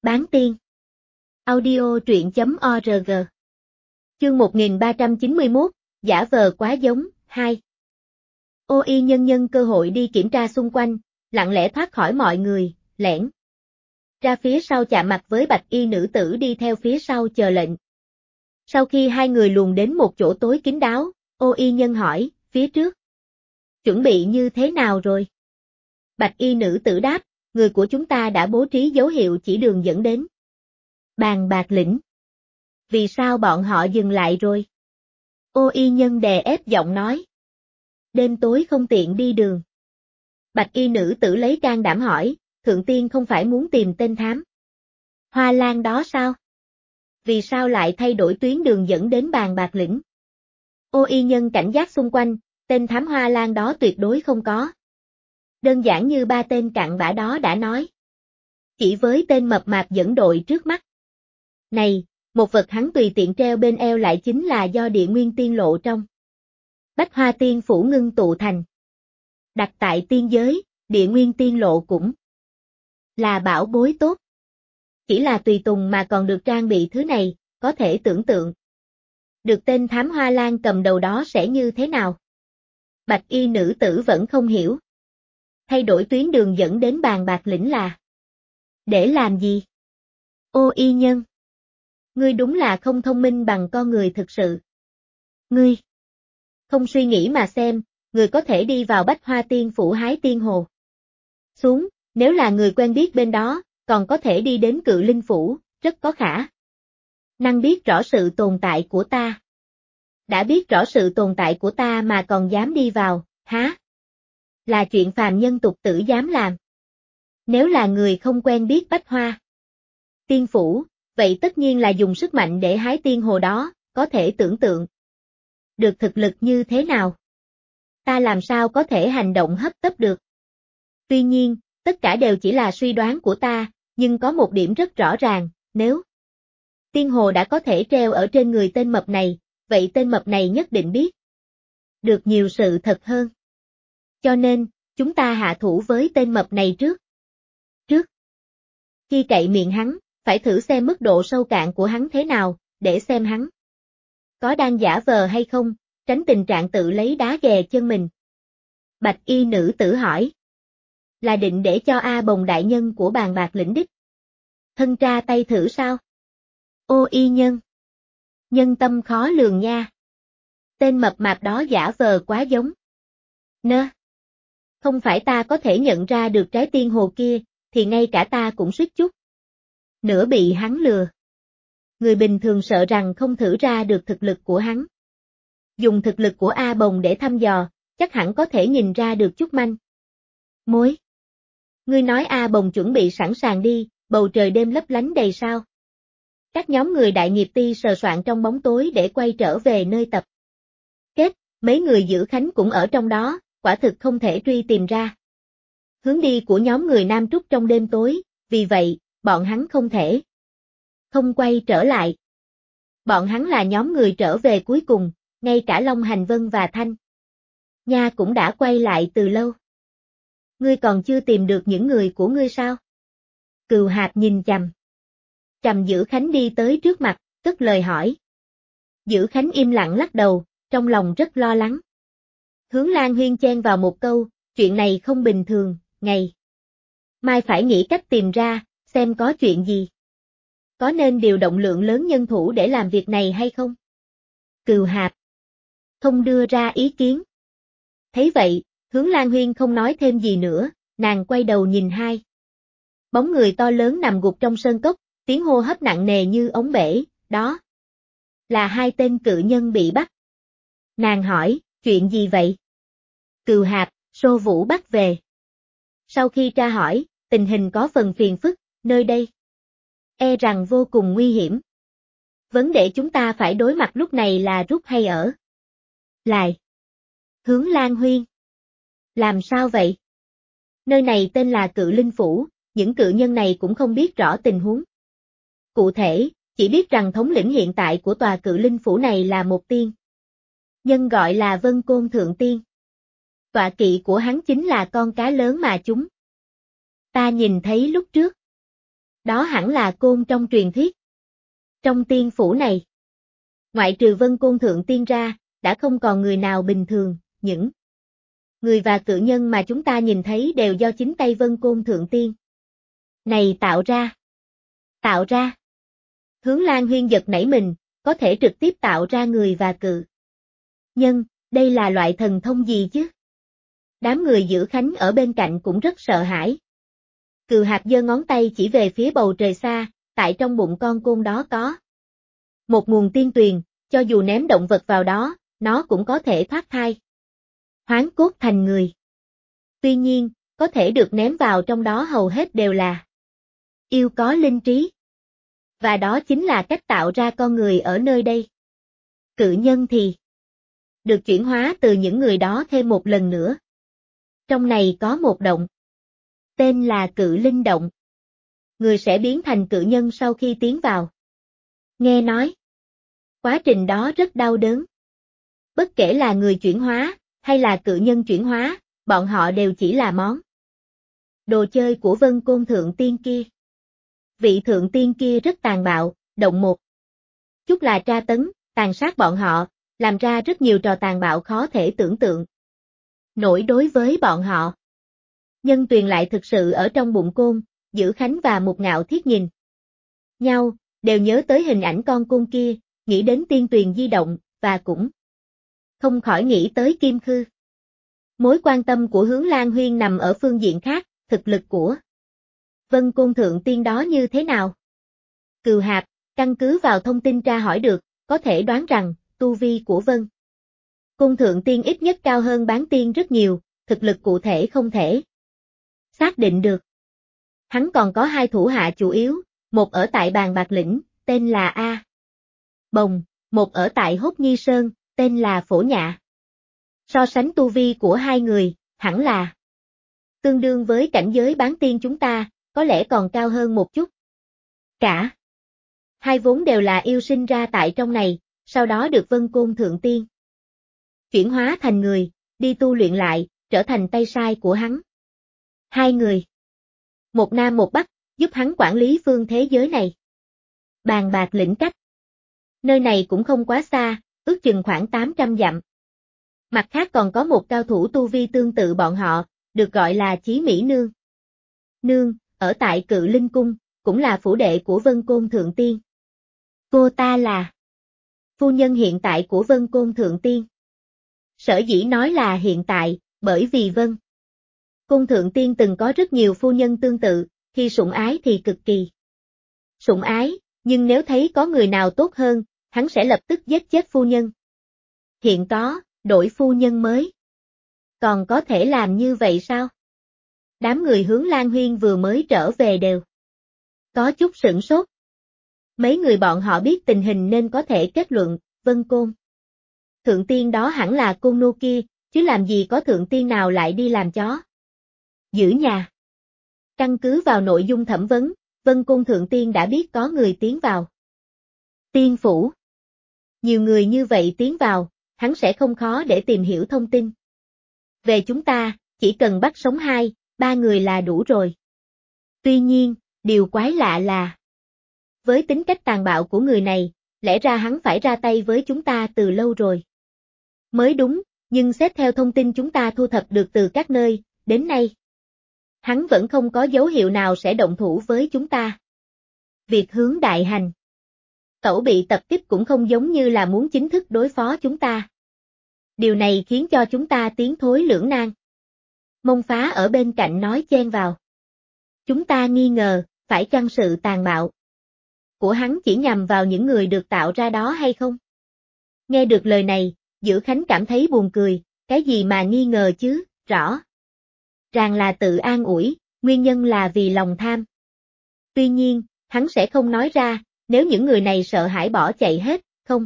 Bán tiên. Audio truyện.org. Chương 1391, giả vờ quá giống, 2. Ô Y nhân nhân cơ hội đi kiểm tra xung quanh, lặng lẽ thoát khỏi mọi người, lẻn ra phía sau chạm mặt với bạch y nữ tử đi theo phía sau chờ lệnh. Sau khi hai người luồn đến một chỗ tối kín đáo, Ô Y nhân hỏi, phía trước chuẩn bị như thế nào rồi? Bạch y nữ tử đáp, người của chúng ta đã bố trí dấu hiệu chỉ đường dẫn đến Bàn Bạc Lĩnh. Vì sao bọn họ dừng lại rồi? Ô Y nhân đè ép giọng nói. Đêm tối không tiện đi đường. Bạch y nữ tử lấy can đảm hỏi, Thượng Tiên không phải muốn tìm tên thám Hoa Lan đó sao? Vì sao lại thay đổi tuyến đường dẫn đến Bàn Bạc Lĩnh? Ô Y nhân cảnh giác xung quanh, tên thám Hoa Lan đó tuyệt đối không có. Đơn giản như ba tên cặn bã đó đã nói. Chỉ với tên mập mạp dẫn đội trước mắt này, một vật hắn tùy tiện treo bên eo lại chính là do Địa Nguyên Tiên Lộ trong Bách Hoa Tiên Phủ ngưng tụ thành. Đặt tại tiên giới, Địa Nguyên Tiên Lộ cũng là bảo bối tốt. Chỉ là tùy tùng mà còn được trang bị thứ này, có thể tưởng tượng được tên thám Hoa Lan cầm đầu đó sẽ như thế nào. Bạch y nữ tử vẫn không hiểu. Thay đổi tuyến đường dẫn đến Bàn Bạc Lĩnh là để làm gì? Ô Y nhân, ngươi đúng là không thông minh bằng con người thực sự. Ngươi không suy nghĩ mà xem, người có thể đi vào Bách Hoa Tiên Phủ hái tiên hồ xuống, nếu là người quen biết bên đó, còn có thể đi đến Cự Linh Phủ, rất có khả năng biết rõ sự tồn tại của ta. Đã biết rõ sự tồn tại của ta mà còn dám đi vào, há? Là chuyện phàm nhân tục tử dám làm. Nếu là người không quen biết Bách Hoa Tiên Phủ, vậy tất nhiên là dùng sức mạnh để hái tiên hồ đó, có thể tưởng tượng được thực lực như thế nào. Ta làm sao có thể hành động hấp tấp được. Tuy nhiên, tất cả đều chỉ là suy đoán của ta, nhưng có một điểm rất rõ ràng, nếu tiên hồ đã có thể treo ở trên người tên mập này, vậy tên mập này nhất định biết được nhiều sự thật hơn. Cho nên, chúng ta hạ thủ với tên mập này trước. Khi cậy miệng hắn, phải thử xem mức độ sâu cạn của hắn thế nào, để xem hắn có đang giả vờ hay không, tránh tình trạng tự lấy đá ghè chân mình. Bạch y nữ tử hỏi. Là định để cho A Bồng đại nhân của Bàn Bạc Lĩnh đích thân tra tay thử sao? Ô Y nhân, nhân tâm khó lường nha. Tên mập mạp đó giả vờ quá giống. Nơ. Không phải ta có thể nhận ra được trái tiên hồ kia, thì ngay cả ta cũng suýt chút nữa bị hắn lừa. Người bình thường sợ rằng không thử ra được thực lực của hắn. Dùng thực lực của A Bồng để thăm dò, chắc hẳn có thể nhìn ra được chút manh mối. Ngươi nói A Bồng chuẩn bị sẵn sàng đi, bầu trời đêm lấp lánh đầy sao. Các nhóm người đại nghiệp ti sờ soạn trong bóng tối để quay trở về nơi tập kết, mấy người giữ khánh cũng ở trong đó, quả thực không thể truy tìm ra hướng đi của nhóm người Nam Trúc trong đêm tối, vì vậy, bọn hắn không thể không quay trở lại. Bọn hắn là nhóm người trở về cuối cùng, ngay cả Long Hành Vân và Thanh Nha cũng đã quay lại từ lâu. Ngươi còn chưa tìm được những người của ngươi sao? Cừu Hạp nhìn chằm Giữ Khánh đi tới trước mặt, cất lời hỏi. Giữ Khánh im lặng lắc đầu, trong lòng rất lo lắng. Hướng Lan Huyên chen vào một câu, chuyện này không bình thường, ngày mai phải nghĩ cách tìm ra, xem có chuyện gì. Có nên điều động lượng lớn nhân thủ để làm việc này hay không? Cừu Hạp không đưa ra ý kiến. Thấy vậy, Hướng Lan Huyên không nói thêm gì nữa, nàng quay đầu nhìn hai bóng người to lớn nằm gục trong sơn cốc, tiếng hô hấp nặng nề như ống bể, đó là hai tên cự nhân bị bắt. Nàng hỏi, chuyện gì vậy? Cừu Hạp, Xô Vũ bắt về. Sau khi tra hỏi, tình hình có phần phiền phức, nơi đây e rằng vô cùng nguy hiểm. Vấn đề chúng ta phải đối mặt lúc này là rút hay ở lại. Hướng Lan Huyên. Làm sao vậy? Nơi này tên là Cự Linh Phủ, những cự nhân này cũng không biết rõ tình huống cụ thể, chỉ biết rằng thống lĩnh hiện tại của tòa Cự Linh Phủ này là một tiên nhân gọi là Vân Côn Thượng Tiên. Tọa kỵ của hắn chính là con cá lớn mà chúng ta nhìn thấy lúc trước. Đó hẳn là côn trong truyền thuyết. Trong tiên phủ này, ngoại trừ Vân Côn Thượng Tiên ra, đã không còn người nào bình thường, những người và cự nhân mà chúng ta nhìn thấy đều do chính tay Vân Côn Thượng Tiên này tạo ra. Tạo ra. Hướng Lan Huyên giật nảy mình, có thể trực tiếp tạo ra người và cự nhân, đây là loại thần thông gì chứ? Đám người giữ khánh ở bên cạnh cũng rất sợ hãi. Cừ Hạp giơ ngón tay chỉ về phía bầu trời xa, tại trong bụng con côn đó có một nguồn tiên tuyền, cho dù ném động vật vào đó, nó cũng có thể thoát thai, hoán cốt thành người. Tuy nhiên, có thể được ném vào trong đó hầu hết đều là yêu có linh trí. Và đó chính là cách tạo ra con người ở nơi đây. Cự nhân thì được chuyển hóa từ những người đó thêm một lần nữa. Trong này có một động, tên là Cự Linh Động. Người sẽ biến thành cự nhân sau khi tiến vào. Nghe nói, quá trình đó rất đau đớn. Bất kể là người chuyển hóa, hay là cự nhân chuyển hóa, bọn họ đều chỉ là món đồ chơi của Vân Côn Thượng Tiên kia. Vị Thượng Tiên kia rất tàn bạo, động một chút là tra tấn, tàn sát bọn họ, làm ra rất nhiều trò tàn bạo khó thể tưởng tượng nổi đối với bọn họ. Nhân tuyền lại thực sự ở trong bụng côn, Giữ Khánh và Mục Ngạo Thiết nhìn nhau, đều nhớ tới hình ảnh con côn kia, nghĩ đến tiên tuyền di động, và cũng không khỏi nghĩ tới Kim Khư. Mối quan tâm của Hướng Lan Huyên nằm ở phương diện khác, thực lực của Vân Côn Thượng Tiên đó như thế nào? Cừu Hạp, căn cứ vào thông tin tra hỏi được, có thể đoán rằng, tu vi của Vân Côn Thượng Tiên ít nhất cao hơn Bán Tiên rất nhiều, thực lực cụ thể không thể xác định được. Hắn còn có hai thủ hạ chủ yếu, một ở tại Bàn Bạc Lĩnh, tên là A Bồng, một ở tại Hốt Nhi Sơn, tên là Phổ Nhạ. So sánh tu vi của hai người, hẳn là tương đương với cảnh giới Bán Tiên chúng ta, có lẽ còn cao hơn một chút. Cả hai vốn đều là yêu sinh ra tại trong này, sau đó được Vân Côn Thượng Tiên chuyển hóa thành người, đi tu luyện lại, trở thành tay sai của hắn. Hai người, một nam một bắc, giúp hắn quản lý phương thế giới này. Bàn Bạc Lĩnh cách nơi này cũng không quá xa, ước chừng khoảng 800 dặm. Mặt khác còn có một cao thủ tu vi tương tự bọn họ, được gọi là Chí Mỹ Nương. Nương, ở tại Cự Linh Cung, cũng là phủ đệ của Vân Côn Thượng Tiên. Cô ta là phu nhân hiện tại của Vân Côn Thượng Tiên. Sở dĩ nói là hiện tại, bởi vì Vân Côn Thượng Tiên từng có rất nhiều phu nhân tương tự, khi sủng ái thì cực kỳ sủng ái, nhưng nếu thấy có người nào tốt hơn, hắn sẽ lập tức giết chết phu nhân. Hiện có, đổi phu nhân mới. Còn có thể làm như vậy sao? Đám người Hướng Lan Huyên vừa mới trở về đều có chút sửng sốt. Mấy người bọn họ biết tình hình nên có thể kết luận, Vân Côn Thượng Tiên đó hẳn là côn nô kia, chứ làm gì có Thượng Tiên nào lại đi làm chó giữ nhà. Căn cứ vào nội dung thẩm vấn, Vân Côn Thượng Tiên đã biết có người tiến vào tiên phủ. Nhiều người như vậy tiến vào, hắn sẽ không khó để tìm hiểu thông tin. Về chúng ta, chỉ cần bắt sống 2-3 người là đủ rồi. Tuy nhiên, điều quái lạ là, với tính cách tàn bạo của người này, lẽ ra hắn phải ra tay với chúng ta từ lâu rồi. Mới đúng, nhưng xét theo thông tin chúng ta thu thập được từ các nơi, đến nay, hắn vẫn không có dấu hiệu nào sẽ động thủ với chúng ta. Việc Hướng đại hành tẩu bị tập kích cũng không giống như là muốn chính thức đối phó chúng ta. Điều này khiến cho chúng ta tiến thối lưỡng nan. Mông Phá ở bên cạnh nói chen vào. Chúng ta nghi ngờ, phải chăng sự tàn bạo của hắn chỉ nhằm vào những người được tạo ra đó hay không? Nghe được lời này, Giữ Khánh cảm thấy buồn cười, cái gì mà nghi ngờ chứ, rõ ràng là tự an ủi, nguyên nhân là vì lòng tham. Tuy nhiên, hắn sẽ không nói ra, nếu những người này sợ hãi bỏ chạy hết, không.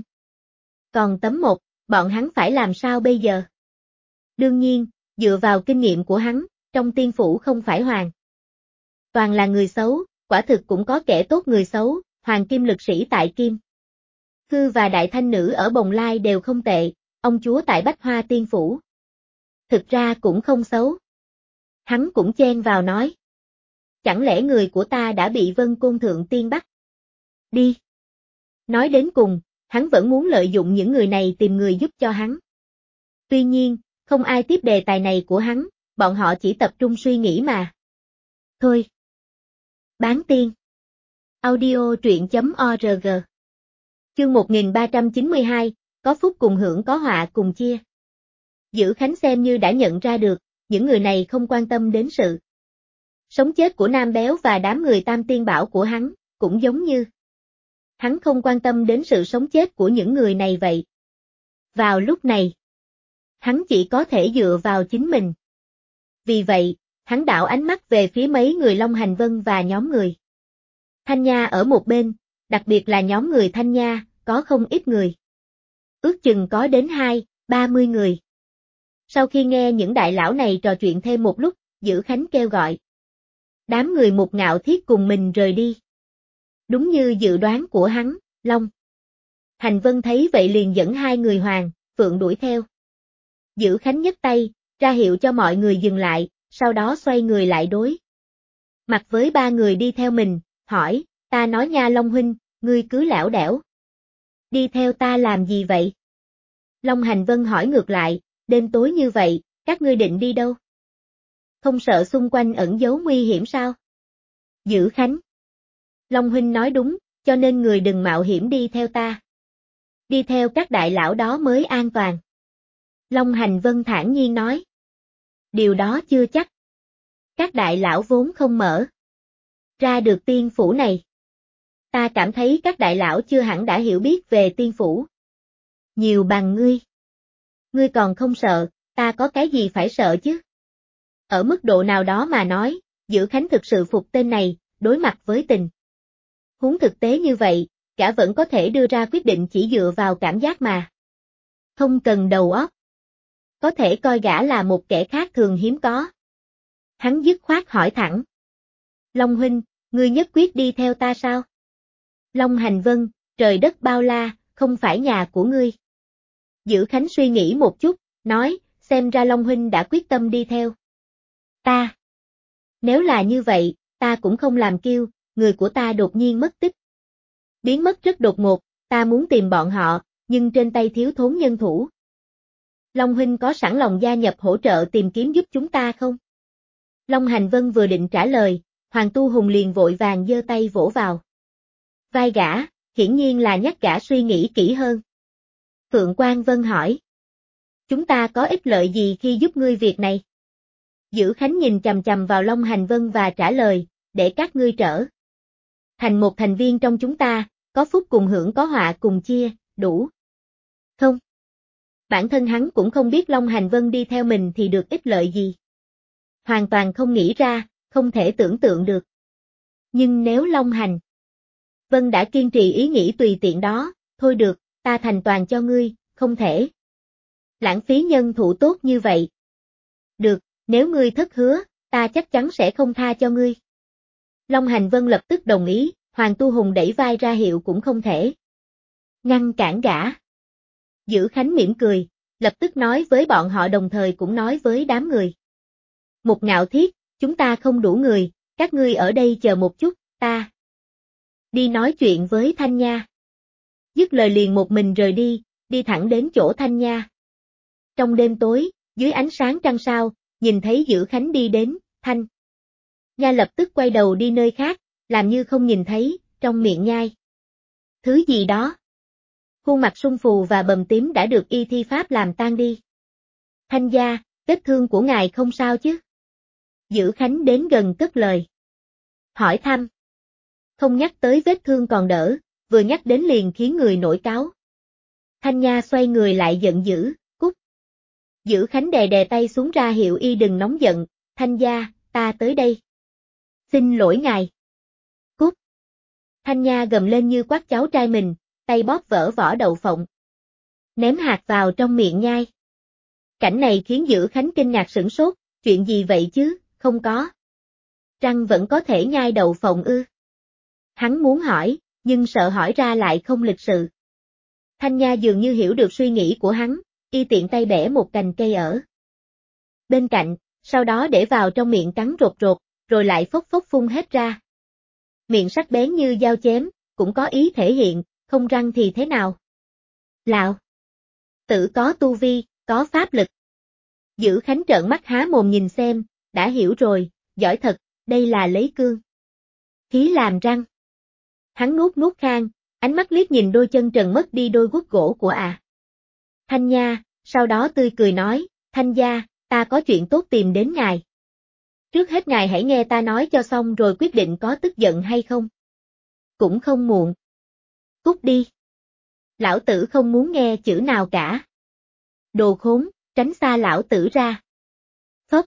Còn tấm một, bọn hắn phải làm sao bây giờ? Đương nhiên, dựa vào kinh nghiệm của hắn, trong tiên phủ không phải hoàn toàn là người xấu, quả thực cũng có kẻ tốt người xấu, Hoàng Kim lực sĩ tại Kim Khư và Đại Thanh Nữ ở Bồng Lai đều không tệ, ông chúa tại Bách Hoa Tiên Phủ thực ra cũng không xấu. Hắn cũng chen vào nói. Chẳng lẽ người của ta đã bị Vân Côn Thượng Tiên bắt? Đi. Nói đến cùng, hắn vẫn muốn lợi dụng những người này tìm người giúp cho hắn. Tuy nhiên, không ai tiếp đề tài này của hắn, bọn họ chỉ tập trung suy nghĩ mà. Thôi. Bán tiên. Audio truyện.org. Chương 1392, có phúc cùng hưởng có họa cùng chia. Dữ Khánh xem như đã nhận ra được, những người này không quan tâm đến sự sống chết của Nam Béo và đám người Tam Tiên Bảo của hắn, cũng giống như hắn không quan tâm đến sự sống chết của những người này vậy. Vào lúc này, hắn chỉ có thể dựa vào chính mình. Vì vậy, hắn đảo ánh mắt về phía mấy người Long Hành Vân và nhóm người Thanh Nha ở một bên, đặc biệt là nhóm người Thanh Nha, có không ít người. Ước chừng có đến 20-30 người. Sau khi nghe những đại lão này trò chuyện thêm một lúc, Dữ Khánh kêu gọi đám người Mục Ngạo Thiết cùng mình rời đi. Đúng như dự đoán của hắn, Long Hành Vân thấy vậy liền dẫn hai người Hoàng, Phượng đuổi theo. Dữ Khánh nhấc tay, ra hiệu cho mọi người dừng lại, sau đó xoay người lại đối mặt với ba người đi theo mình, hỏi, ta nói nha Long huynh, ngươi cứ lẻo đẻo. Đi theo ta làm gì vậy? Long Hành Vân hỏi ngược lại, đêm tối như vậy, các ngươi định đi đâu? Không sợ xung quanh ẩn giấu nguy hiểm sao? Dữ Khánh. Long huynh nói đúng, cho nên người đừng mạo hiểm đi theo ta. Đi theo các đại lão đó mới an toàn. Long Hành Vân thản nhiên nói. Điều đó chưa chắc. Các đại lão vốn không mở ra được tiên phủ này. Ta cảm thấy các đại lão chưa hẳn đã hiểu biết về tiên phủ. Nhiều bằng ngươi. Ngươi còn không sợ, ta có cái gì phải sợ chứ? Ở mức độ nào đó mà nói, Dữ Khánh thực sự phục tên này, đối mặt với tình huống thực tế như vậy, cả vẫn có thể đưa ra quyết định chỉ dựa vào cảm giác mà. Không cần đầu óc. Có thể coi gã là một kẻ khác thường hiếm có. Hắn dứt khoát hỏi thẳng. Long huynh, ngươi nhất quyết đi theo ta sao? Long Hành Vân, trời đất bao la, không phải nhà của ngươi. Dữ Khánh suy nghĩ một chút, nói, xem ra Long huynh đã quyết tâm đi theo ta. Nếu là như vậy, ta cũng không làm kiêu, người của ta đột nhiên mất tích. Biến mất rất đột ngột, ta muốn tìm bọn họ, nhưng trên tay thiếu thốn nhân thủ. Long huynh có sẵn lòng gia nhập hỗ trợ tìm kiếm giúp chúng ta không? Long Hành Vân vừa định trả lời, Hoàng Tu Hùng liền vội vàng giơ tay vỗ vào vai gã, hiển nhiên là nhắc gã suy nghĩ kỹ hơn. Phượng Quang Vân hỏi. Chúng ta có ích lợi gì khi giúp ngươi việc này? Dữ Khánh nhìn chằm chằm vào Long Hành Vân và trả lời, để các ngươi trở thành một thành viên trong chúng ta, có phúc cùng hưởng có họa cùng chia, đủ. Không. Bản thân hắn cũng không biết Long Hành Vân đi theo mình thì được ích lợi gì. Hoàn toàn không nghĩ ra, không thể tưởng tượng được. Nhưng nếu Long Hành Vân đã kiên trì ý nghĩ tùy tiện đó, thôi được, ta thành toàn cho ngươi, không thể lãng phí nhân thủ tốt như vậy. Được, nếu ngươi thất hứa, ta chắc chắn sẽ không tha cho ngươi. Long Hành Vân lập tức đồng ý, Hoàng Tu Hùng đẩy vai ra hiệu cũng không thể ngăn cản gã. Dữ Khánh mỉm cười, lập tức nói với bọn họ đồng thời cũng nói với đám người. Mục Ngạo Thiết, chúng ta không đủ người, các ngươi ở đây chờ một chút, ta đi nói chuyện với Thanh Nha. Dứt lời liền một mình rời đi, đi thẳng đến chỗ Thanh Nha. Trong đêm tối, dưới ánh sáng trăng sao, nhìn thấy Dữ Khánh đi đến, Thanh Nha lập tức quay đầu đi nơi khác, làm như không nhìn thấy, trong miệng nhai thứ gì đó. Khuôn mặt sưng phù và bầm tím đã được y thi pháp làm tan đi. Thanh gia, vết thương của ngài không sao chứ? Dữ Khánh đến gần cất lời hỏi thăm. Không nhắc tới vết thương còn đỡ, vừa nhắc đến liền khiến người nổi cáu. Thanh Nha xoay người lại giận dữ, cút. Dữ Khánh đè đè tay xuống ra hiệu y đừng nóng giận, Thanh gia, ta tới đây. Xin lỗi ngài. Cút. Thanh Nha gầm lên như quát cháu trai mình, tay bóp vỡ vỏ đậu phộng. Ném hạt vào trong miệng nhai. Cảnh này khiến Dữ Khánh kinh ngạc sửng sốt, chuyện gì vậy chứ, không có. Răng vẫn có thể nhai đậu phộng ư? Hắn muốn hỏi, nhưng sợ hỏi ra lại không lịch sự. Thanh Nha dường như hiểu được suy nghĩ của hắn, y tiện tay bẻ một cành cây ở bên cạnh, sau đó để vào trong miệng cắn rột rột, rồi lại phốc phốc phun hết ra. Miệng sắc bén như dao chém, cũng có ý thể hiện, không răng thì thế nào? Lão tử có tu vi, có pháp lực. Dữ Khánh trợn mắt há mồm nhìn xem, đã hiểu rồi, giỏi thật, đây là lấy cương khí làm răng. Hắn nuốt nuốt khang, ánh mắt liếc nhìn đôi chân trần mất đi đôi guốc gỗ của Thanh Nha, sau đó tươi cười nói, Thanh gia, ta có chuyện tốt tìm đến ngài. Trước hết ngài hãy nghe ta nói cho xong rồi quyết định có tức giận hay không. Cũng không muộn. Cút đi. Lão tử không muốn nghe chữ nào cả. Đồ khốn, tránh xa lão tử ra. Phất.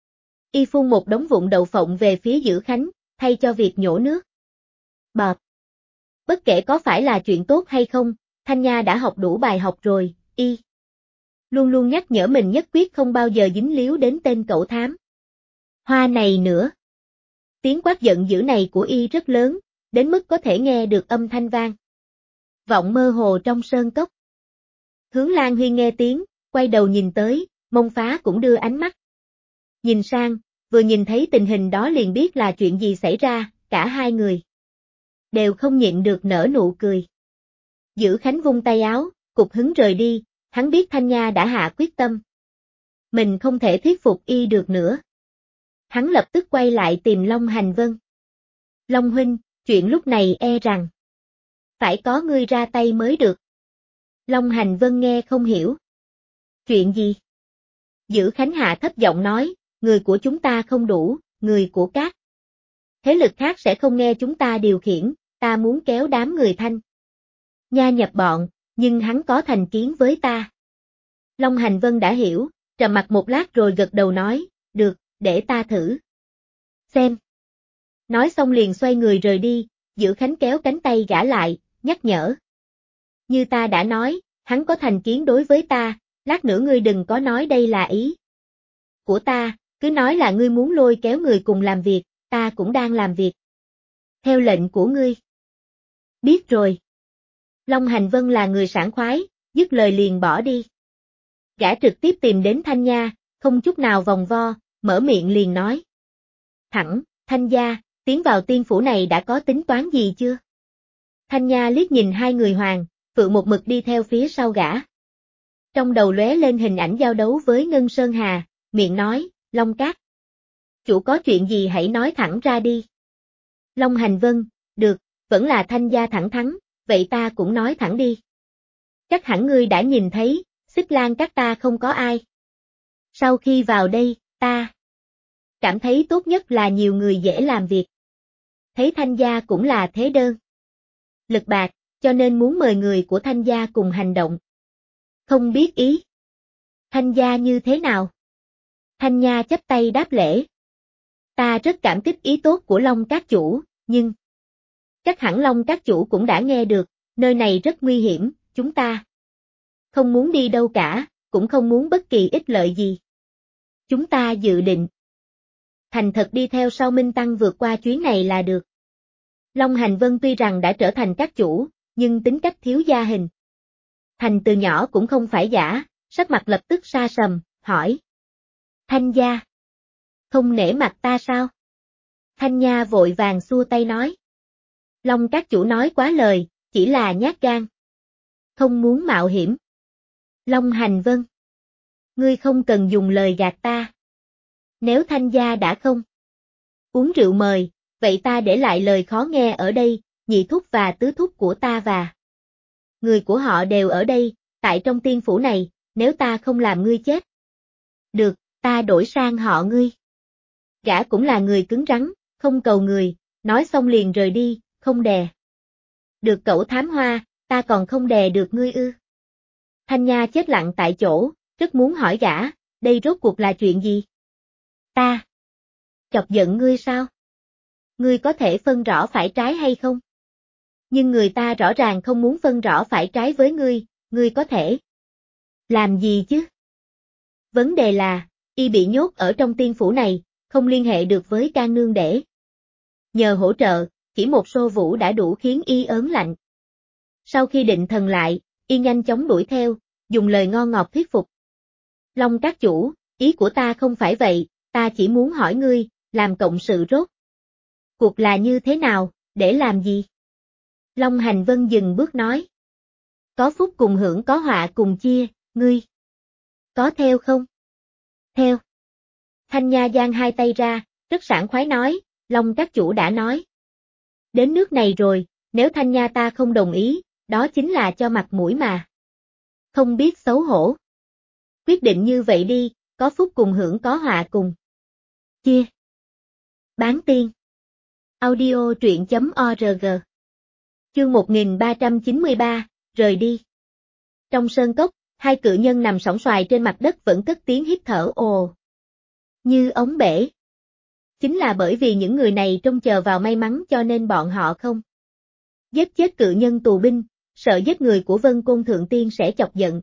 Y phun một đống vụn đậu phộng về phía Dữ Khánh, thay cho việc nhổ nước. Bọt. Bất kể có phải là chuyện tốt hay không, Thanh Nha đã học đủ bài học rồi, y luôn luôn nhắc nhở mình nhất quyết không bao giờ dính líu đến tên cẩu thám Hoa này nữa. Tiếng quát giận dữ này của y rất lớn, đến mức có thể nghe được âm thanh vang vọng mơ hồ trong sơn cốc. Hướng Lan Huy nghe tiếng, quay đầu nhìn tới, Mông Phá cũng đưa ánh mắt nhìn sang, vừa nhìn thấy tình hình đó liền biết là chuyện gì xảy ra, cả hai người đều không nhịn được nở nụ cười. Dữ Khánh vung tay áo, cục hứng rời đi, hắn biết Thanh Nha đã hạ quyết tâm. Mình không thể thuyết phục y được nữa. Hắn lập tức quay lại tìm Long Hành Vân. Long huynh, chuyện lúc này e rằng phải có ngươi ra tay mới được. Long Hành Vân nghe không hiểu. Chuyện gì? Dữ Khánh hạ thấp giọng nói, người của chúng ta không đủ, người của các thế lực khác sẽ không nghe chúng ta điều khiển, ta muốn kéo đám người Thanh Nha nhập bọn, nhưng hắn có thành kiến với ta. Long Hành Vân đã hiểu, trầm mặc một lát rồi gật đầu nói, được, để ta thử xem. Nói xong liền xoay người rời đi, Dữ Khánh kéo cánh tay gã lại, nhắc nhở. Như ta đã nói, hắn có thành kiến đối với ta, lát nữa ngươi đừng có nói đây là ý của ta, cứ nói là ngươi muốn lôi kéo người cùng làm việc, ta cũng đang làm việc theo lệnh của ngươi. Biết rồi. Long Hành Vân là người sảng khoái, dứt lời liền bỏ đi. Gã trực tiếp tìm đến Thanh Nha, không chút nào vòng vo, mở miệng liền nói. Thẳng, Thanh gia, tiến vào tiên phủ này đã có tính toán gì chưa? Thanh Nha liếc nhìn hai người hoàng, Phượng một mực đi theo phía sau gã. Trong đầu lóe lên hình ảnh giao đấu với Ngân Sơn Hà, miệng nói, Long Cát. Chủ có chuyện gì hãy nói thẳng ra đi. Long Hành Vân, được, vẫn là Thanh gia thẳng thắn, vậy ta cũng nói thẳng đi. Chắc hẳn ngươi đã nhìn thấy, Xích Lan các ta không có ai. Sau khi vào đây, ta cảm thấy tốt nhất là nhiều người dễ làm việc. Thấy Thanh gia cũng là thế đơn lực bạc, cho nên muốn mời người của Thanh gia cùng hành động. Không biết ý Thanh gia như thế nào? Thanh Nha chắp tay đáp lễ. Ta rất cảm kích ý tốt của Long các chủ, nhưng chắc hẳn Long các chủ cũng đã nghe được, nơi này rất nguy hiểm, chúng ta không muốn đi đâu cả, cũng không muốn bất kỳ ích lợi gì. Chúng ta dự định thành thật đi theo sau Minh Tăng vượt qua chuyến này là được. Long Hành Vân tuy rằng đã trở thành các chủ, nhưng tính cách thiếu gia hình thành từ nhỏ cũng không phải giả, sắc mặt lập tức sa sầm, hỏi. Thanh gia, không nể mặt ta sao? Thanh Nha vội vàng xua tay nói. Long các chủ nói quá lời, chỉ là nhát gan. Không muốn mạo hiểm. Long Hành Vân, ngươi không cần dùng lời gạt ta. Nếu Thanh gia đã không uống rượu mời, vậy ta để lại lời khó nghe ở đây, nhị thúc và tứ thúc của ta và người của họ đều ở đây, tại trong tiên phủ này, nếu ta không làm ngươi chết. Được, ta đổi sang họ ngươi. Gã cũng là người cứng rắn, không cầu người, nói xong liền rời đi, không đè được cẩu thám hoa, ta còn không đè được ngươi ư. Thanh Nha chết lặng tại chỗ, rất muốn hỏi gã, đây rốt cuộc là chuyện gì? Ta chọc giận ngươi sao? Ngươi có thể phân rõ phải trái hay không? Nhưng người ta rõ ràng không muốn phân rõ phải trái với ngươi có thể làm gì chứ? Vấn đề là, y bị nhốt ở trong tiên phủ này, không liên hệ được với Can Nương để nhờ hỗ trợ, chỉ một xô vũ đã đủ khiến y ớn lạnh. Sau khi định thần lại, y nhanh chóng đuổi theo, dùng lời ngon ngọt thuyết phục. Long các chủ, ý của ta không phải vậy, ta chỉ muốn hỏi ngươi, làm cộng sự rốt. Cuộc là như thế nào, để làm gì? Long Hành Vân dừng bước nói. Có phúc cùng hưởng có họa cùng chia, ngươi. Có theo không? Theo. Thanh Nha giang hai tay ra, rất sảng khoái nói, Long các chủ đã nói. Đến nước này rồi, nếu Thanh Nha ta không đồng ý, đó chính là cho mặt mũi mà. Không biết xấu hổ. Quyết định như vậy đi, có phúc cùng hưởng có họa cùng. Chia. Bán tiên. Audio truyện.org. Chương 1393, rời đi. Trong sơn cốc, hai cự nhân nằm sóng xoài trên mặt đất vẫn cất tiếng hít thở ồ. Như ống bể. Chính là bởi vì những người này trông chờ vào may mắn cho nên bọn họ không giết chết cự nhân tù binh, sợ giết người của Vân Côn Thượng Tiên sẽ chọc giận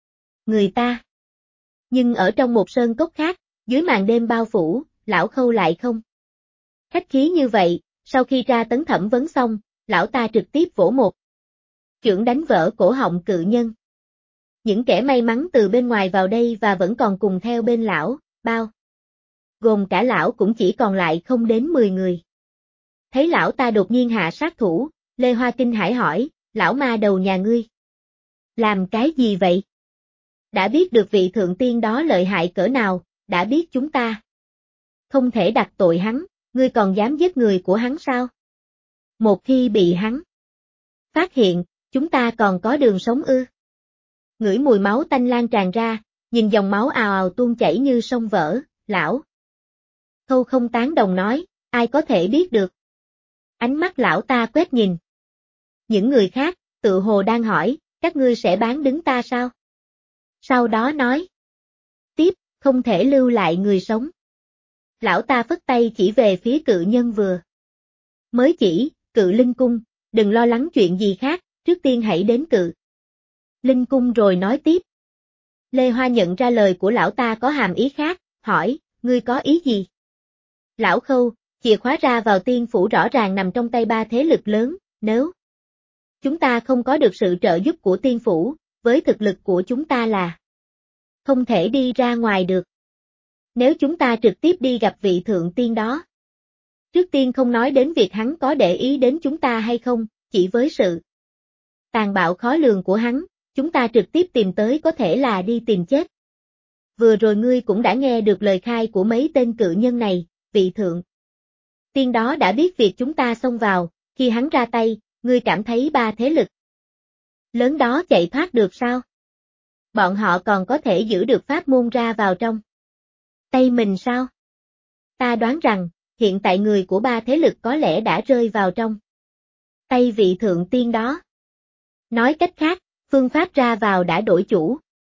người ta. Nhưng ở trong một sơn cốc khác, dưới màn đêm bao phủ, lão Khâu lại không khách khí như vậy, sau khi tra tấn thẩm vấn xong, lão ta trực tiếp vỗ một chưởng đánh vỡ cổ họng cự nhân. Những kẻ may mắn từ bên ngoài vào đây và vẫn còn cùng theo bên lão, bao gồm cả lão cũng chỉ còn lại không đến 10 người. Thấy lão ta đột nhiên hạ sát thủ, Lê Hoa kinh hãi hỏi, lão ma đầu nhà ngươi. Làm cái gì vậy? Đã biết được vị thượng tiên đó lợi hại cỡ nào, đã biết chúng ta không thể đặt tội hắn, ngươi còn dám giết người của hắn sao? Một khi bị hắn phát hiện, chúng ta còn có đường sống ư? Ngửi mùi máu tanh lan tràn ra, nhìn dòng máu ào ào tuôn chảy như sông vỡ, lão Khâu không tán đồng nói, ai có thể biết được. Ánh mắt lão ta quét nhìn những người khác, tự hồ đang hỏi, các ngươi sẽ bán đứng ta sao? Sau đó nói tiếp, không thể lưu lại người sống. Lão ta phất tay chỉ về phía cự nhân vừa mới chỉ, Cự Linh Cung, đừng lo lắng chuyện gì khác, trước tiên hãy đến Cự Linh Cung rồi nói tiếp. Lê Hoa nhận ra lời của lão ta có hàm ý khác, hỏi, ngươi có ý gì? Lão Khâu, chìa khóa ra vào tiên phủ rõ ràng nằm trong tay ba thế lực lớn, nếu chúng ta không có được sự trợ giúp của tiên phủ, với thực lực của chúng ta là không thể đi ra ngoài được. Nếu chúng ta trực tiếp đi gặp vị thượng tiên đó, trước tiên không nói đến việc hắn có để ý đến chúng ta hay không, chỉ với sự tàn bạo khó lường của hắn, chúng ta trực tiếp tìm tới có thể là đi tìm chết. Vừa rồi ngươi cũng đã nghe được lời khai của mấy tên cự nhân này, vị thượng tiên đó đã biết việc chúng ta xông vào, khi hắn ra tay, ngươi cảm thấy ba thế lực lớn đó chạy thoát được sao? Bọn họ còn có thể giữ được pháp môn ra vào trong tay mình sao? Ta đoán rằng, hiện tại người của ba thế lực có lẽ đã rơi vào trong tay vị thượng tiên đó. Nói cách khác, phương pháp ra vào đã đổi chủ.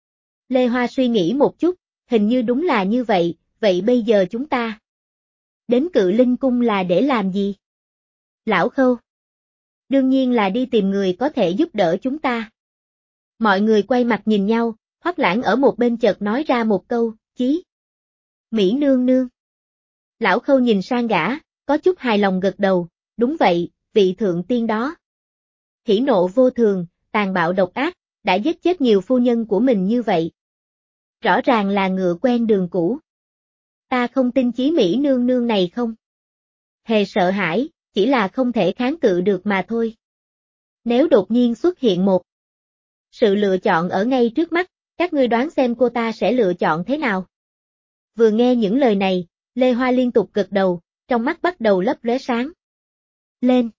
Lê Hoa suy nghĩ một chút, hình như đúng là như vậy, vậy bây giờ chúng ta đến Cự Linh Cung là để làm gì? Lão Khâu. Đương nhiên là đi tìm người có thể giúp đỡ chúng ta. Mọi người quay mặt nhìn nhau, Hoắc Lãng ở một bên chợt nói ra một câu, chí. Mỹ nương nương. Lão Khâu nhìn sang gã, có chút hài lòng gật đầu, đúng vậy, vị thượng tiên đó. Hỉ nộ vô thường, tàn bạo độc ác, đã giết chết nhiều phu nhân của mình như vậy. Rõ ràng là ngựa quen đường cũ. Ta không tin chí Mỹ nương nương này không hề sợ hãi, chỉ là không thể kháng cự được mà thôi. Nếu đột nhiên xuất hiện một sự lựa chọn ở ngay trước mắt, các ngươi đoán xem cô ta sẽ lựa chọn thế nào? Vừa nghe những lời này, Lê Hoa liên tục gật đầu, trong mắt bắt đầu lấp lóe sáng lên.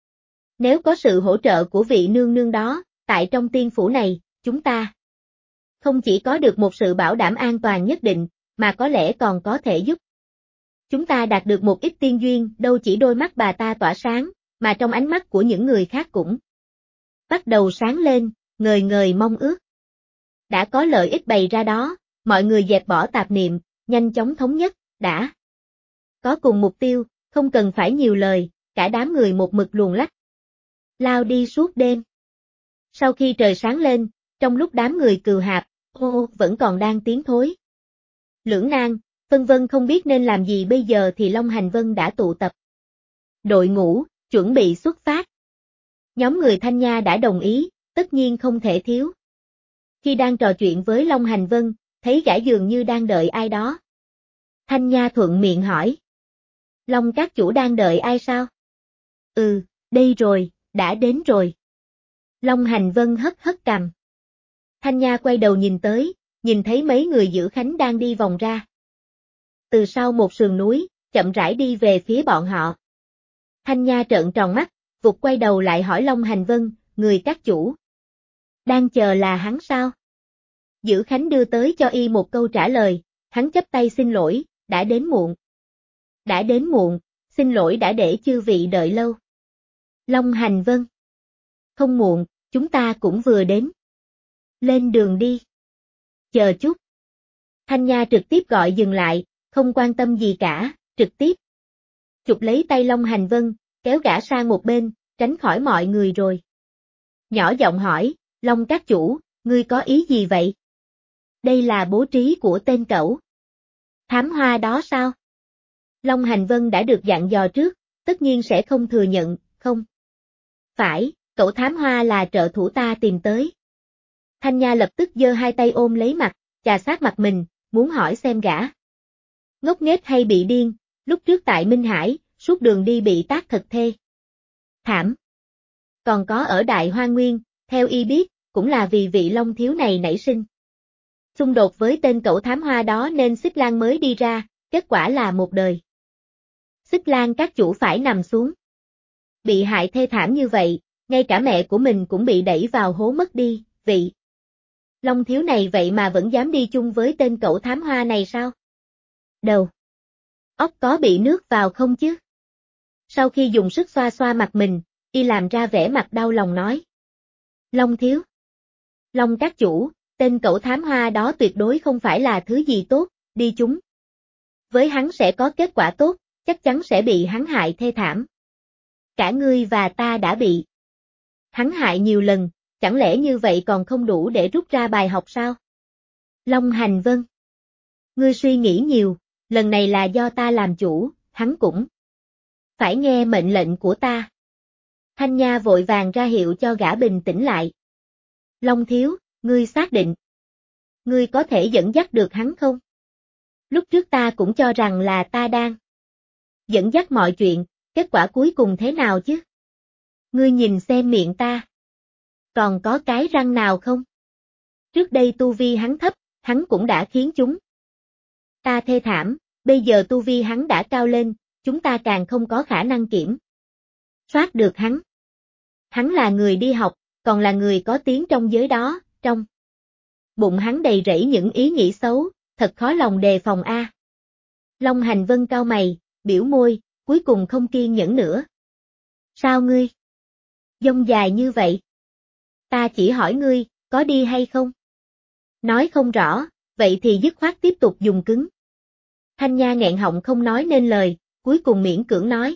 Nếu có sự hỗ trợ của vị nương nương đó, tại trong tiên phủ này, chúng ta không chỉ có được một sự bảo đảm an toàn nhất định, mà có lẽ còn có thể giúp chúng ta đạt được một ít tiên duyên, đâu chỉ đôi mắt bà ta tỏa sáng, mà trong ánh mắt của những người khác cũng bắt đầu sáng lên, ngời ngời mong ước. Đã có lợi ích bày ra đó, mọi người dẹp bỏ tạp niệm, nhanh chóng thống nhất, đã có cùng mục tiêu, không cần phải nhiều lời, cả đám người một mực luồn lách lao đi suốt đêm. Sau khi trời sáng lên, trong lúc đám người cừu hạp, vẫn còn đang tiến thối lưỡng nan, phân vân không biết nên làm gì bây giờ thì Long Hành Vân đã tụ tập đội ngũ, chuẩn bị xuất phát. Nhóm người Thanh Nha đã đồng ý, tất nhiên không thể thiếu. Khi đang trò chuyện với Long Hành Vân, thấy gã dường như đang đợi ai đó. Thanh Nha thuận miệng hỏi. Long các chủ đang đợi ai sao? Ừ, đây rồi, đã đến rồi. Long Hành Vân hất hất cằm. Thanh Nha quay đầu nhìn tới, nhìn thấy mấy người giữ khánh đang đi vòng ra. Từ sau một sườn núi, chậm rãi đi về phía bọn họ. Thanh Nha trợn tròn mắt, vụt quay đầu lại hỏi Long Hành Vân, người các chủ. Đang chờ là hắn sao? Giữ khánh đưa tới cho y một câu trả lời, hắn chắp tay xin lỗi, đã đến muộn. Đã đến muộn, xin lỗi đã để chư vị đợi lâu. Long Hành Vân. Không muộn, chúng ta cũng vừa đến. Lên đường đi. Chờ chút. Thanh Nha trực tiếp gọi dừng lại, không quan tâm gì cả, trực tiếp. Chụp lấy tay Long Hành Vân, kéo gã sang một bên, tránh khỏi mọi người rồi. Nhỏ giọng hỏi, Long các chủ, ngươi có ý gì vậy? Đây là bố trí của tên cẩu. Thám hoa đó sao? Long Hành Vân đã được dặn dò trước, tất nhiên sẽ không thừa nhận, không. Phải, cậu thám hoa là trợ thủ ta tìm tới. Thanh Nha lập tức giơ hai tay ôm lấy mặt, chà sát mặt mình, muốn hỏi xem gã. Ngốc nghếch hay bị điên, lúc trước tại Minh Hải, suốt đường đi bị tác thật thê. Thảm. Còn có ở Đại Hoa Nguyên, theo y biết, cũng là vì vị Long thiếu này nảy sinh. Xung đột với tên cậu thám hoa đó nên Xích Lan mới đi ra, kết quả là một đời. Xích Lan các chủ phải nằm xuống. Bị hại thê thảm như vậy, ngay cả mẹ của mình cũng bị đẩy vào hố mất đi, vị. Long thiếu này vậy mà vẫn dám đi chung với tên cậu thám hoa này sao? Đầu. Ốc có bị nước vào không chứ? Sau khi dùng sức xoa xoa mặt mình, y làm ra vẻ mặt đau lòng nói. Long thiếu. Long các chủ, tên cậu thám hoa đó tuyệt đối không phải là thứ gì tốt, đi chúng. Với hắn sẽ có kết quả tốt, chắc chắn sẽ bị hắn hại thê thảm. Cả ngươi và ta đã bị hắn hại nhiều lần, chẳng lẽ như vậy còn không đủ để rút ra bài học sao? Long Hành Vân. Ngươi suy nghĩ nhiều, lần này là do ta làm chủ, hắn cũng phải nghe mệnh lệnh của ta. Thanh Nha vội vàng ra hiệu cho gã bình tĩnh lại. Long thiếu, ngươi xác định. Ngươi có thể dẫn dắt được hắn không? Lúc trước ta cũng cho rằng là ta đang dẫn dắt mọi chuyện, kết quả cuối cùng thế nào chứ? Ngươi nhìn xem miệng ta. Còn có cái răng nào không? Trước đây tu vi hắn thấp, hắn cũng đã khiến chúng ta thê thảm, bây giờ tu vi hắn đã cao lên, chúng ta càng không có khả năng kiểm soát được hắn. Hắn là người đi học, còn là người có tiếng trong giới đó, trong bụng hắn đầy rẫy những ý nghĩ xấu, thật khó lòng đề phòng a. Long Hành Vân cau mày, biểu môi, cuối cùng không kiên nhẫn nữa. Sao ngươi? Dông dài như vậy. Ta chỉ hỏi ngươi, có đi hay không? Nói không rõ, vậy thì dứt khoát tiếp tục dùng cứng. Thanh Nha nghẹn họng không nói nên lời, cuối cùng miễn cưỡng nói.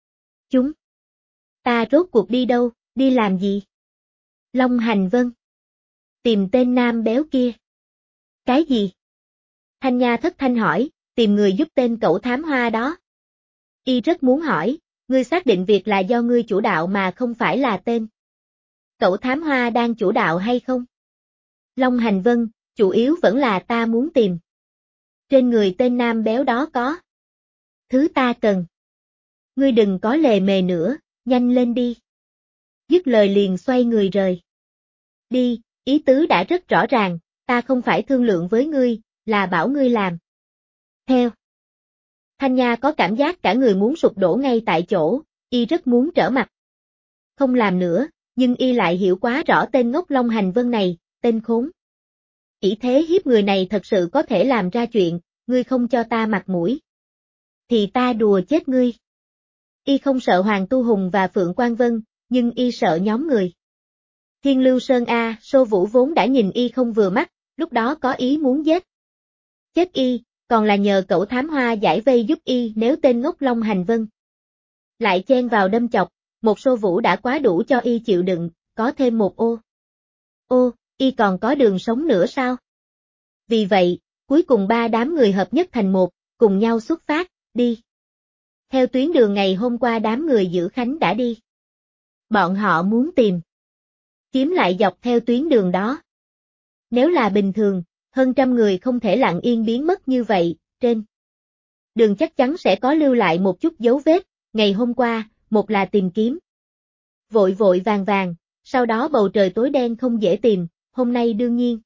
Ta rốt cuộc đi đâu, đi làm gì? Long Hành Vân. Tìm tên nam béo kia. Cái gì? Thanh Nha thất thanh hỏi, tìm người giúp tên cậu thám hoa đó. Y rất muốn hỏi, ngươi xác định việc là do ngươi chủ đạo mà không phải là tên cậu thám hoa đang chủ đạo hay không? Long Hành Vân, chủ yếu vẫn là ta muốn tìm. Trên người tên nam béo đó có thứ ta cần. Ngươi đừng có lề mề nữa, nhanh lên đi. Dứt lời liền xoay người rời. Đi, ý tứ đã rất rõ ràng, ta không phải thương lượng với ngươi, là bảo ngươi làm. Theo. Thanh Nha có cảm giác cả người muốn sụp đổ ngay tại chỗ, y rất muốn trở mặt. Không làm nữa, nhưng y lại hiểu quá rõ tên ngốc Long Hành Vân này, tên khốn. Chỉ thế hiếp người này thật sự có thể làm ra chuyện, ngươi không cho ta mặt mũi. Thì ta đùa chết ngươi. Y không sợ Hoàng Tu Hùng và Phượng Quang Vân, nhưng y sợ nhóm người. Thiên Lưu Sơn A, Sô Vũ vốn đã nhìn y không vừa mắt, lúc đó có ý muốn giết. Chết y, còn là nhờ cậu thám hoa giải vây giúp y nếu tên ngốc Long Hành Vân. Lại chen vào đâm chọc, một Sô Vũ đã quá đủ cho y chịu đựng, có thêm một ô. Ô, y còn có đường sống nữa sao? Vì vậy, cuối cùng ba đám người hợp nhất thành một, cùng nhau xuất phát, đi. Theo tuyến đường ngày hôm qua đám người giữ Khánh đã đi. Bọn họ muốn tìm chiếm lại dọc theo tuyến đường đó. Nếu là bình thường, hơn trăm người không thể lặng yên biến mất như vậy, trên Đường chắc chắn sẽ có lưu lại một chút dấu vết, ngày hôm qua, một là tìm kiếm. Vội vội vàng vàng, sau đó bầu trời tối đen không dễ tìm, hôm nay đương nhiên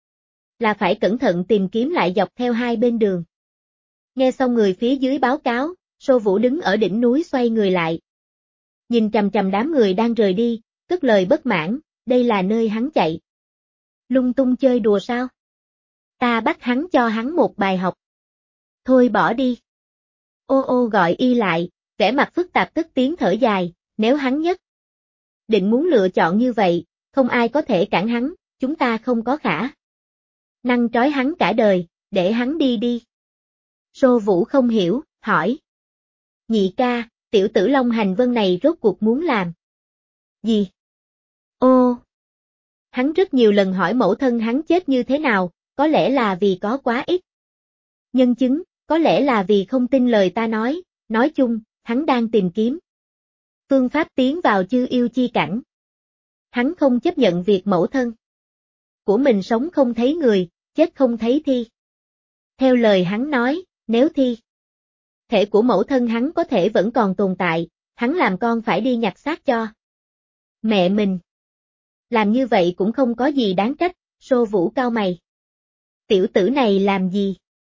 là phải cẩn thận tìm kiếm lại dọc theo hai bên đường. Nghe xong người phía dưới báo cáo, Sô Vũ đứng ở đỉnh núi xoay người lại. Nhìn chằm chằm đám người đang rời đi, cất lời bất mãn, đây là nơi hắn chạy. Lung tung chơi đùa sao? Ta bắt hắn cho hắn một bài học. Thôi bỏ đi. Ô ô gọi y lại, vẻ mặt phức tạp tức tiếng thở dài, nếu hắn nhất định muốn lựa chọn như vậy, không ai có thể cản hắn, chúng ta không có khả năng trói hắn cả đời, để hắn đi đi. Sô Vũ không hiểu, hỏi. Nhị ca, tiểu tử Long Hành Vân này rốt cuộc muốn làm gì? Ô, hắn rất nhiều lần hỏi mẫu thân hắn chết như thế nào, có lẽ là vì có quá ít nhân chứng, có lẽ là vì không tin lời ta nói chung, hắn đang tìm kiếm phương pháp tiến vào chư yêu chi cảnh. Hắn không chấp nhận việc mẫu thân của mình sống không thấy người, chết không thấy thi. Theo lời hắn nói, nếu thi thể của mẫu thân hắn có thể vẫn còn tồn tại, hắn làm con phải đi nhặt xác cho mẹ mình. Làm như vậy cũng không có gì đáng trách, Sô Vũ cau mày. Tiểu tử này làm gì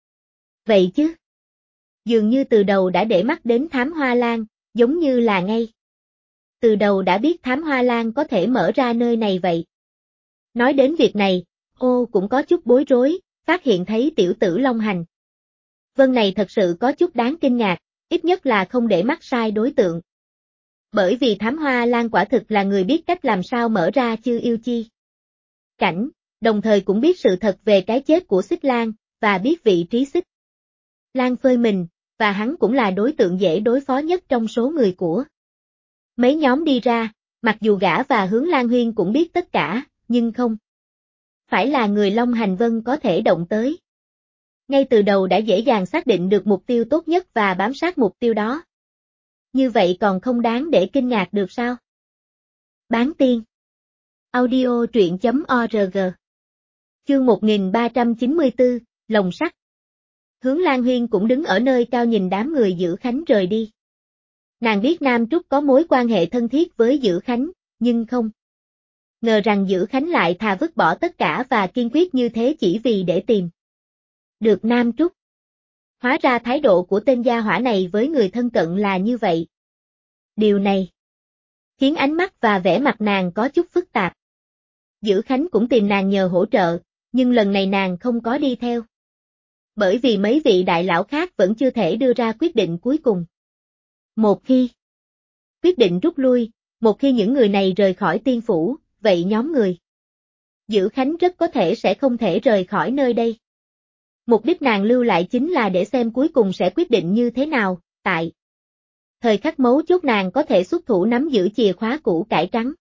vậy chứ? Dường như từ đầu đã để mắt đến Thám Hoa Lan, giống như là ngay từ đầu đã biết Thám Hoa Lan có thể mở ra nơi này vậy. Nói đến việc này, ô cũng có chút bối rối, phát hiện thấy tiểu tử Long Hành Vân này thật sự có chút đáng kinh ngạc, ít nhất là không để mắt sai đối tượng. Bởi vì Thám Hoa Lan quả thực là người biết cách làm sao mở ra chư yêu chi cảnh, đồng thời cũng biết sự thật về cái chết của Xích Lan, và biết vị trí Xích Lan phơi mình, và hắn cũng là đối tượng dễ đối phó nhất trong số người của mấy nhóm đi ra, mặc dù gã và Hướng Lan Huyên cũng biết tất cả, nhưng không phải là người Long Hành Vân có thể động tới. Ngay từ đầu đã dễ dàng xác định được mục tiêu tốt nhất và bám sát mục tiêu đó. Như vậy còn không đáng để kinh ngạc được sao? Bán tiên. Audio truyện.org. Chương 1394, Lồng sắt. Hướng Lan Huyên cũng đứng ở nơi cao nhìn đám người Dữ Khánh rời đi. Nàng biết Nam Trúc có mối quan hệ thân thiết với Dữ Khánh, nhưng không ngờ rằng Dữ Khánh lại thà vứt bỏ tất cả và kiên quyết như thế chỉ vì để tìm được Nam Trúc. Hóa ra thái độ của tên gia hỏa này với người thân cận là như vậy. Điều này khiến ánh mắt và vẻ mặt nàng có chút phức tạp. Dữ Khánh cũng tìm nàng nhờ hỗ trợ, nhưng lần này nàng không có đi theo. Bởi vì mấy vị đại lão khác vẫn chưa thể đưa ra quyết định cuối cùng. Một khi quyết định rút lui, một khi những người này rời khỏi tiên phủ, vậy nhóm người Dữ Khánh rất có thể sẽ không thể rời khỏi nơi đây. Mục đích nàng lưu lại chính là để xem cuối cùng sẽ quyết định như thế nào, tại thời khắc mấu chốt nàng có thể xuất thủ nắm giữ chìa khóa củ cải trắng.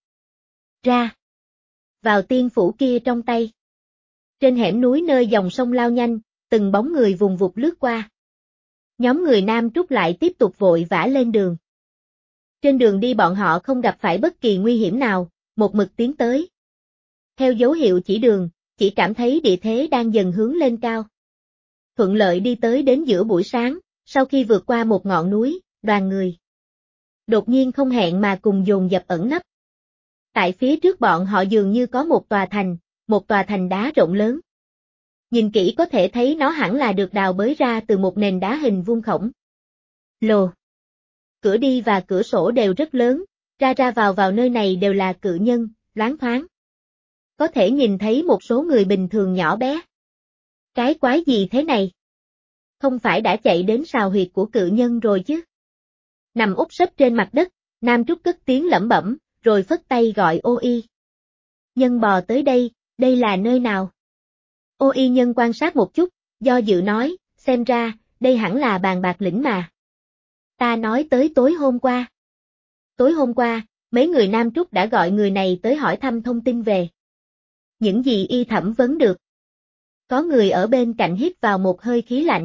Ra vào tiên phủ kia trong tay. Trên hẻm núi nơi dòng sông lao nhanh, từng bóng người vùng vụt lướt qua. Nhóm người Nam Trúc lại tiếp tục vội vã lên đường. Trên đường đi bọn họ không gặp phải bất kỳ nguy hiểm nào, một mực tiến tới. Theo dấu hiệu chỉ đường, chỉ cảm thấy địa thế đang dần hướng lên cao. Thuận lợi đi tới đến giữa buổi sáng, sau khi vượt qua một ngọn núi, đoàn người đột nhiên không hẹn mà cùng dồn dập ẩn nấp. Tại phía trước bọn họ dường như có một tòa thành đá rộng lớn. Nhìn kỹ có thể thấy nó hẳn là được đào bới ra từ một nền đá hình vuông khổng lồ. Cửa đi và cửa sổ đều rất lớn, ra ra vào nơi này đều là cự nhân, loáng thoáng. Có thể nhìn thấy một số người bình thường nhỏ bé. Cái quái gì thế này? Không phải đã chạy đến sào huyệt của cự nhân rồi chứ? Nằm úp sấp trên mặt đất, Nam Trúc cất tiếng lẩm bẩm, rồi phất tay gọi Ô Y Nhân bò tới đây, đây là nơi nào? Ô Y Nhân quan sát một chút, do dự nói, xem ra, đây hẳn là bàn bạc lĩnh mà. Ta nói tới tối hôm qua. Tối hôm qua, mấy người Nam Trúc đã gọi người này tới hỏi thăm thông tin về những gì y thẩm vấn được. Có người ở bên cạnh hít vào một hơi khí lạnh.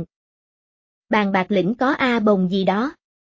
Bàn bạc lĩnh có A bồng gì đó.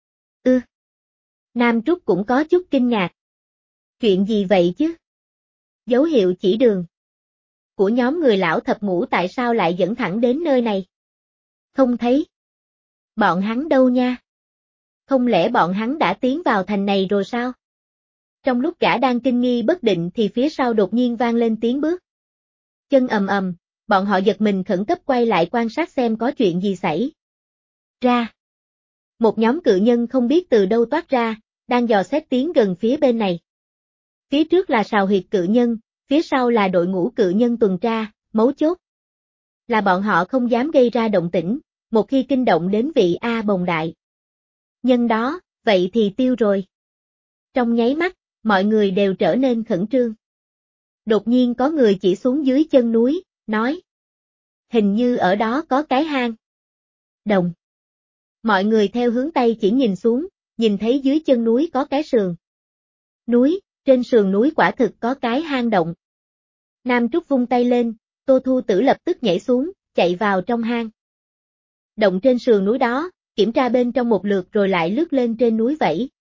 Nam Trúc cũng có chút kinh ngạc. Chuyện gì vậy chứ? Dấu hiệu chỉ đường của nhóm người lão thập ngũ tại sao lại dẫn thẳng đến nơi này? Không thấy Bọn hắn đâu nha? Không lẽ bọn hắn đã tiến vào thành này rồi sao? Trong lúc gã đang kinh nghi bất định thì phía sau đột nhiên vang lên tiếng bước. Chân ầm ầm, bọn họ giật mình khẩn cấp quay lại quan sát xem có chuyện gì xảy ra. Một nhóm cự nhân không biết từ đâu toát ra, đang dò xét tiến gần phía bên này. Phía trước là sào huyệt cự nhân, phía sau là đội ngũ cự nhân tuần tra, mấu chốt là bọn họ không dám gây ra động tĩnh, một khi kinh động đến vị A Bồng Đại nhân đó, vậy thì tiêu rồi. Trong nháy mắt, mọi người đều trở nên khẩn trương. Đột nhiên có người chỉ xuống dưới chân núi, nói. Hình như ở đó có cái hang động. Mọi người theo hướng Tây chỉ nhìn xuống, nhìn thấy dưới chân núi có cái sườn núi, trên sườn núi quả thực có cái hang động. Nam Trúc vung tay lên, Tô Thu Tử lập tức nhảy xuống, chạy vào trong hang động trên sườn núi đó, kiểm tra bên trong một lượt rồi lại lướt lên trên núi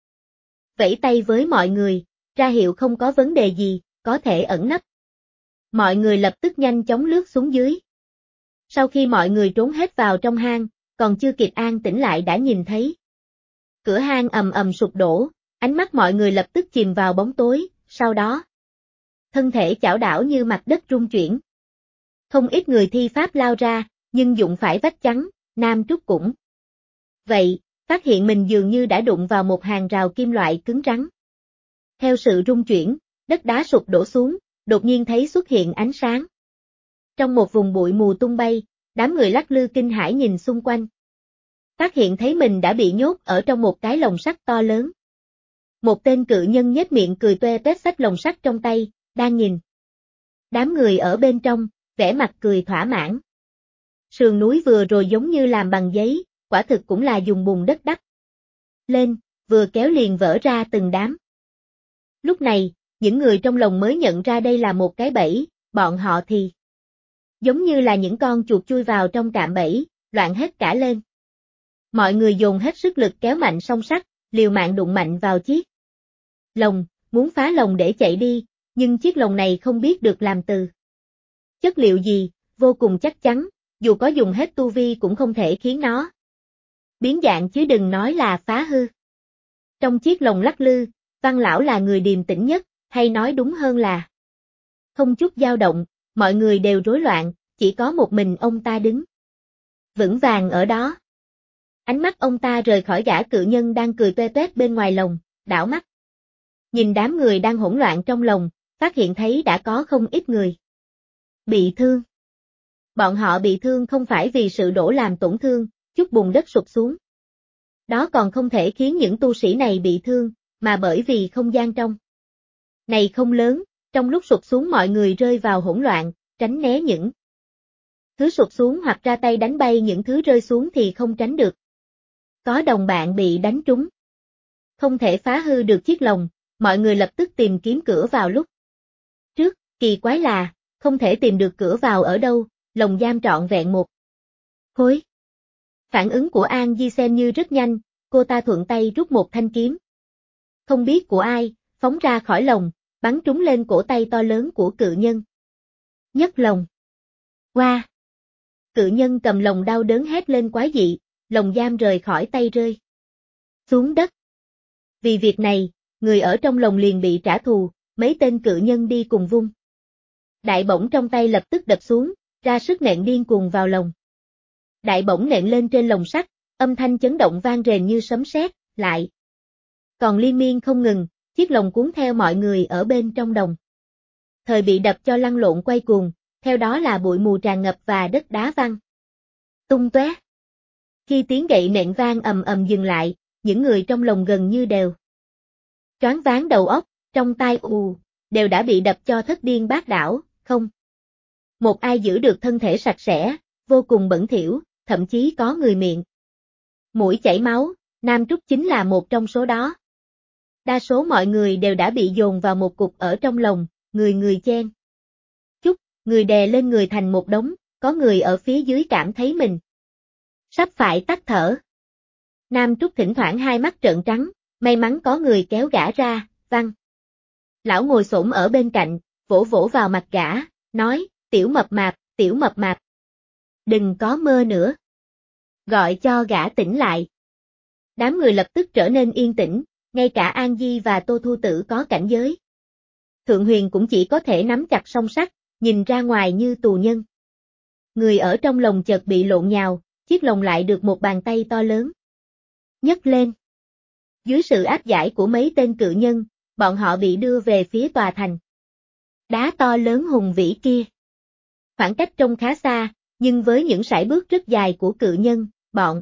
vẫy tay với mọi người, ra hiệu không có vấn đề gì, có thể ẩn nấp. Mọi người lập tức nhanh chóng lướt xuống dưới. Sau khi mọi người trốn hết vào trong hang, còn chưa kịp an tĩnh lại đã nhìn thấy cửa hang ầm ầm sụp đổ, ánh mắt mọi người lập tức chìm vào bóng tối, sau đó thân thể chảo đảo như mặt đất rung chuyển. Không ít người thi pháp lao ra, nhưng dụng phải vách chắn, Nam Trúc cũng vậy, phát hiện mình dường như đã đụng vào một hàng rào kim loại cứng rắn. Theo sự rung chuyển, đất đá sụp đổ xuống, đột nhiên thấy xuất hiện ánh sáng. Trong một vùng bụi mù tung bay, đám người lắc lư kinh hãi nhìn xung quanh. Phát hiện thấy mình đã bị nhốt ở trong một cái lồng sắt to lớn. Một tên cự nhân nhếch miệng cười toe toét xách lồng sắt trong tay, đang nhìn. Đám người ở bên trong, vẻ mặt cười thỏa mãn. Sườn núi vừa rồi giống như làm bằng giấy, quả thực cũng là dùng bùn đất đắp lên, vừa kéo liền vỡ ra từng đám. Lúc này, những người trong lồng mới nhận ra đây là một cái bẫy, bọn họ thì giống như là những con chuột chui vào trong cạm bẫy, loạn hết cả lên. Mọi người dồn hết sức lực kéo mạnh song sắt, liều mạng đụng mạnh vào chiếc lồng, muốn phá lồng để chạy đi, nhưng chiếc lồng này không biết được làm từ chất liệu gì, vô cùng chắc chắn, dù có dùng hết tu vi cũng không thể khiến nó biến dạng chứ đừng nói là phá hư. Trong chiếc lồng lắc lư, Văn lão là người điềm tĩnh nhất, hay nói đúng hơn là không chút dao động, mọi người đều rối loạn, chỉ có một mình ông ta đứng vững vàng ở đó. Ánh mắt ông ta rời khỏi gã cự nhân đang cười toe toét bên ngoài lồng, đảo mắt nhìn đám người đang hỗn loạn trong lồng, phát hiện thấy đã có không ít người bị thương. Bọn họ bị thương không phải vì sự đổ làm tổn thương, chút bùn đất sụp xuống. Đó còn không thể khiến những tu sĩ này bị thương, mà bởi vì không gian trong này không lớn, trong lúc sụp xuống mọi người rơi vào hỗn loạn, tránh né những thứ sụp xuống hoặc ra tay đánh bay những thứ rơi xuống thì không tránh được. Có đồng bạn bị đánh trúng. Không thể phá hư được chiếc lồng, mọi người lập tức tìm kiếm cửa vào lúc trước, kỳ quái là, không thể tìm được cửa vào ở đâu, lồng giam trọn vẹn một khối. Phản ứng của An Di xem như rất nhanh, cô ta thuận tay rút một thanh kiếm. Không biết của ai, phóng ra khỏi lồng, bắn trúng lên cổ tay to lớn của cự nhân. Nhấc lồng. Qua. Cự nhân cầm lồng đau đớn hét lên quái dị, lồng giam rời khỏi tay rơi xuống đất. Vì việc này, người ở trong lồng liền bị trả thù, mấy tên cự nhân đi cùng vung. Đại bổng trong tay lập tức đập xuống, ra sức nện điên cuồng vào lồng. Đại bổng nện lên trên lồng sắt, âm thanh chấn động vang rền như sấm sét, lại còn liên miên không ngừng, chiếc lồng cuốn theo mọi người ở bên trong đồng. Thời bị đập cho lăn lộn quay cuồng, theo đó là bụi mù tràn ngập và đất đá văng tung tóe. Khi tiếng gậy nện vang ầm ầm dừng lại, những người trong lồng gần như đều choáng váng đầu óc, trong tai đều đã bị đập cho thất điên bát đảo, không một ai giữ được thân thể sạch sẽ, vô cùng bẩn thỉu, thậm chí có người miệng mũi chảy máu, Nam Trúc chính là một trong số đó. Đa số mọi người đều đã bị dồn vào một cục ở trong lồng, người chen chúc, người đè lên người thành một đống, có người ở phía dưới cảm thấy mình sắp phải tắt thở. Nam Trúc thỉnh thoảng hai mắt trợn trắng, may mắn có người kéo gã ra, Văn lão ngồi xổm ở bên cạnh, vỗ vỗ vào mặt gã, nói, tiểu mập mạp, đừng có mơ nữa. gọi cho gã tỉnh lại. Đám người lập tức trở nên yên tĩnh, ngay cả An Di và Tô Thu Tử có cảnh giới. Thượng Huyền cũng chỉ có thể nắm chặt song sắt, nhìn ra ngoài như tù nhân. Người ở trong lồng chợt bị lộn nhào, chiếc lồng lại được một bàn tay to lớn nhấc lên. Dưới sự áp giải của mấy tên cự nhân, bọn họ bị đưa về phía tòa thành. Đá to lớn hùng vĩ kia. Khoảng cách trông khá xa, nhưng với những sải bước rất dài của cự nhân, bọn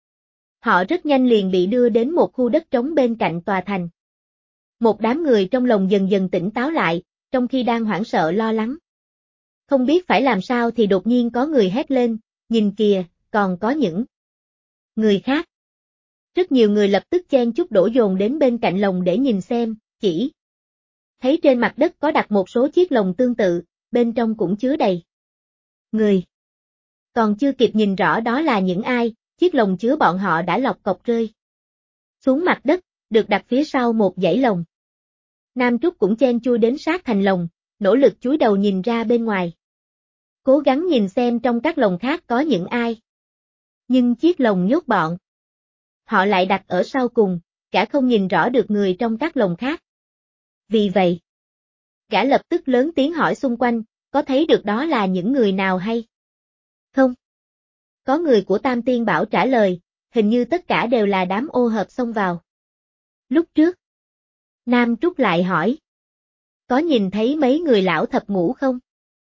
họ rất nhanh liền bị đưa đến một khu đất trống bên cạnh tòa thành. Một đám người trong lồng dần dần tỉnh táo lại, trong khi đang hoảng sợ lo lắng. Không biết phải làm sao thì đột nhiên có người hét lên, nhìn kìa, còn có những người khác. Rất nhiều người lập tức chen chúc đổ dồn đến bên cạnh lồng để nhìn xem, chỉ thấy trên mặt đất có đặt một số chiếc lồng tương tự, bên trong cũng chứa đầy người. Còn chưa kịp nhìn rõ đó là những ai, chiếc lồng chứa bọn họ đã lọc cọc rơi xuống mặt đất, được đặt phía sau một dãy lồng. Nam Trúc cũng chen chui đến sát thành lồng, nỗ lực chúi đầu nhìn ra bên ngoài. Cố gắng nhìn xem trong các lồng khác có những ai. Nhưng chiếc lồng nhốt bọn họ lại đặt ở sau cùng, gã không nhìn rõ được người trong các lồng khác. Vì vậy, gã lập tức lớn tiếng hỏi xung quanh, có thấy được đó là những người nào hay không? Có người của Tam Tiên Bảo trả lời, hình như tất cả đều là đám ô hợp xông vào. Lúc trước, Nam Trúc lại hỏi, có nhìn thấy mấy người lão thập ngũ không?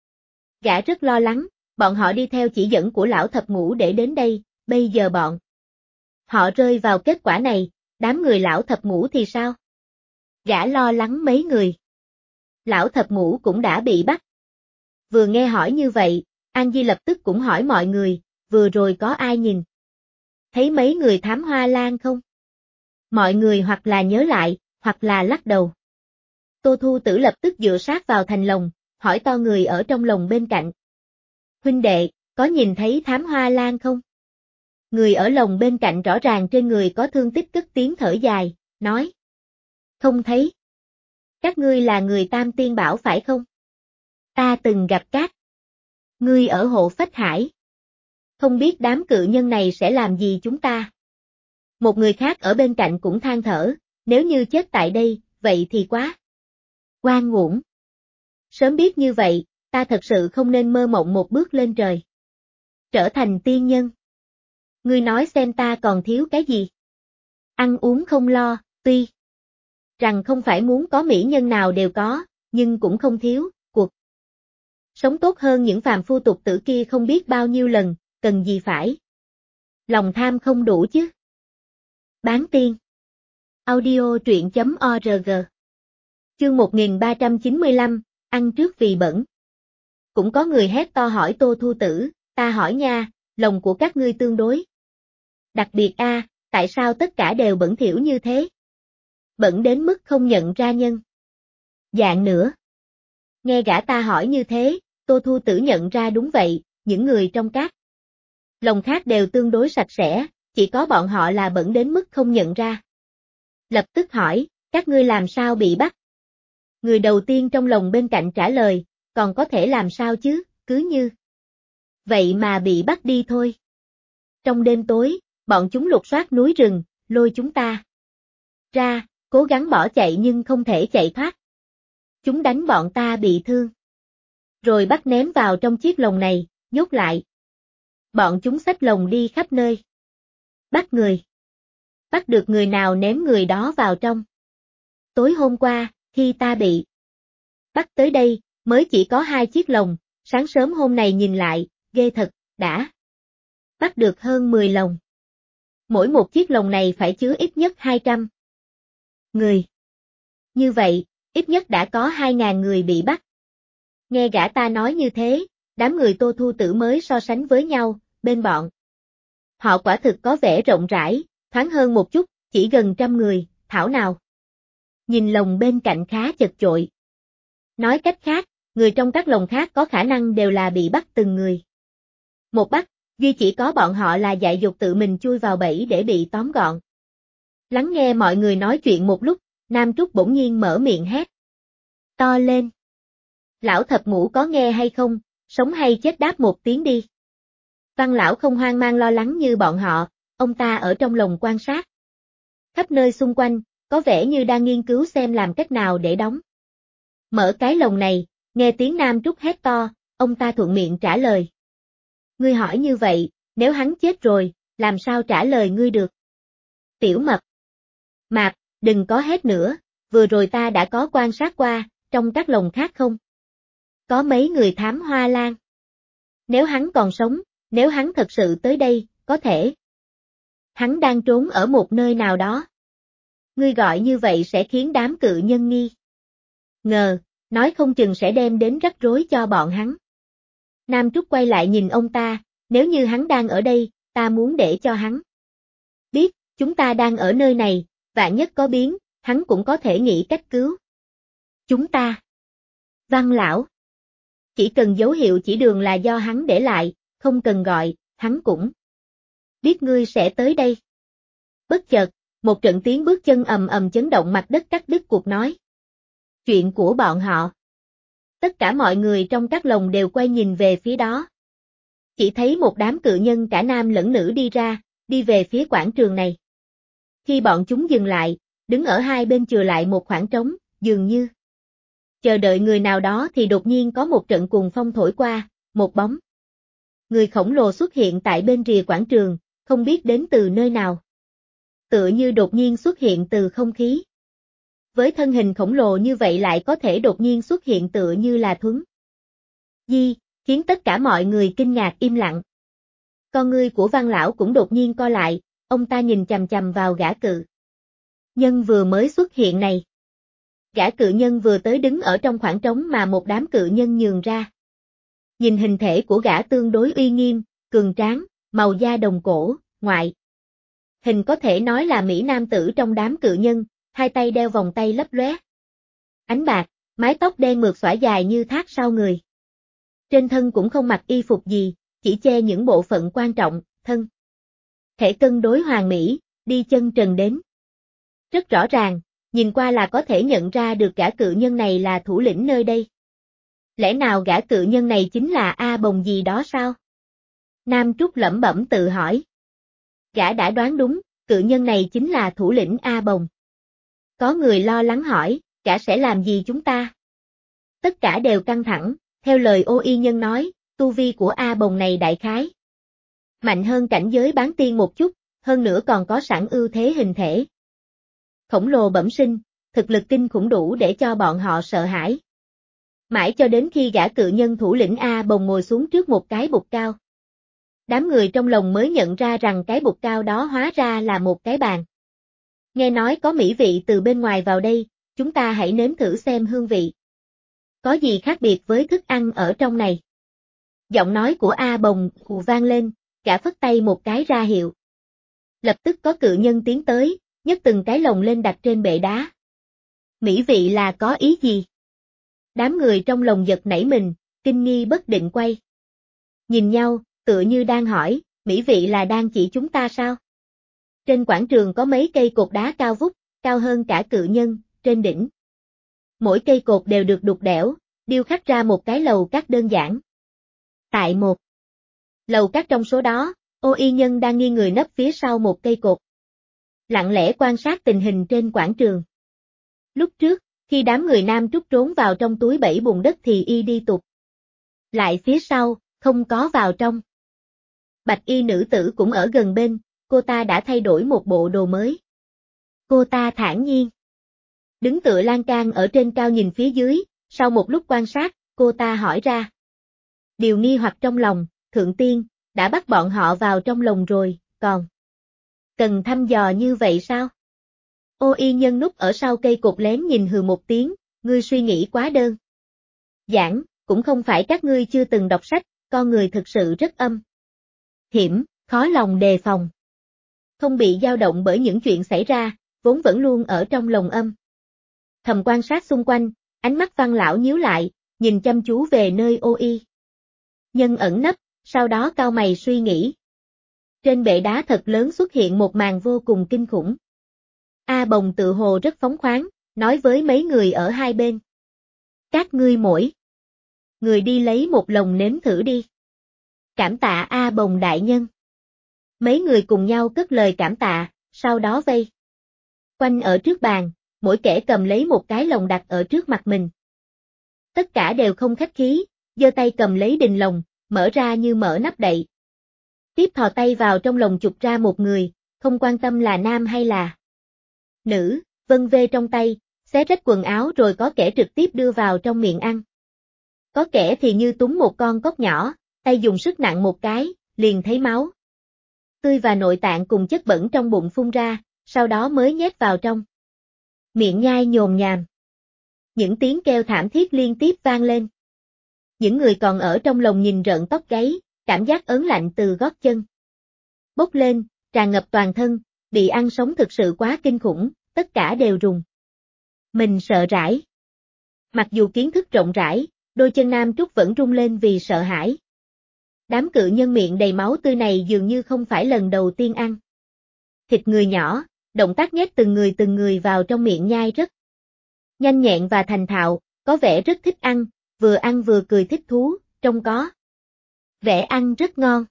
Gã rất lo lắng, bọn họ đi theo chỉ dẫn của lão thập ngũ để đến đây, bây giờ bọn họ rơi vào kết quả này, đám người lão thập ngũ thì sao? Gã lo lắng mấy người. Lão thập ngũ cũng đã bị bắt. Vừa nghe hỏi như vậy, An Di lập tức cũng hỏi mọi người, vừa rồi có ai nhìn thấy mấy người thám hoa lan không? Mọi người hoặc là nhớ lại, hoặc là lắc đầu. Tô Thu Tử lập tức dựa sát vào thành lồng, hỏi to người ở trong lồng bên cạnh. Huynh đệ, có nhìn thấy thám hoa lan không? Người ở lồng bên cạnh rõ ràng trên người có thương tích cất tiếng thở dài, nói. Không thấy. Các ngươi là người Tam Tiên Bảo phải không? Ta từng gặp các ngươi ở Hộ Phách Hải. Không biết đám cự nhân này sẽ làm gì chúng ta? Một người khác ở bên cạnh cũng than thở, nếu như chết tại đây, vậy thì quá oan uổng. Sớm biết như vậy, ta thật sự không nên mơ mộng một bước lên trời. Trở thành tiên nhân. Ngươi nói xem ta còn thiếu cái gì? Ăn uống không lo, tuy rằng không phải muốn có mỹ nhân nào đều có, nhưng cũng không thiếu, cuộc sống tốt hơn những phàm phu tục tử kia không biết bao nhiêu lần, cần gì phải. Lòng tham không đủ chứ. Bán tiên. Audio truyện.org. Chương 1395, ăn trước vì bẩn. Cũng có người hét to hỏi Tô Thu Tử, ta hỏi nha, lồng của các ngươi tương đối đặc biệt a, tại sao tất cả đều bẩn thỉu như thế? Bẩn đến mức không nhận ra nhân dạng nữa. Nghe gã ta hỏi như thế, Tô Thu Tử nhận ra đúng vậy, những người trong các lồng khác đều tương đối sạch sẽ, chỉ có bọn họ là bẩn đến mức không nhận ra. Lập tức hỏi, các ngươi làm sao bị bắt? Người đầu tiên trong lồng bên cạnh trả lời, còn có thể làm sao chứ, cứ như vậy mà bị bắt đi thôi. Trong đêm tối, bọn chúng lục soát núi rừng, lôi chúng ta ra, cố gắng bỏ chạy nhưng không thể chạy thoát. Chúng đánh bọn ta bị thương. Rồi bắt ném vào trong chiếc lồng này, nhốt lại. Bọn chúng xách lồng đi khắp nơi. Bắt người. Bắt được người nào ném người đó vào trong. Tối hôm qua, khi ta bị bắt tới đây, mới chỉ có 2 chiếc lồng, sáng sớm hôm này nhìn lại, ghê thật, đã bắt được hơn 10 lồng. Mỗi một chiếc lồng này phải chứa ít nhất 200 người. Như vậy, ít nhất đã có 2.000 người bị bắt. Nghe gã ta nói như thế, đám người Tô Thu Tử mới so sánh với nhau, bên bọn họ quả thực có vẻ rộng rãi, thoáng hơn một chút, chỉ gần 100 người, thảo nào. Nhìn lồng bên cạnh khá chật chội. Nói cách khác, người trong các lồng khác có khả năng đều là bị bắt từng người. Một bắt, duy chỉ có bọn họ là dại dột tự mình chui vào bẫy để bị tóm gọn. Lắng nghe mọi người nói chuyện một lúc, Nam Trúc bỗng nhiên mở miệng hét to lên. Lão thập ngũ có nghe hay không, sống hay chết đáp một tiếng đi. Văn lão không hoang mang lo lắng như bọn họ, ông ta ở trong lồng quan sát. Khắp nơi xung quanh, có vẻ như đang nghiên cứu xem làm cách nào để đóng. Mở cái lồng này, nghe tiếng Nam Trúc hét to, ông ta thuận miệng trả lời. Ngươi hỏi như vậy, nếu hắn chết rồi, làm sao trả lời ngươi được? Tiểu Mập. Mạp, đừng có hét nữa, vừa rồi ta đã có quan sát qua, trong các lồng khác không? Có mấy người thám hoa lan. Nếu hắn còn sống, nếu hắn thật sự tới đây, có thể. Hắn đang trốn ở một nơi nào đó. Ngươi gọi như vậy sẽ khiến đám cự nhân nghi ngờ, nói không chừng sẽ đem đến rắc rối cho bọn hắn. Nam Trúc quay lại nhìn ông ta, nếu như hắn đang ở đây, ta muốn để cho hắn biết, chúng ta đang ở nơi này, vạn nhất có biến, hắn cũng có thể nghĩ cách cứu chúng ta. Văn lão. Chỉ cần dấu hiệu chỉ đường là do hắn để lại, không cần gọi, hắn cũng biết ngươi sẽ tới đây. Bất chợt, một trận tiếng bước chân ầm ầm chấn động mặt đất cắt đứt cuộc nói chuyện của bọn họ. Tất cả mọi người trong các lồng đều quay nhìn về phía đó. Chỉ thấy một đám cự nhân cả nam lẫn nữ đi ra, đi về phía quảng trường này. Khi bọn chúng dừng lại, đứng ở hai bên chừa lại một khoảng trống, dường như chờ đợi người nào đó thì đột nhiên có một trận cuồng phong thổi qua, một bóng người khổng lồ xuất hiện tại bên rìa quảng trường, không biết đến từ nơi nào. Tựa như đột nhiên xuất hiện từ không khí. Với thân hình khổng lồ như vậy lại có thể đột nhiên xuất hiện tựa như là thuấn di, khiến tất cả mọi người kinh ngạc im lặng. Con ngươi của Văn lão cũng đột nhiên co lại, ông ta nhìn chằm chằm vào gã cự nhân vừa mới xuất hiện này. Gã cự nhân vừa tới đứng ở trong khoảng trống mà một đám cự nhân nhường ra. Nhìn hình thể của gã tương đối uy nghiêm, cường tráng, màu da đồng cổ, ngoại hình có thể nói là mỹ nam tử trong đám cự nhân, hai tay đeo vòng tay lấp lóe ánh bạc, mái tóc đen mượt xõa dài như thác sau người. Trên thân cũng không mặc y phục gì, chỉ che những bộ phận quan trọng, thân thể cân đối hoàn mỹ, đi chân trần đến. Rất rõ ràng, nhìn qua là có thể nhận ra được gã cự nhân này là thủ lĩnh nơi đây. Lẽ nào gã cự nhân này chính là A Bồng gì đó sao? Nam Trúc lẩm bẩm tự hỏi. Gã đã đoán đúng, cự nhân này chính là thủ lĩnh A Bồng. Có người lo lắng hỏi, gã sẽ làm gì chúng ta? Tất cả đều căng thẳng, theo lời Ô Y Nhân nói, tu vi của A Bồng này đại khái mạnh hơn cảnh giới bán tiên một chút, hơn nữa còn có sẵn ưu thế hình thể khổng lồ bẩm sinh, thực lực kinh khủng đủ để cho bọn họ sợ hãi. Mãi cho đến khi gã cự nhân thủ lĩnh A Bồng ngồi xuống trước một cái bục cao. Đám người trong lồng mới nhận ra rằng cái bục cao đó hóa ra là một cái bàn. Nghe nói có mỹ vị từ bên ngoài vào đây, chúng ta hãy nếm thử xem hương vị. Có gì khác biệt với thức ăn ở trong này? Giọng nói của A Bồng vang lên, gã phất tay một cái ra hiệu. Lập tức có cự nhân tiến tới, nhấc từng cái lồng lên đặt trên bệ đá. Mỹ vị là có ý gì? Đám người trong lồng giật nảy mình, kinh nghi bất định quay. Nhìn nhau, tựa như đang hỏi, mỹ vị là đang chỉ chúng ta sao? Trên quảng trường có mấy cây cột đá cao vút, cao hơn cả cự nhân, trên đỉnh. Mỗi cây cột đều được đục đẽo, điêu khắc ra một cái lầu các đơn giản. Tại một lầu các trong số đó, Ô Y Nhân đang nghiêng người nấp phía sau một cây cột. Lặng lẽ quan sát tình hình trên quảng trường. Lúc trước, khi đám người Nam Trúc trốn vào trong túi bẫy bùn đất thì y đi tụt lại phía sau, không có vào trong. Bạch y nữ tử cũng ở gần bên, cô ta đã thay đổi một bộ đồ mới. Cô ta thản nhiên đứng tựa lan can ở trên cao nhìn phía dưới, sau một lúc quan sát, cô ta hỏi ra. Điều nghi hoặc trong lòng, Thượng Tiên, đã bắt bọn họ vào trong lồng rồi, còn cần thăm dò như vậy sao? Ô Y Nhân núp ở sau cây cột lén nhìn hừ một tiếng, ngươi suy nghĩ quá đơn giản, cũng không phải các ngươi chưa từng đọc sách, con người thực sự rất âm hiểm, khó lòng đề phòng. Không bị dao động bởi những chuyện xảy ra, vốn vẫn luôn ở trong lòng âm. Thầm quan sát xung quanh, ánh mắt Văn lão nhíu lại, nhìn chăm chú về nơi Ô Y Nhân ẩn nấp, sau đó cau mày suy nghĩ. Trên bệ đá thật lớn xuất hiện một màn vô cùng kinh khủng. A Bồng tự hồ rất phóng khoáng, nói với mấy người ở hai bên. Các ngươi mỗi người đi lấy một lồng nếm thử đi. Cảm tạ A Bồng đại nhân. Mấy người cùng nhau cất lời cảm tạ, sau đó vây quanh ở trước bàn, mỗi kẻ cầm lấy một cái lồng đặt ở trước mặt mình. Tất cả đều không khách khí, giơ tay cầm lấy đình lồng, mở ra như mở nắp đậy. Tiếp thò tay vào trong lồng chụp ra một người, không quan tâm là nam hay là nữ, vân vê trong tay, xé rách quần áo rồi có kẻ trực tiếp đưa vào trong miệng ăn. Có kẻ thì như túm một con cóc nhỏ, tay dùng sức nặng một cái, liền thấy máu tươi và nội tạng cùng chất bẩn trong bụng phun ra, sau đó mới nhét vào trong miệng nhai nhồm nhàm. Những tiếng kêu thảm thiết liên tiếp vang lên. Những người còn ở trong lồng nhìn rợn tóc gáy, cảm giác ớn lạnh từ gót chân bốc lên, tràn ngập toàn thân, bị ăn sống thực sự quá kinh khủng, tất cả đều rùng mình sợ rãi. Mặc dù kiến thức rộng rãi, đôi chân Nam Trúc vẫn rung lên vì sợ hãi. Đám cự nhân miệng đầy máu tươi này dường như không phải lần đầu tiên ăn thịt người nhỏ, động tác nhét từng người vào trong miệng nhai rất nhanh nhẹn và thành thạo, có vẻ rất thích ăn vừa cười thích thú, trông có vẻ ăn rất ngon.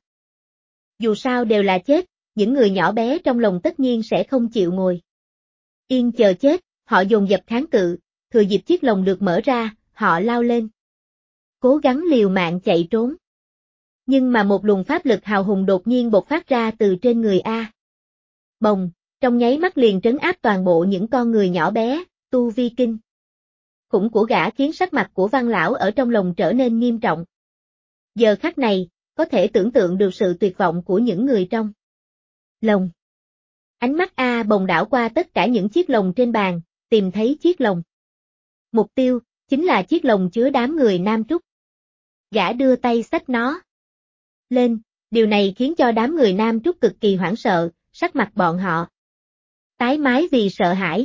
Dù sao đều là chết, những người nhỏ bé trong lòng tất nhiên sẽ không chịu ngồi yên chờ chết, họ dồn dập kháng cự, thừa dịp chiếc lồng được mở ra, họ lao lên, cố gắng liều mạng chạy trốn. Nhưng mà một luồng pháp lực hào hùng đột nhiên bộc phát ra từ trên người A Bồng, trong nháy mắt liền trấn áp toàn bộ những con người nhỏ bé, tu vi kinh khủng của gã khiến sắc mặt của Văn lão ở trong lòng trở nên nghiêm trọng. Giờ khắc này, có thể tưởng tượng được sự tuyệt vọng của những người trong lồng. Ánh mắt A Bồng đảo qua tất cả những chiếc lồng trên bàn, tìm thấy chiếc lồng. Mục tiêu, chính là chiếc lồng chứa đám người Nam Trúc. Gã đưa tay xách nó lên, điều này khiến cho đám người Nam Trúc cực kỳ hoảng sợ, sắc mặt bọn họ tái mái vì sợ hãi.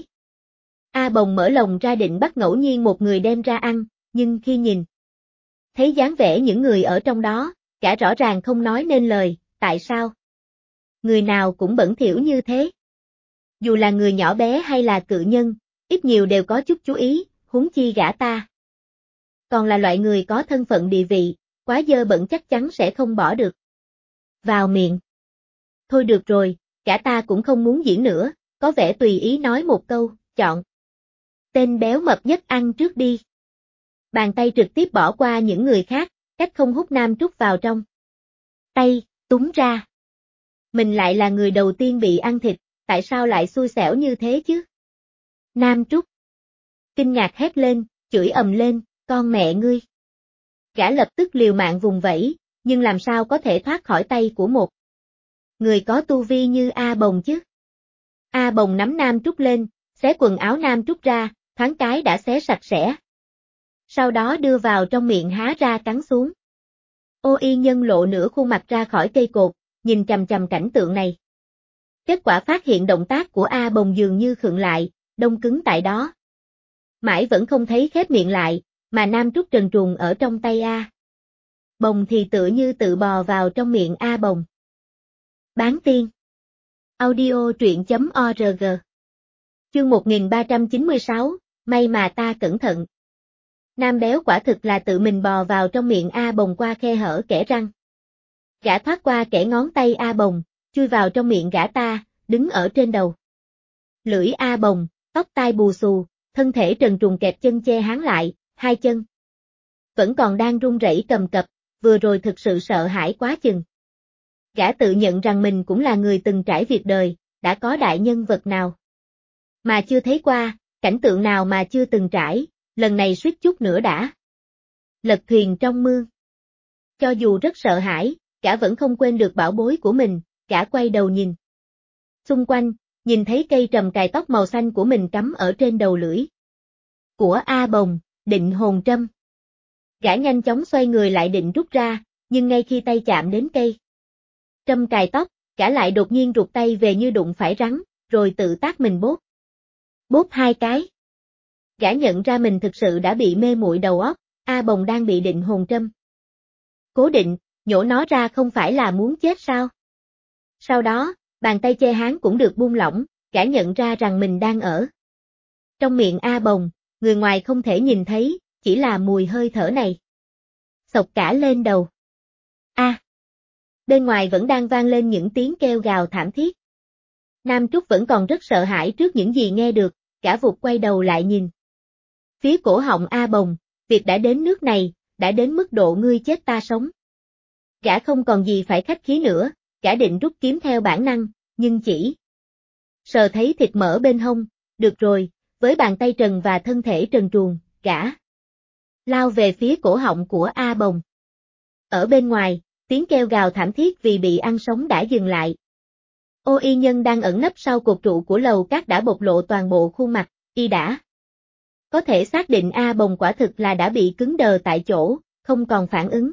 A Bồng mở lồng ra định bắt ngẫu nhiên một người đem ra ăn, nhưng khi nhìn thấy dáng vẻ những người ở trong đó, gã rõ ràng không nói nên lời, tại sao? Người nào cũng bẩn thỉu như thế. Dù là người nhỏ bé hay là cự nhân, ít nhiều đều có chút chú ý, huống chi gã ta. Còn là loại người có thân phận địa vị, quá dơ bẩn chắc chắn sẽ không bỏ được vào miệng. Thôi được rồi, gã ta cũng không muốn diễn nữa, có vẻ tùy ý nói một câu, chọn tên béo mập nhất ăn trước đi. Bàn tay trực tiếp bỏ qua những người khác, cách không hút Nam Trúc vào trong tay, túm ra. Mình lại là người đầu tiên bị ăn thịt, tại sao lại xui xẻo như thế chứ? Nam Trúc kinh ngạc hét lên, chửi ầm lên, con mẹ ngươi. Gã lập tức liều mạng vùng vẫy, nhưng làm sao có thể thoát khỏi tay của một người có tu vi như A Bồng chứ? A Bồng nắm Nam Trúc lên, xé quần áo Nam Trúc ra, thoáng cái đã xé sạch sẽ. Sau đó đưa vào trong miệng há ra cắn xuống. Ô Y Nhân lộ nửa khuôn mặt ra khỏi cây cột, nhìn chằm chằm cảnh tượng này. Kết quả phát hiện động tác của A Bồng dường như khựng lại, đông cứng tại đó. Mãi vẫn không thấy khép miệng lại, mà Nam Trúc trần truồng ở trong tay A Bồng thì tựa như tự bò vào trong miệng A Bồng. Bán tiên. Audio truyện.org. Chương 1396, may mà ta cẩn thận. Nam béo quả thực là tự mình bò vào trong miệng A Bồng qua khe hở kẽ răng. Gã thoát qua kẽ ngón tay A Bồng, chui vào trong miệng gã ta, đứng ở trên đầu lưỡi A Bồng, tóc tai bù xù, thân thể trần truồng kẹp chân che hắn lại, hai chân vẫn còn đang run rẩy cầm cập, vừa rồi thực sự sợ hãi quá chừng. Gã tự nhận rằng mình cũng là người từng trải việc đời, đã có đại nhân vật nào mà chưa thấy qua, cảnh tượng nào mà chưa từng trải, lần này suýt chút nữa đã lật thuyền trong mương. Cho dù rất sợ hãi, gã vẫn không quên được bảo bối của mình, gã quay đầu nhìn xung quanh, nhìn thấy cây trầm cài tóc màu xanh của mình cắm ở trên đầu lưỡi của A Bồng, định hồn trâm. Gã nhanh chóng xoay người lại định rút ra, nhưng ngay khi tay chạm đến cây trâm cài tóc, gã lại đột nhiên rụt tay về như đụng phải rắn, rồi tự tác mình bóp. Bóp hai cái. Gã nhận ra mình thực sự đã bị mê muội đầu óc, A Bồng đang bị định hồn trâm cố định, nhổ nó ra không phải là muốn chết sao? Sau đó, bàn tay che háng cũng được buông lỏng, gã nhận ra rằng mình đang ở trong miệng A Bồng, người ngoài không thể nhìn thấy, chỉ là mùi hơi thở này xộc cả lên đầu. A Bên ngoài vẫn đang vang lên những tiếng kêu gào thảm thiết. Nam Trúc vẫn còn rất sợ hãi trước những gì nghe được, gã vụt quay đầu lại nhìn. Phía cổ họng A Bồng, việc đã đến nước này, đã đến mức độ ngươi chết ta sống. Gã không còn gì phải khách khí nữa, gã định rút kiếm theo bản năng, nhưng chỉ sờ thấy thịt mỡ bên hông, được rồi, với bàn tay trần và thân thể trần truồng, gã lao về phía cổ họng của A Bồng. Ở bên ngoài, tiếng kêu gào thảm thiết vì bị ăn sống đã dừng lại. Ô y nhân đang ẩn nấp sau cột trụ của lầu cát đã bộc lộ toàn bộ khuôn mặt, y đã có thể xác định A Bồng quả thực là đã bị cứng đờ tại chỗ, không còn phản ứng.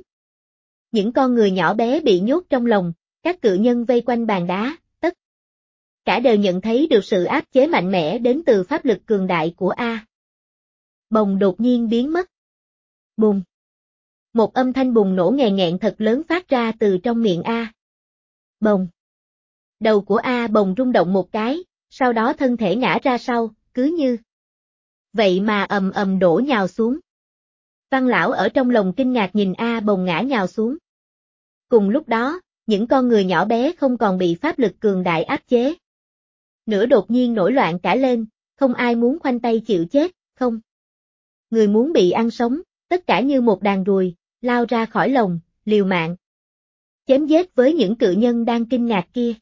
Những con người nhỏ bé bị nhốt trong lồng, các cự nhân vây quanh bàn đá, tất cả đều nhận thấy được sự áp chế mạnh mẽ đến từ pháp lực cường đại của A Bồng đột nhiên biến mất. Bùng! Một âm thanh bùng nổ nghè nghẹn thật lớn phát ra từ trong miệng A Bồng. Đầu của A Bồng rung động một cái, sau đó thân thể ngã ra sau, cứ như vậy mà ầm ầm đổ nhào xuống. Văn lão ở trong lồng kinh ngạc nhìn A Bồng ngã nhào xuống. Cùng lúc đó, những con người nhỏ bé không còn bị pháp lực cường đại áp chế. Nữa đột nhiên nổi loạn cả lên, không ai muốn khoanh tay chịu chết, không. Người muốn bị ăn sống, tất cả như một đàn ruồi, lao ra khỏi lồng, liều mạng. Chém giết với những cự nhân đang kinh ngạc kia.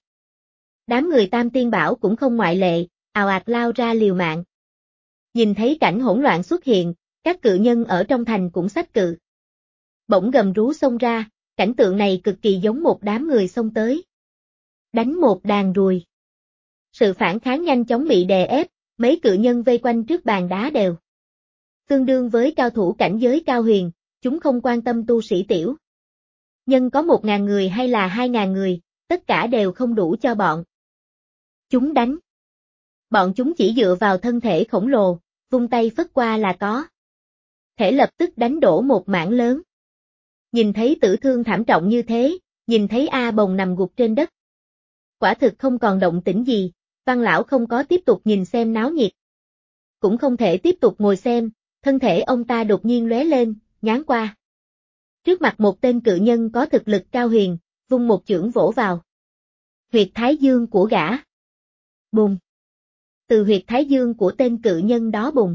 Đám người Tam Tiên Bảo cũng không ngoại lệ, ào ạt lao ra liều mạng. Nhìn thấy cảnh hỗn loạn xuất hiện, các cự nhân ở trong thành cũng xách cự. Bỗng gầm rú xông ra, cảnh tượng này cực kỳ giống một đám người xông tới. Đánh một đàn ruồi. Sự phản kháng nhanh chóng bị đè ép, mấy cự nhân vây quanh trước bàn đá đều tương đương với cao thủ cảnh giới cao huyền, chúng không quan tâm tu sĩ tiểu nhân có 1.000 người hay là 2.000 người, tất cả đều không đủ cho bọn chúng đánh. Bọn chúng chỉ dựa vào thân thể khổng lồ, vung tay phất qua là có thể lập tức đánh đổ một mảng lớn. Nhìn thấy tử thương thảm trọng như thế, nhìn thấy A Bồng nằm gục trên đất. Quả thực không còn động tĩnh gì, Văn lão không có tiếp tục nhìn xem náo nhiệt. Cũng không thể tiếp tục ngồi xem, thân thể ông ta đột nhiên lóe lên, nháng qua. Trước mặt một tên cự nhân có thực lực cao huyền, vung một chưởng vỗ vào huyệt thái dương của gã. Bùng! Từ huyệt thái dương của tên cự nhân đó bùng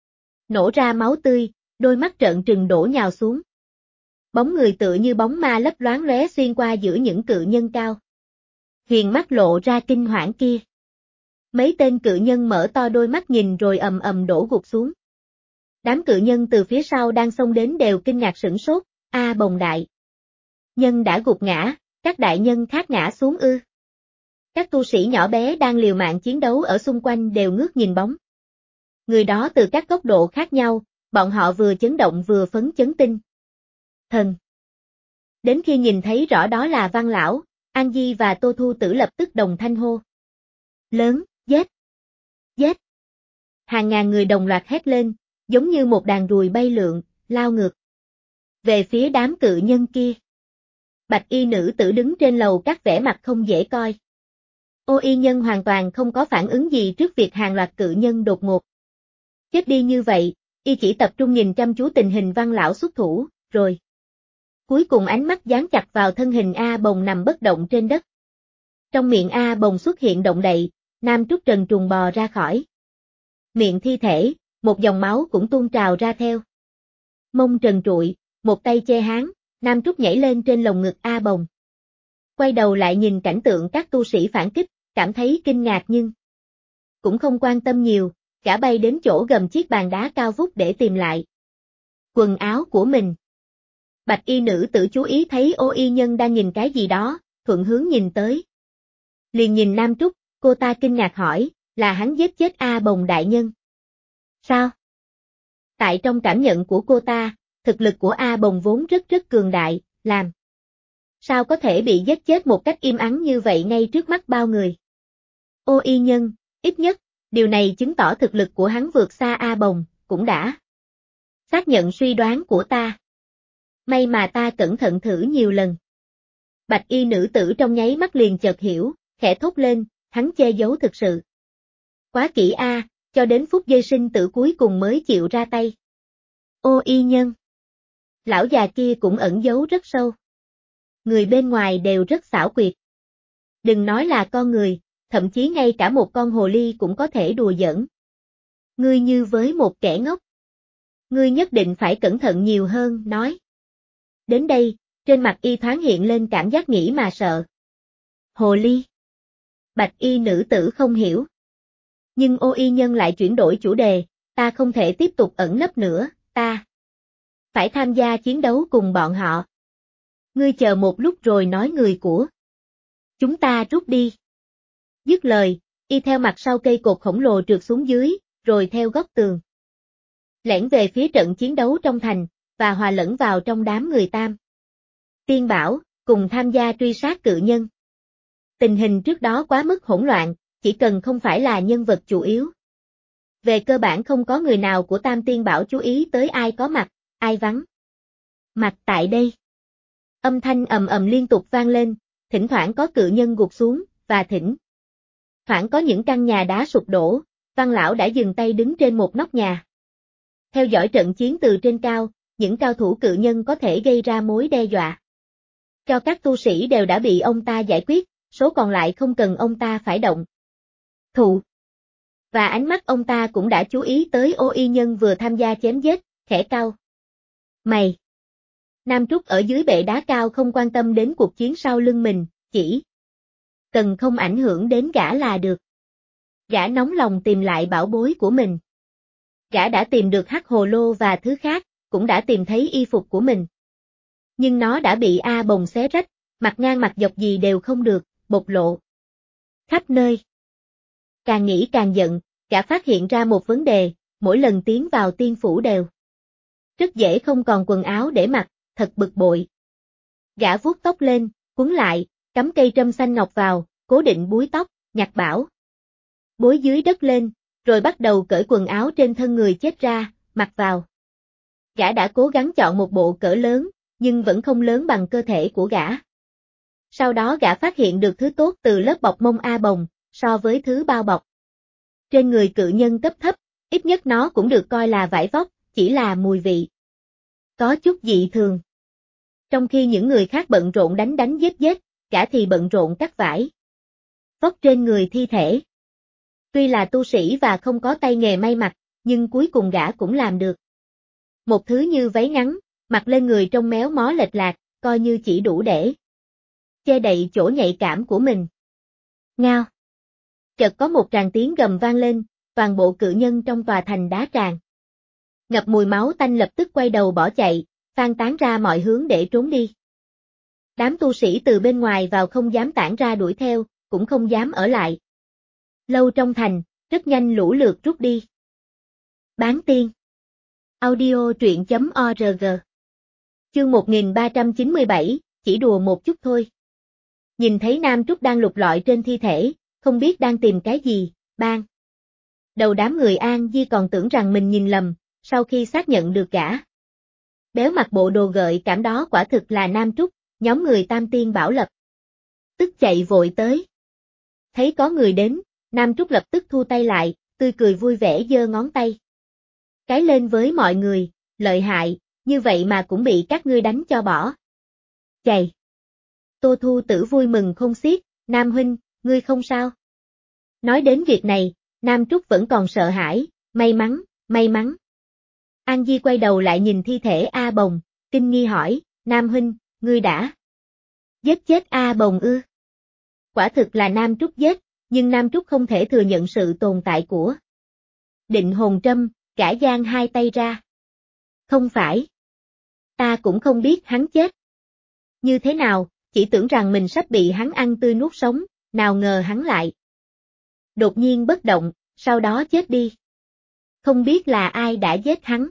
nổ ra máu tươi, đôi mắt trợn trừng đổ nhào xuống. Bóng người tựa như bóng ma lấp loáng lóe xuyên qua giữa những cự nhân cao huyền mắt lộ ra kinh hoảng kia. Mấy tên cự nhân mở to đôi mắt nhìn rồi ầm ầm đổ gục xuống. Đám cự nhân từ phía sau đang xông đến đều kinh ngạc sửng sốt, A Bồng đại nhân đã gục ngã, các đại nhân khác ngã xuống ư. Các tu sĩ nhỏ bé đang liều mạng chiến đấu ở xung quanh đều ngước nhìn bóng người đó từ các góc độ khác nhau, bọn họ vừa chấn động vừa phấn chấn tinh thần. Đến khi nhìn thấy rõ đó là Văn lão, An Di và Tô Thu Tử lập tức đồng thanh hô lớn, giết! Giết! Hàng ngàn người đồng loạt hét lên, giống như một đàn ruồi bay lượn, lao ngược về phía đám cự nhân kia. Bạch y nữ tử đứng trên lầu các vẻ mặt không dễ coi. Ô y nhân hoàn toàn không có phản ứng gì trước việc hàng loạt cự nhân đột ngột chết đi như vậy, y chỉ tập trung nhìn chăm chú tình hình Văn lão xuất thủ, rồi cuối cùng ánh mắt dán chặt vào thân hình A Bồng nằm bất động trên đất. Trong miệng A Bồng xuất hiện động đậy, Nam Trúc trần truồng bò ra khỏi miệng thi thể, một dòng máu cũng tuôn trào ra theo. Mông trần trụi, một tay che háng, Nam Trúc nhảy lên trên lồng ngực A Bồng. Quay đầu lại nhìn cảnh tượng các tu sĩ phản kích, cảm thấy kinh ngạc nhưng cũng không quan tâm nhiều, gã bay đến chỗ gầm chiếc bàn đá cao vút để tìm lại quần áo của mình. Bạch y nữ tử chú ý thấy Ô y nhân đang nhìn cái gì đó, thuận hướng nhìn tới. Liền nhìn Nam Trúc, cô ta kinh ngạc hỏi, là hắn giết chết A Bồng đại nhân. Sao? Tại trong cảm nhận của cô ta, thực lực của A Bồng vốn rất cường đại, làm sao có thể bị giết chết một cách im ắng như vậy ngay trước mắt bao người. Ô y nhân, ít nhất, điều này chứng tỏ thực lực của hắn vượt xa A Bồng, cũng đã xác nhận suy đoán của ta. May mà ta cẩn thận thử nhiều lần. Bạch y nữ tử trong nháy mắt liền chợt hiểu, khẽ thốt lên, hắn che giấu thực sự quá kỹ a, cho đến phút giây sinh tử cuối cùng mới chịu ra tay. Ô y nhân. Lão già kia cũng ẩn giấu rất sâu. người bên ngoài đều rất xảo quyệt. Đừng nói là con người, thậm chí ngay cả một con hồ ly cũng có thể đùa giỡn. Ngươi như với một kẻ ngốc. Ngươi nhất định phải cẩn thận nhiều hơn, nói. Đến đây, trên mặt y thoáng hiện lên cảm giác nghĩ mà sợ. Hồ ly. Bạch y nữ tử không hiểu. Nhưng Ô y nhân lại chuyển đổi chủ đề, ta không thể tiếp tục ẩn nấp nữa, ta phải tham gia chiến đấu cùng bọn họ. Ngươi chờ một lúc rồi nói người của chúng ta rút đi. Dứt lời, y theo mặt sau cây cột khổng lồ trượt xuống dưới, rồi theo góc tường. Lẻn về phía trận chiến đấu trong thành, và hòa lẫn vào trong đám người Tam Tiên Bảo, cùng tham gia truy sát cự nhân. Tình hình trước đó quá mức hỗn loạn, chỉ cần không phải là nhân vật chủ yếu. Về cơ bản không có người nào của Tam Tiên Bảo chú ý tới ai có mặt, ai vắng mặt tại đây. Âm thanh ầm ầm liên tục vang lên, thỉnh thoảng có cự nhân gục xuống, và thỉnh thoảng có những căn nhà đá sụp đổ. Văn lão đã dừng tay đứng trên một nóc nhà. Theo dõi trận chiến từ trên cao, những cao thủ cự nhân có thể gây ra mối đe dọa cho các tu sĩ đều đã bị ông ta giải quyết, số còn lại không cần ông ta phải động thủ. Và ánh mắt ông ta cũng đã chú ý tới Ô y nhân vừa tham gia chém giết, khẽ cau mày. Nam Trúc ở dưới bệ đá cao không quan tâm đến cuộc chiến sau lưng mình, chỉ cần không ảnh hưởng đến gã là được. Gã nóng lòng tìm lại bảo bối của mình. Gã đã tìm được hắc hồ lô và thứ khác, cũng đã tìm thấy y phục của mình. Nhưng nó đã bị A Bồng xé rách, mặt ngang mặt dọc gì đều không được, bộc lộ khắp nơi. Càng nghĩ càng giận, gã phát hiện ra một vấn đề, mỗi lần tiến vào tiên phủ đều rất dễ không còn quần áo để mặc, thật bực bội. Gã vuốt tóc lên, quấn lại, cắm cây trâm xanh ngọc vào, cố định búi tóc, nhặt bảo bối dưới đất lên, rồi bắt đầu cởi quần áo trên thân người chết ra, mặc vào. Gã đã cố gắng chọn một bộ cỡ lớn, nhưng vẫn không lớn bằng cơ thể của gã. Sau đó gã phát hiện được thứ tốt từ lớp bọc mông A Bồng, so với thứ bao bọc trên người cự nhân cấp thấp, ít nhất nó cũng được coi là vải vóc, chỉ là mùi vị có chút dị thường. Trong khi những người khác bận rộn đánh đánh giết, gã thì bận rộn cắt vải vóc trên người thi thể. Tuy là tu sĩ và không có tay nghề may mặc, nhưng cuối cùng gã cũng làm được. Một thứ như váy ngắn, mặc lên người trông méo mó lệch lạc, coi như chỉ đủ để che đậy chỗ nhạy cảm của mình. Ngao. Chợt có một tràng tiếng gầm vang lên, toàn bộ cự nhân trong tòa thành đá tràn ngập mùi máu tanh lập tức quay đầu bỏ chạy, phan tán ra mọi hướng để trốn đi. Đám tu sĩ từ bên ngoài vào không dám tản ra đuổi theo, cũng không dám ở lại lâu trong thành, rất nhanh lũ lượt rút đi. Bán tiên. Audio truyện.org. Chương 1397, chỉ đùa một chút thôi. Nhìn thấy Nam Trúc đang lục lọi trên thi thể, không biết đang tìm cái gì, ban đầu đám người An Di còn tưởng rằng mình nhìn lầm, sau khi xác nhận được gã béo mặc bộ đồ gợi cảm đó quả thực là Nam Trúc, nhóm người Tam Tiên Bảo lập tức chạy vội tới. Thấy có người đến, Nam Trúc lập tức thu tay lại, tươi cười vui vẻ giơ ngón tay cái lên với mọi người, lợi hại, như vậy mà cũng bị các ngươi đánh cho bỏ chạy. Tô Thu Tử vui mừng không xiết, Nam huynh, ngươi không sao? Nói đến việc này, Nam Trúc vẫn còn sợ hãi, may mắn. An Di quay đầu lại nhìn thi thể A Bồng, kinh nghi hỏi, Nam huynh, ngươi đã giết chết A Bồng ư? Quả thực là Nam Trúc giết, nhưng Nam Trúc không thể thừa nhận sự tồn tại của định hồn trâm, gã giang hai tay ra. Không phải. Ta cũng không biết hắn chết như thế nào, chỉ tưởng rằng mình sắp bị hắn ăn tươi nuốt sống, nào ngờ hắn lại đột nhiên bất động, sau đó chết đi. Không biết là ai đã giết hắn.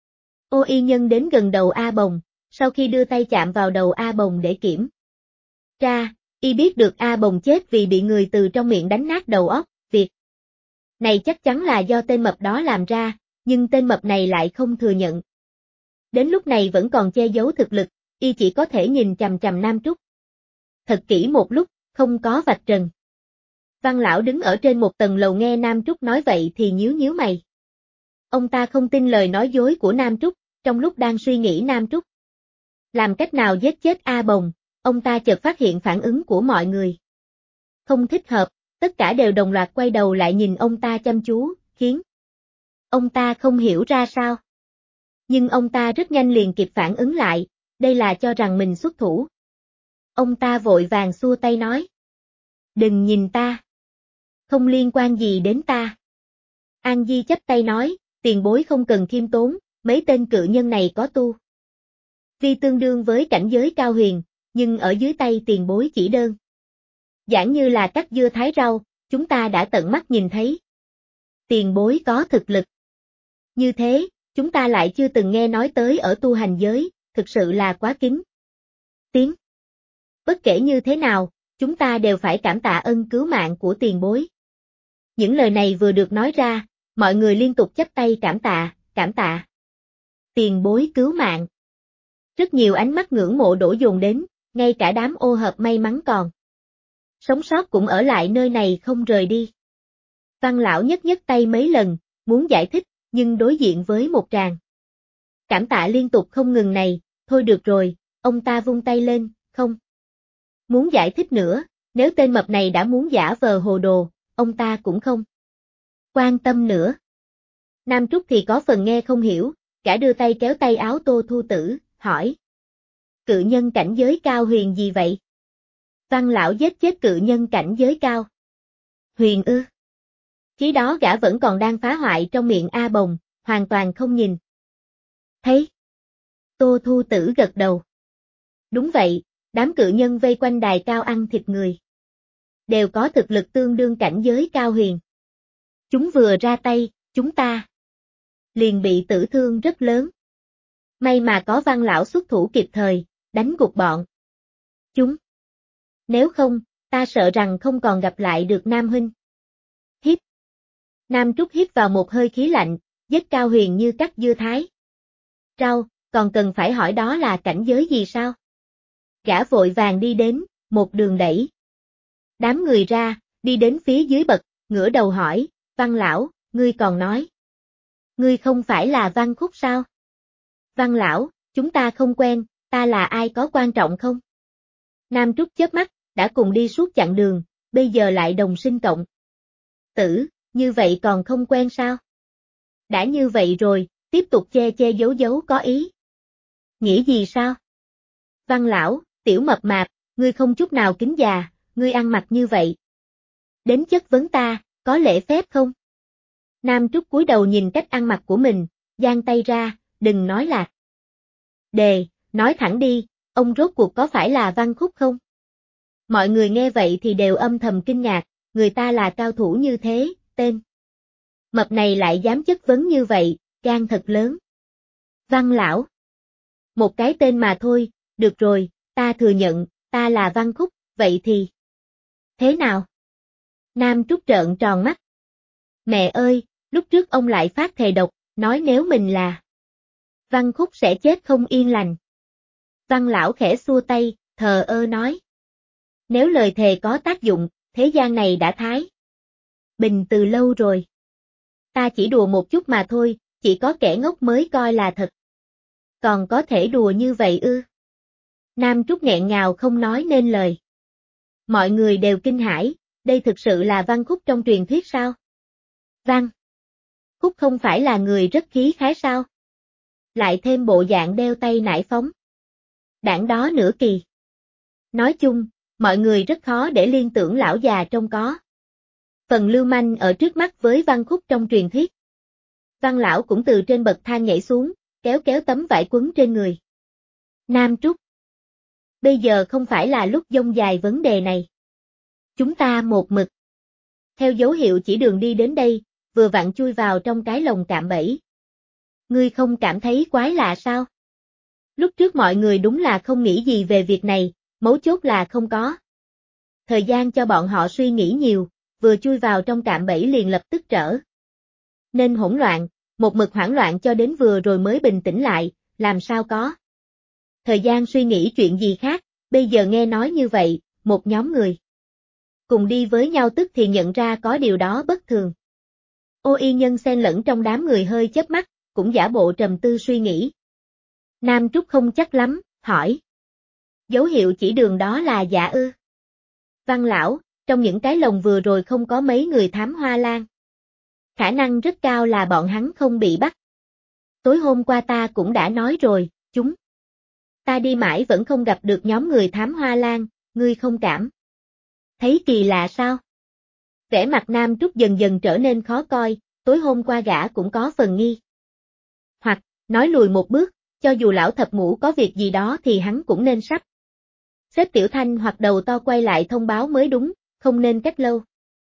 Ô y nhân đến gần đầu A Bồng, sau khi đưa tay chạm vào đầu A Bồng để kiểm tra, y biết được A Bồng chết vì bị người từ trong miệng đánh nát đầu óc, việc này chắc chắn là do tên mập đó làm ra, nhưng tên mập này lại không thừa nhận. Đến lúc này vẫn còn che giấu thực lực, y chỉ có thể nhìn chằm chằm Nam Trúc thật kỹ một lúc, không có vạch trần. Văn lão đứng ở trên một tầng lầu nghe Nam Trúc nói vậy thì nhíu mày. Ông ta không tin lời nói dối của Nam Trúc, trong lúc đang suy nghĩ Nam Trúc làm cách nào giết chết A Bồng, ông ta chợt phát hiện phản ứng của mọi người. Không thích hợp, tất cả đều đồng loạt quay đầu lại nhìn ông ta chăm chú, khiến ông ta không hiểu ra sao. Nhưng ông ta rất nhanh liền kịp phản ứng lại, đây là cho rằng mình xuất thủ. Ông ta vội vàng xua tay nói. Đừng nhìn ta. Không liên quan gì đến ta. An Di chắp tay nói, tiền bối không cần khiêm tốn, mấy tên cự nhân này có tu vi tương đương với cảnh giới cao huyền, nhưng ở dưới tay tiền bối chỉ đơn giản như là cắt dưa thái rau, chúng ta đã tận mắt nhìn thấy. Tiền bối có thực lực như thế, chúng ta lại chưa từng nghe nói tới ở tu hành giới, thực sự là quá kính tiếng. Bất kể như thế nào, chúng ta đều phải cảm tạ ân cứu mạng của tiền bối. Những lời này vừa được nói ra, mọi người liên tục chắp tay cảm tạ, cảm tạ. Tiền bối cứu mạng. Rất nhiều ánh mắt ngưỡng mộ đổ dồn đến, ngay cả đám ô hợp may mắn còn sống sót cũng ở lại nơi này không rời đi. Văn lão nhấc nhấc tay mấy lần, muốn giải thích, nhưng đối diện với một tràng cảm tạ liên tục không ngừng này, thôi được rồi, ông ta vung tay lên, không muốn giải thích nữa, nếu tên mập này đã muốn giả vờ hồ đồ, ông ta cũng không quan tâm nữa. Nam Trúc thì có phần nghe không hiểu, cả đưa tay kéo tay áo Tô Thu Tử, hỏi. Cự nhân cảnh giới cao huyền gì vậy? Văn lão giết chết cự nhân cảnh giới cao huyền ư? Khi đó gã vẫn còn đang phá hoại trong miệng A Bồng, hoàn toàn không nhìn thấy. Tô Thu Tử gật đầu. Đúng vậy, đám cự nhân vây quanh đài cao ăn thịt người. Đều có thực lực tương đương cảnh giới cao huyền. Chúng vừa ra tay, chúng ta liền bị tử thương rất lớn. May mà có Văn lão xuất thủ kịp thời, đánh gục bọn chúng. Nếu không, ta sợ rằng không còn gặp lại được Nam huynh. Hít. Nam Trúc hít vào một hơi khí lạnh, giết cao huyền như cắt dưa thái rau, còn cần phải hỏi đó là cảnh giới gì sao? Gã vội vàng đi đến, một đường đẩy đám người ra, đi đến phía dưới bậc, ngửa đầu hỏi, Văn lão, ngươi còn nói. Ngươi không phải là Văn Khúc sao? Văn lão, chúng ta không quen, ta là ai có quan trọng không? Nam Trúc chớp mắt, đã cùng đi suốt chặng đường, bây giờ lại đồng sinh cộng tử, như vậy còn không quen sao? Đã như vậy rồi, tiếp tục che che giấu giấu có ý. Nghĩ gì sao? Văn lão, tiểu mập mạp, ngươi không chút nào kính già, ngươi ăn mặc như vậy. Đến chất vấn ta, có lễ phép không? Nam Trúc cúi đầu nhìn cách ăn mặc của mình, giang tay ra, đừng nói lạc đề, nói thẳng đi, ông rốt cuộc có phải là Văn Khúc không? Mọi người nghe vậy thì đều âm thầm kinh ngạc, người ta là cao thủ như thế, tên mập này lại dám chất vấn như vậy, gan thật lớn. Văn lão. Một cái tên mà thôi, được rồi, ta thừa nhận, ta là Văn Khúc, vậy thì thế nào? Nam Trúc trợn tròn mắt. Mẹ ơi, lúc trước ông lại phát thề độc, nói nếu mình là Văn Khúc sẽ chết không yên lành. Văn lão khẽ xua tay, thờ ơ nói. Nếu lời thề có tác dụng, thế gian này đã thái bình từ lâu rồi. Ta chỉ đùa một chút mà thôi, chỉ có kẻ ngốc mới coi là thật. Còn có thể đùa như vậy ư? Nam Trúc nghẹn ngào không nói nên lời. Mọi người đều kinh hãi, đây thực sự là Văn Khúc trong truyền thuyết sao? Văn Khúc không phải là người rất khí khái sao? Lại thêm bộ dạng đeo tay nải phóng. Đảng đó nửa kỳ. Nói chung, mọi người rất khó để liên tưởng lão già trông có phần lưu manh ở trước mắt với Văn Khúc trong truyền thuyết. Văn lão cũng từ trên bậc thang nhảy xuống, kéo kéo tấm vải quấn trên người. Nam Trúc. Bây giờ không phải là lúc dông dài vấn đề này. Chúng ta một mực theo dấu hiệu chỉ đường đi đến đây, vừa vặn chui vào trong cái lồng cạm bẫy. Ngươi không cảm thấy quái lạ sao? Lúc trước mọi người đúng là không nghĩ gì về việc này, mấu chốt là không có thời gian cho bọn họ suy nghĩ nhiều, vừa chui vào trong cạm bẫy liền lập tức trở nên hỗn loạn, một mực hoảng loạn cho đến vừa rồi mới bình tĩnh lại, làm sao có thời gian suy nghĩ chuyện gì khác, bây giờ nghe nói như vậy, một nhóm người cùng đi với nhau tức thì nhận ra có điều đó bất thường. Ô Y Nhân xen lẫn trong đám người hơi chớp mắt, cũng giả bộ trầm tư suy nghĩ. Nam Trúc không chắc lắm, hỏi. Dấu hiệu chỉ đường đó là giả ư? Văn lão, trong những cái lồng vừa rồi không có mấy người thám hoa lan. Khả năng rất cao là bọn hắn không bị bắt. Tối hôm qua ta cũng đã nói rồi, ta đi mãi vẫn không gặp được nhóm người thám hoa lan, ngươi không cảm thấy kỳ lạ sao? Vẻ mặt Nam Trúc dần dần trở nên khó coi, tối hôm qua gã cũng có phần nghi. Hoặc, nói lùi một bước, cho dù lão thập ngũ có việc gì đó thì hắn cũng nên sắp xếp Tiểu Thanh hoặc đầu to quay lại thông báo mới đúng, không nên cách lâu.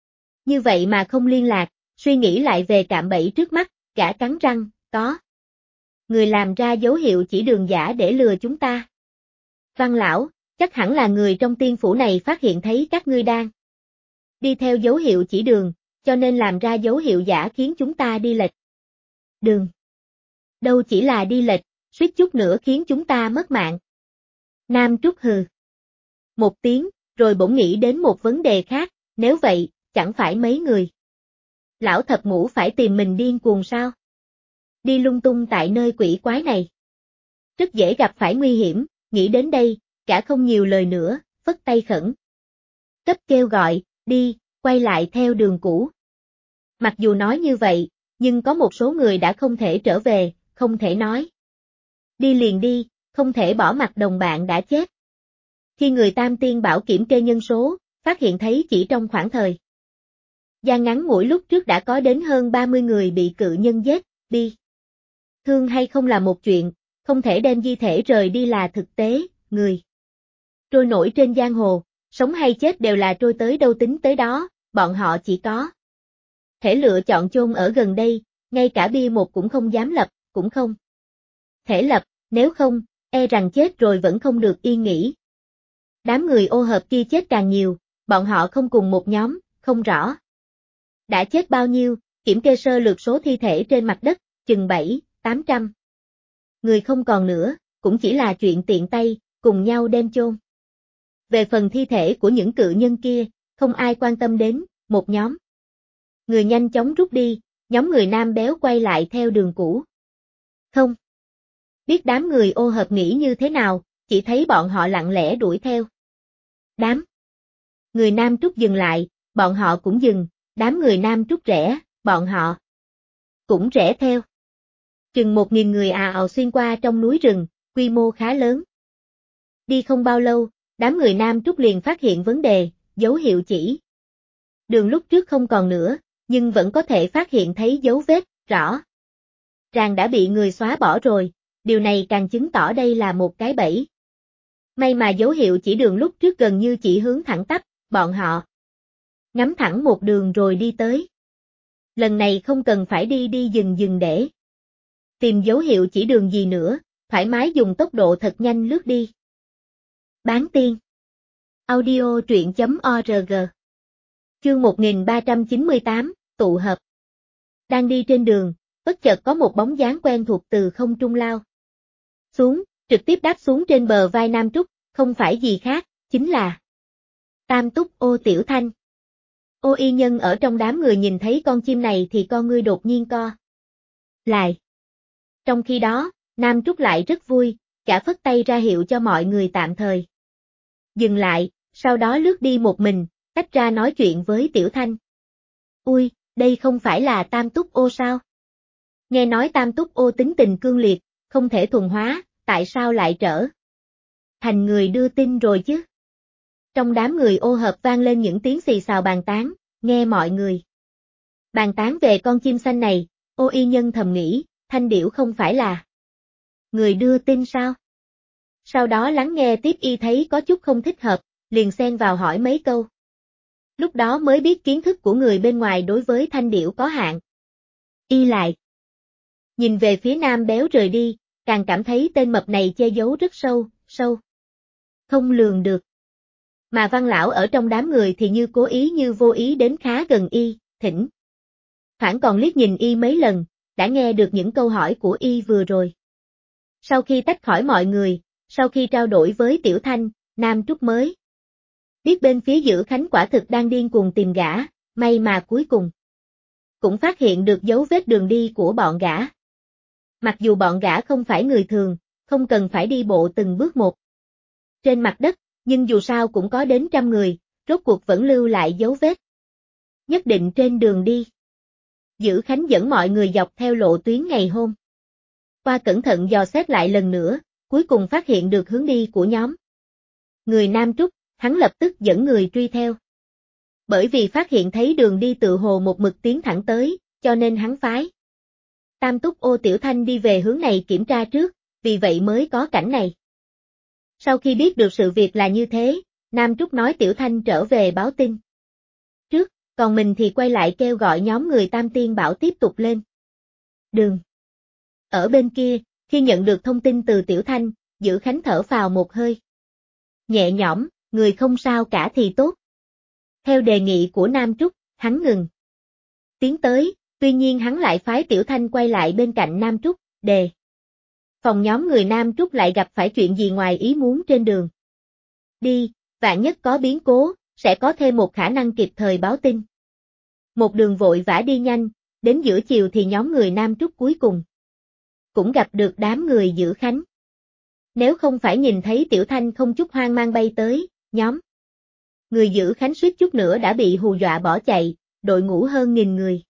Như vậy mà không liên lạc, suy nghĩ lại về cạm bẫy trước mắt, gã cắn răng, có người làm ra dấu hiệu chỉ đường giả để lừa chúng ta. Văn lão, chắc hẳn là người trong tiên phủ này phát hiện thấy các ngươi đang đi theo dấu hiệu chỉ đường, cho nên làm ra dấu hiệu giả khiến chúng ta đi lệch đường. Đâu chỉ là đi lệch, suýt chút nữa khiến chúng ta mất mạng. Nam Trúc hừ một tiếng, rồi bỗng nghĩ đến một vấn đề khác, nếu vậy, chẳng phải mấy người lão thập ngũ phải tìm mình điên cuồng sao? Đi lung tung tại nơi quỷ quái này. Rất dễ gặp phải nguy hiểm, nghĩ đến đây, cả không nhiều lời nữa, phất tay khẩn cấp kêu gọi, đi, quay lại theo đường cũ. Mặc dù nói như vậy, nhưng có một số người đã không thể trở về, không thể nói đi liền đi, không thể bỏ mặc đồng bạn đã chết. Khi người Tam Tiên Bảo kiểm kê nhân số, phát hiện thấy chỉ trong khoảng thời gian ngắn ngủi lúc trước đã có đến hơn 30 người bị cự nhân giết, bi. Thương hay không là một chuyện, không thể đem di thể rời đi là thực tế, người trôi nổi trên giang hồ, sống hay chết đều là trôi tới đâu tính tới đó, bọn họ chỉ có thể lựa chọn chôn ở gần đây, ngay cả bia một cũng không dám lập, cũng không thể lập, nếu không, e rằng chết rồi vẫn không được yên nghỉ. Đám người ô hợp kia chết càng nhiều, bọn họ không cùng một nhóm, không rõ đã chết bao nhiêu, kiểm kê sơ lược số thi thể trên mặt đất, chừng 700-800 người không còn nữa, cũng chỉ là chuyện tiện tay, cùng nhau đem chôn. Về phần thi thể của những cự nhân kia, không ai quan tâm đến, một nhóm người nhanh chóng rút đi, nhóm người nam béo quay lại theo đường cũ. Không biết đám người ô hợp nghĩ như thế nào, chỉ thấy bọn họ lặng lẽ đuổi theo. Đám người Nam Trúc dừng lại, bọn họ cũng dừng, đám người Nam Trúc rẽ, bọn họ cũng rẽ theo. Chừng 1.000 người ào xuyên qua trong núi rừng, quy mô khá lớn. Đi không bao lâu, đám người Nam Trúc liền phát hiện vấn đề, dấu hiệu chỉ đường lúc trước không còn nữa, nhưng vẫn có thể phát hiện thấy dấu vết, rõ ràng đã bị người xóa bỏ rồi, điều này càng chứng tỏ đây là một cái bẫy. May mà dấu hiệu chỉ đường lúc trước gần như chỉ hướng thẳng tắp, bọn họ ngắm thẳng một đường rồi đi tới. Lần này không cần phải đi dừng để tìm dấu hiệu chỉ đường gì nữa, thoải mái dùng tốc độ thật nhanh lướt đi. Bán tiên audio truyện.org Chương 1398, tụ hợp. Đang đi trên đường, bất chợt có một bóng dáng quen thuộc từ không trung lao xuống, trực tiếp đáp xuống trên bờ vai Nam Trúc, không phải gì khác, chính là Tam Túc Ô Tiểu Thanh. Ô y nhân ở trong đám người nhìn thấy con chim này thì con ngươi đột nhiên co lại. Trong khi đó, Nam Trúc lại rất vui, cả phất tay ra hiệu cho mọi người tạm thời dừng lại, sau đó lướt đi một mình, tách ra nói chuyện với Tiểu Thanh. Ui, đây không phải là Tam Túc Ô sao? Nghe nói Tam Túc Ô tính tình cương liệt, không thể thuần hóa, tại sao lại trở thành người đưa tin rồi chứ? Trong đám người ô hợp vang lên những tiếng xì xào bàn tán, nghe mọi người bàn tán về con chim xanh này, ô y nhân thầm nghĩ, Thanh Điểu không phải là người đưa tin sao? Sau đó lắng nghe tiếp y thấy có chút không thích hợp, liền xen vào hỏi mấy câu. Lúc đó mới biết kiến thức của người bên ngoài đối với Thanh Điểu có hạn. Y lại nhìn về phía nam béo rời đi, càng cảm thấy tên mập này che giấu rất sâu, không lường được. Mà Văn lão ở trong đám người thì như cố ý như vô ý đến khá gần y, thỉnh thoảng còn liếc nhìn y mấy lần, đã nghe được những câu hỏi của y vừa rồi. Sau khi tách khỏi mọi người, sau khi trao đổi với Tiểu Thanh, Nam Trúc mới biết bên phía Dữ Khánh quả thực đang điên cuồng tìm gã, may mà cuối cùng cũng phát hiện được dấu vết đường đi của bọn gã. Mặc dù bọn gã không phải người thường, không cần phải đi bộ từng bước một. trên mặt đất, nhưng dù sao cũng có đến trăm người, rốt cuộc vẫn lưu lại dấu vết. Nhất định trên đường đi. Dữ Khánh dẫn mọi người dọc theo lộ tuyến ngày hôm qua cẩn thận dò xét lại lần nữa, cuối cùng phát hiện được hướng đi của nhóm người Nam Trúc, hắn lập tức dẫn người truy theo. Bởi vì phát hiện thấy đường đi tự hồ một mực tiến thẳng tới, cho nên hắn phái Tam Túc Ô Tiểu Thanh đi về hướng này kiểm tra trước, vì vậy mới có cảnh này. Sau khi biết được sự việc là như thế, Nam Trúc nói Tiểu Thanh trở về báo tin trước, còn mình thì quay lại kêu gọi nhóm người Tam Tiên Bảo tiếp tục lên đường. Ở bên kia, khi nhận được thông tin từ Tiểu Thanh, Dữ Khánh thở phào một hơi nhẹ nhõm, người không sao cả thì tốt. Theo đề nghị của Nam Trúc, hắn ngừng tiến tới, tuy nhiên hắn lại phái Tiểu Thanh quay lại bên cạnh Nam Trúc, đề phòng nhóm người Nam Trúc lại gặp phải chuyện gì ngoài ý muốn trên đường. Đi, vạn nhất có biến cố, sẽ có thêm một khả năng kịp thời báo tin. Một đường vội vã đi nhanh, đến giữa chiều thì nhóm người Nam Trúc cuối cùng cũng gặp được đám người Dữ Khánh. Nếu không phải nhìn thấy Tiểu Thanh không chút hoang mang bay tới, nhóm người Dữ Khánh suýt chút nữa đã bị hù dọa bỏ chạy, đội ngũ hơn 1000 người.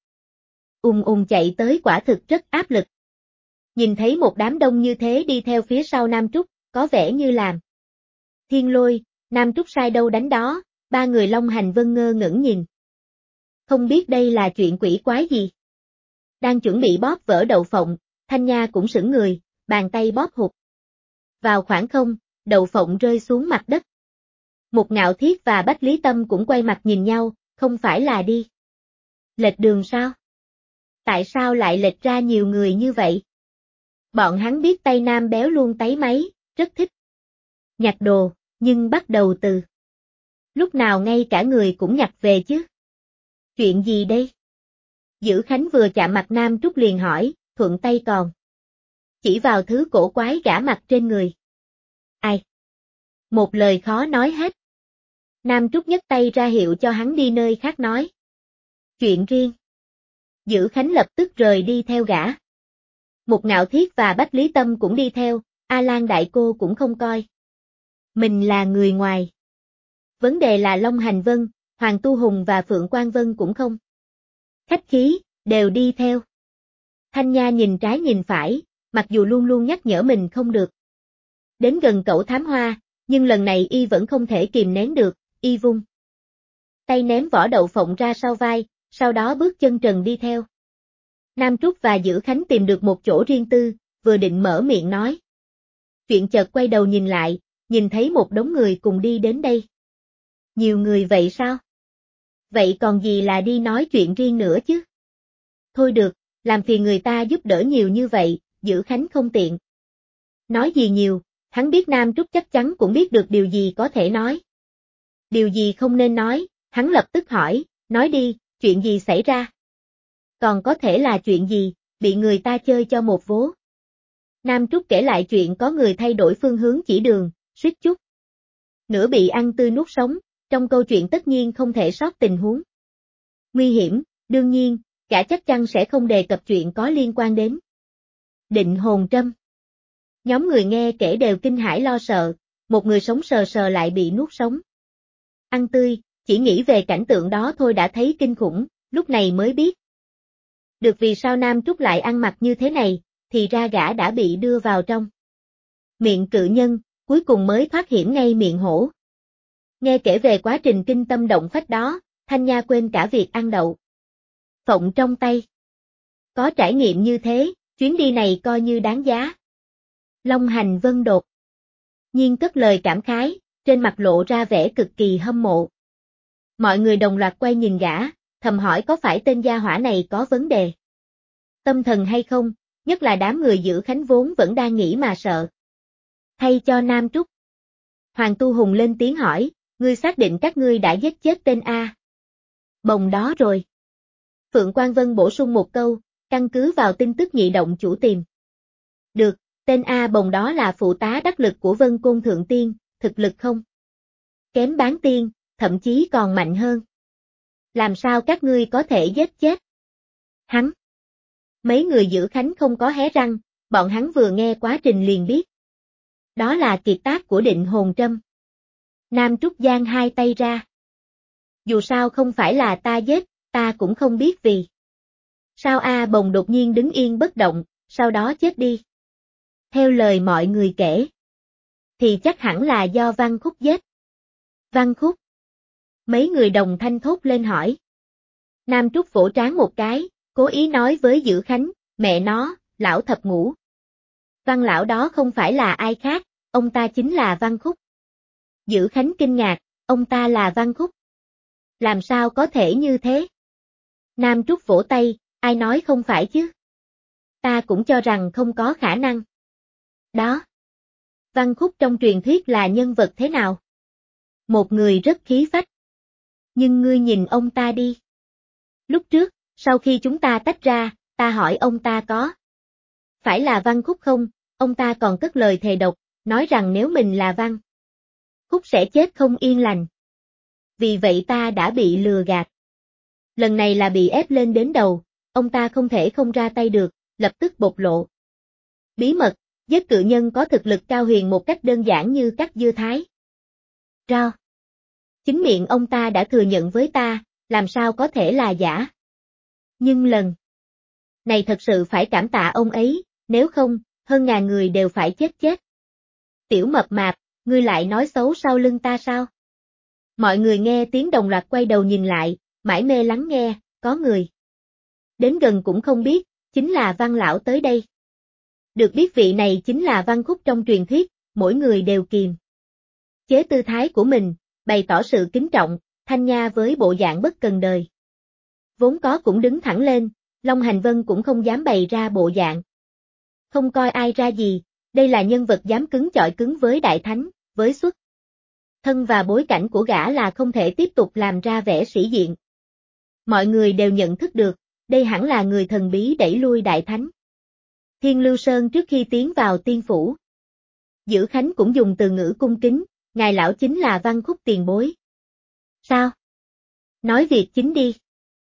Chạy tới quả thực rất áp lực. Nhìn thấy một đám đông như thế đi theo phía sau Nam Trúc, có vẻ như làm thiên lôi, Nam Trúc sai đâu đánh đó, ba người Long Hành Vân ngơ ngẩn nhìn. Không biết đây là chuyện quỷ quái gì. Đang chuẩn bị bóp vỡ đậu phộng, Thanh Nha cũng sững người, bàn tay bóp hụt vào khoảng không, đậu phộng rơi xuống mặt đất. Một Ngạo Thiết và Bách Lý Tâm cũng quay mặt nhìn nhau, không phải là đi lệch đường sao? Tại sao lại lệch ra nhiều người như vậy? Bọn hắn biết Tây Nam béo luôn táy máy, rất thích nhặt đồ, nhưng bắt đầu từ lúc nào ngay cả người cũng nhặt về chứ? Chuyện gì đây? Dữ Khánh vừa chạm mặt Nam Trúc liền hỏi, thuận tay còn chỉ vào thứ cổ quái gã mặt trên người. Ai? Một lời khó nói hết. Nam Trúc nhấc tay ra hiệu cho hắn đi nơi khác nói. Chuyện riêng. Dữ Khánh lập tức rời đi theo gã. Một Ngạo Thiết và Bách Lý Tâm cũng đi theo, A Lan Đại Cô cũng không coi mình là người ngoài. Vấn đề là Long Hành Vân, Hoàng Tu Hùng và Phượng Quang Vân cũng không khách khí, đều đi theo. Thanh Nha nhìn trái nhìn phải, mặc dù luôn luôn nhắc nhở mình không được đến gần cẩu thám hoa, nhưng lần này y vẫn không thể kìm nén được, y vung tay ném vỏ đậu phộng ra sau vai, sau đó bước chân trần đi theo. Nam Trúc và Dữ Khánh tìm được một chỗ riêng tư, vừa định mở miệng nói. Chuyện chợt quay đầu nhìn lại, nhìn thấy một đống người cùng đi đến đây. Nhiều người vậy sao? Vậy còn gì là đi nói chuyện riêng nữa chứ? Thôi được, làm phiền người ta giúp đỡ nhiều như vậy, Dữ Khánh không tiện nói gì nhiều, hắn biết Nam Trúc chắc chắn cũng biết được điều gì có thể nói. Điều gì không nên nói, hắn lập tức hỏi, nói đi, chuyện gì xảy ra? Còn có thể là chuyện gì, bị người ta chơi cho một vố. Nam Trúc kể lại chuyện có người thay đổi phương hướng chỉ đường, suýt chút nữa bị ăn tươi nuốt sống, trong câu chuyện tất nhiên không thể sót tình huống nguy hiểm, đương nhiên, gã chắc chắn sẽ không đề cập chuyện có liên quan đến Định Hồn Trâm. Nhóm người nghe kể đều kinh hãi lo sợ, một người sống sờ sờ lại bị nuốt sống ăn tươi, chỉ nghĩ về cảnh tượng đó thôi đã thấy kinh khủng, lúc này mới biết được vì sao Nam Trúc lại ăn mặc như thế này, thì ra gã đã bị đưa vào trong miệng cự nhân, cuối cùng mới thoát hiểm ngay miệng hổ. Nghe kể về quá trình kinh tâm động phách đó, Thanh Nha quên cả việc ăn đậu phộng trong tay. Có trải nghiệm như thế, chuyến đi này coi như đáng giá. Long Hành Vân đột nhiên cất lời cảm khái, trên mặt lộ ra vẻ cực kỳ hâm mộ. Mọi người đồng loạt quay nhìn gã, thầm hỏi có phải tên gia hỏa này có vấn đề tâm thần hay không, nhất là đám người Dữ Khánh vốn vẫn đang nghĩ mà sợ. Thay cho Nam Trúc. Hoàng Tu Hùng lên tiếng hỏi, ngươi xác định các ngươi đã giết chết tên A Bồng đó rồi. Phượng Quang Vân bổ sung một câu, căn cứ vào tin tức nhị động chủ tìm được, tên A Bồng đó là phụ tá đắc lực của Vân Côn Thượng Tiên, thực lực không kém Bán Tiên, thậm chí còn mạnh hơn. Làm sao các ngươi có thể giết chết hắn? Mấy người Dữ Khánh không có hé răng, bọn hắn vừa nghe quá trình liền biết. Đó là kiệt tác của Định Hồn Trâm. Nam Trúc giang hai tay ra. Dù sao không phải là ta giết, ta cũng không biết vì sao A Bồng đột nhiên đứng yên bất động, sau đó chết đi. Theo lời mọi người kể, thì chắc hẳn là do Văn Khúc giết. Văn Khúc? Mấy người đồng thanh thốt lên hỏi. Nam Trúc vỗ trán một cái, cố ý nói với Dữ Khánh, mẹ nó, lão thập ngũ. Văn lão đó không phải là ai khác, ông ta chính là Văn Khúc. Dữ Khánh kinh ngạc, ông ta là Văn Khúc. Làm sao có thể như thế? Nam Trúc vỗ tay, ai nói không phải chứ? Ta cũng cho rằng không có khả năng. Đó. Văn Khúc trong truyền thuyết là nhân vật thế nào? Một người rất khí phách. Nhưng ngươi nhìn ông ta đi. Lúc trước, sau khi chúng ta tách ra, ta hỏi ông ta có phải là Văn Khúc không, ông ta còn cất lời thề độc, nói rằng nếu mình là Văn Khúc sẽ chết không yên lành. Vì vậy ta đã bị lừa gạt. Lần này là bị ép lên đến đầu, ông ta không thể không ra tay được, lập tức bộc lộ. Bí mật, giết cự nhân có thực lực cao huyền một cách đơn giản như cắt dưa thái. Rao. Chính miệng ông ta đã thừa nhận với ta, làm sao có thể là giả. Nhưng lần này thật sự phải cảm tạ ông ấy, nếu không, hơn ngàn người đều phải chết. Tiểu mập mạp, ngươi lại nói xấu sau lưng ta sao? Mọi người nghe tiếng đồng loạt quay đầu nhìn lại, mải mê lắng nghe, có người đến gần cũng không biết, chính là Văn lão tới đây. Được biết vị này chính là Văn Khúc trong truyền thuyết, mỗi người đều kiềm chế tư thái của mình, bày tỏ sự kính trọng, Thanh Nha với bộ dạng bất cần đời. Vốn có cũng đứng thẳng lên, Long Hành Vân cũng không dám bày ra bộ dạng. Không coi ai ra gì, đây là nhân vật dám cứng chọi cứng với Đại Thánh, với xuất thân và bối cảnh của gã là không thể tiếp tục làm ra vẻ sĩ diện. Mọi người đều nhận thức được, đây hẳn là người thần bí đẩy lui Đại Thánh Thiên Lưu Sơn trước khi tiến vào tiên phủ. Dữ Khánh cũng dùng từ ngữ cung kính, ngài lão chính là Văn Khúc tiền bối. Sao? Nói việc chính đi.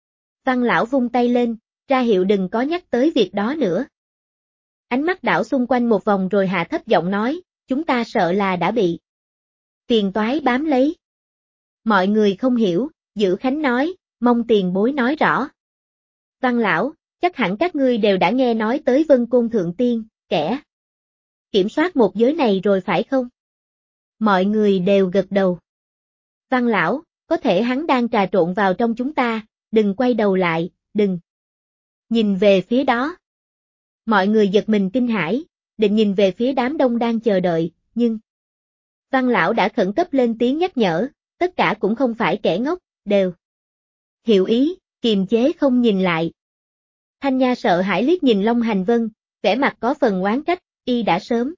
Văn lão vung tay lên, ra hiệu đừng có nhắc tới việc đó nữa. Ánh mắt đảo xung quanh một vòng rồi hạ thấp giọng nói, chúng ta sợ là đã bị phiền toái bám lấy. Mọi người không hiểu, Dữ Khánh nói, mong tiền bối nói rõ. Văn lão, chắc hẳn các ngươi đều đã nghe nói tới Vân Côn Thượng Tiên, kẻ kiểm soát một giới này rồi phải không? Mọi người đều gật đầu. Văn lão, có thể hắn đang trà trộn vào trong chúng ta, đừng quay đầu lại, đừng nhìn về phía đó. Mọi người giật mình kinh hãi, định nhìn về phía đám đông đang chờ đợi, nhưng Văn lão đã khẩn cấp lên tiếng nhắc nhở, tất cả cũng không phải kẻ ngốc, đều hiểu ý, kiềm chế không nhìn lại. Thanh Nha sợ hãi liếc nhìn Long Hành Vân, vẻ mặt có phần oán trách, y đã sớm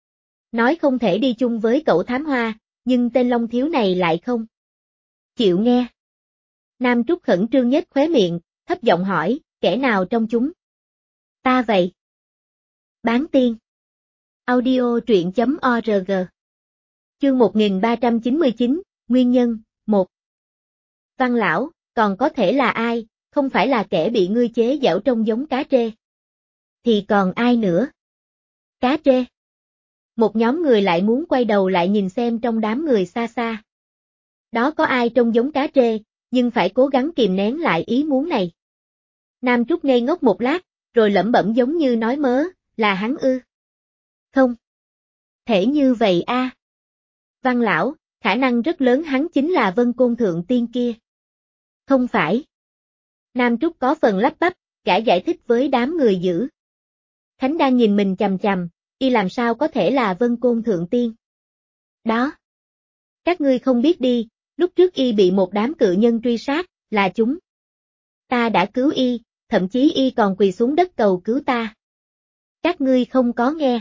nói không thể đi chung với cậu thám hoa, nhưng tên Long thiếu này lại không chịu nghe. Nam Trúc khẩn trương nhếch khóe miệng, thấp giọng hỏi, kẻ nào trong chúng? Ta vậy. Bán tiên. Audio truyện.org. Chương 1399, Nguyên nhân, 1. Văn lão, còn có thể là ai, không phải là kẻ bị ngươi chế giễu trông giống cá trê. Thì còn ai nữa? Cá trê. Một nhóm người lại muốn quay đầu lại nhìn xem trong đám người xa xa. Đó có ai trông giống cá trê, nhưng phải cố gắng kìm nén lại ý muốn này. Nam Trúc ngây ngốc một lát, rồi lẩm bẩm giống như nói mớ, là hắn ư? Không. Thể như vậy a. Văn lão, khả năng rất lớn hắn chính là Vân Côn Thượng Tiên kia. Không phải. Nam Trúc có phần lắp bắp, gã giải thích với đám người giữ. Khánh đang nhìn mình chằm chằm, y làm sao có thể là Vân Côn Thượng Tiên. Đó. Các ngươi không biết đi, lúc trước y bị một đám cự nhân truy sát, là chúng. Ta đã cứu y, thậm chí y còn quỳ xuống đất cầu cứu ta. Các ngươi không có nghe.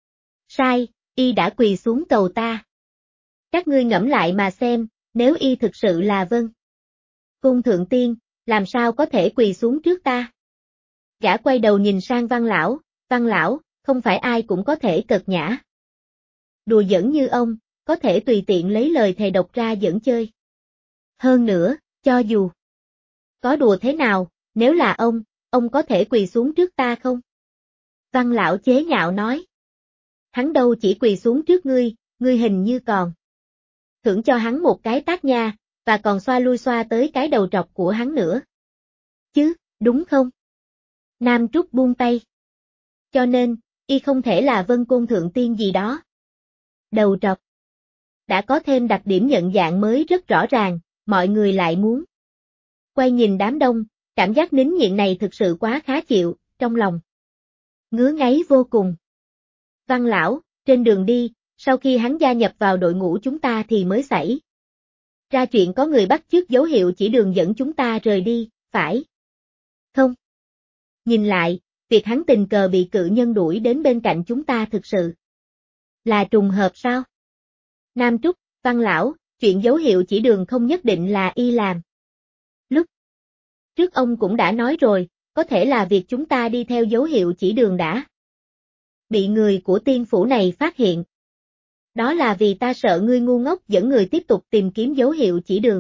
Sai, y đã quỳ xuống cầu ta. Các ngươi ngẫm lại mà xem, nếu y thực sự là Vân Côn Thượng Tiên, làm sao có thể quỳ xuống trước ta? Gã quay đầu nhìn sang Văn lão, không phải ai cũng có thể cợt nhã. Đùa giỡn như ông, có thể tùy tiện lấy lời thề độc ra giỡn chơi. Hơn nữa, cho dù có đùa thế nào, nếu là ông có thể quỳ xuống trước ta không? Văn lão chế nhạo nói. hắn đâu chỉ quỳ xuống trước ngươi hình như còn thưởng cho hắn một cái tát nha, và còn xoa lui xoa tới cái đầu trọc của hắn nữa. Chứ, đúng không? Nam Trúc buông tay. Cho nên, y không thể là Vân Côn Thượng Tiên gì đó. Đầu trọc. Đã có thêm đặc điểm nhận dạng mới rất rõ ràng, mọi người lại muốn quay nhìn đám đông, cảm giác nín nhịn này thực sự quá khó chịu, trong lòng ngứa ngáy vô cùng. Văn lão, trên đường đi, sau khi hắn gia nhập vào đội ngũ chúng ta thì mới xảy ra chuyện có người bắt chước dấu hiệu chỉ đường dẫn chúng ta rời đi, phải không? Nhìn lại, việc hắn tình cờ bị cự nhân đuổi đến bên cạnh chúng ta thực sự là trùng hợp sao? Nam Trúc, Văn lão, chuyện dấu hiệu chỉ đường không nhất định là y làm. Lúc trước ông cũng đã nói rồi, có thể là việc chúng ta đi theo dấu hiệu chỉ đường đã bị người của tiên phủ này phát hiện. Đó là vì ta sợ ngươi ngu ngốc dẫn người tiếp tục tìm kiếm dấu hiệu chỉ đường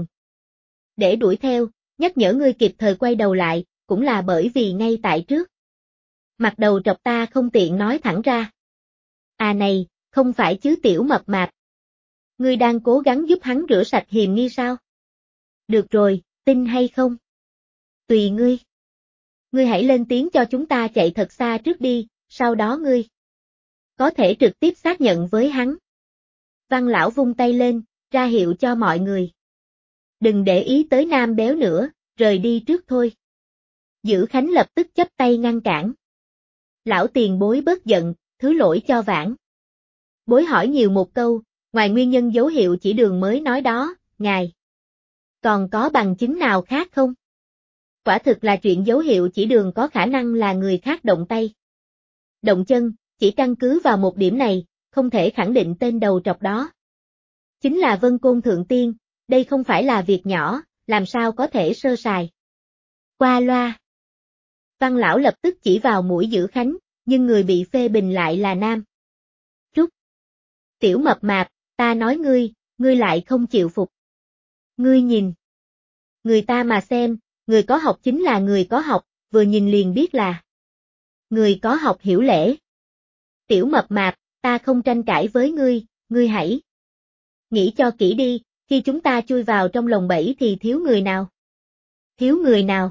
để đuổi theo, nhắc nhở ngươi kịp thời quay đầu lại, cũng là bởi vì ngay tại trước mặt đầu trọc ta không tiện nói thẳng ra. À này, không phải chứ tiểu mập mạp. Ngươi đang cố gắng giúp hắn rửa sạch hiềm nghi sao? Được rồi, tin hay không? Tùy ngươi. Ngươi hãy lên tiếng cho chúng ta chạy thật xa trước đi, sau đó ngươi có thể trực tiếp xác nhận với hắn. Văn lão vung tay lên, ra hiệu cho mọi người. Đừng để ý tới Nam Béo nữa, rời đi trước thôi. Dữ Khánh lập tức chắp tay ngăn cản. Lão tiền bối bớt giận, thứ lỗi cho Vãn Bối hỏi nhiều một câu, ngoài nguyên nhân dấu hiệu chỉ đường mới nói đó, ngài còn có bằng chứng nào khác không? Quả thực là chuyện dấu hiệu chỉ đường có khả năng là người khác động tay động chân, chỉ căn cứ vào một điểm này, không thể khẳng định tên đầu trọc đó chính là Vân Côn Thượng Tiên, đây không phải là việc nhỏ, làm sao có thể sơ sài qua loa. Văn lão lập tức chỉ vào mũi Dữ Khánh, nhưng người bị phê bình lại là Nam Trúc. Tiểu mập mạp, ta nói ngươi lại không chịu phục. Ngươi nhìn người ta mà xem, người có học chính là người có học, vừa nhìn liền biết là người có học hiểu lễ. Tiểu mập mạp, ta không tranh cãi với ngươi hãy nghĩ cho kỹ đi, khi chúng ta chui vào trong lồng bẫy thì thiếu người nào? Thiếu người nào?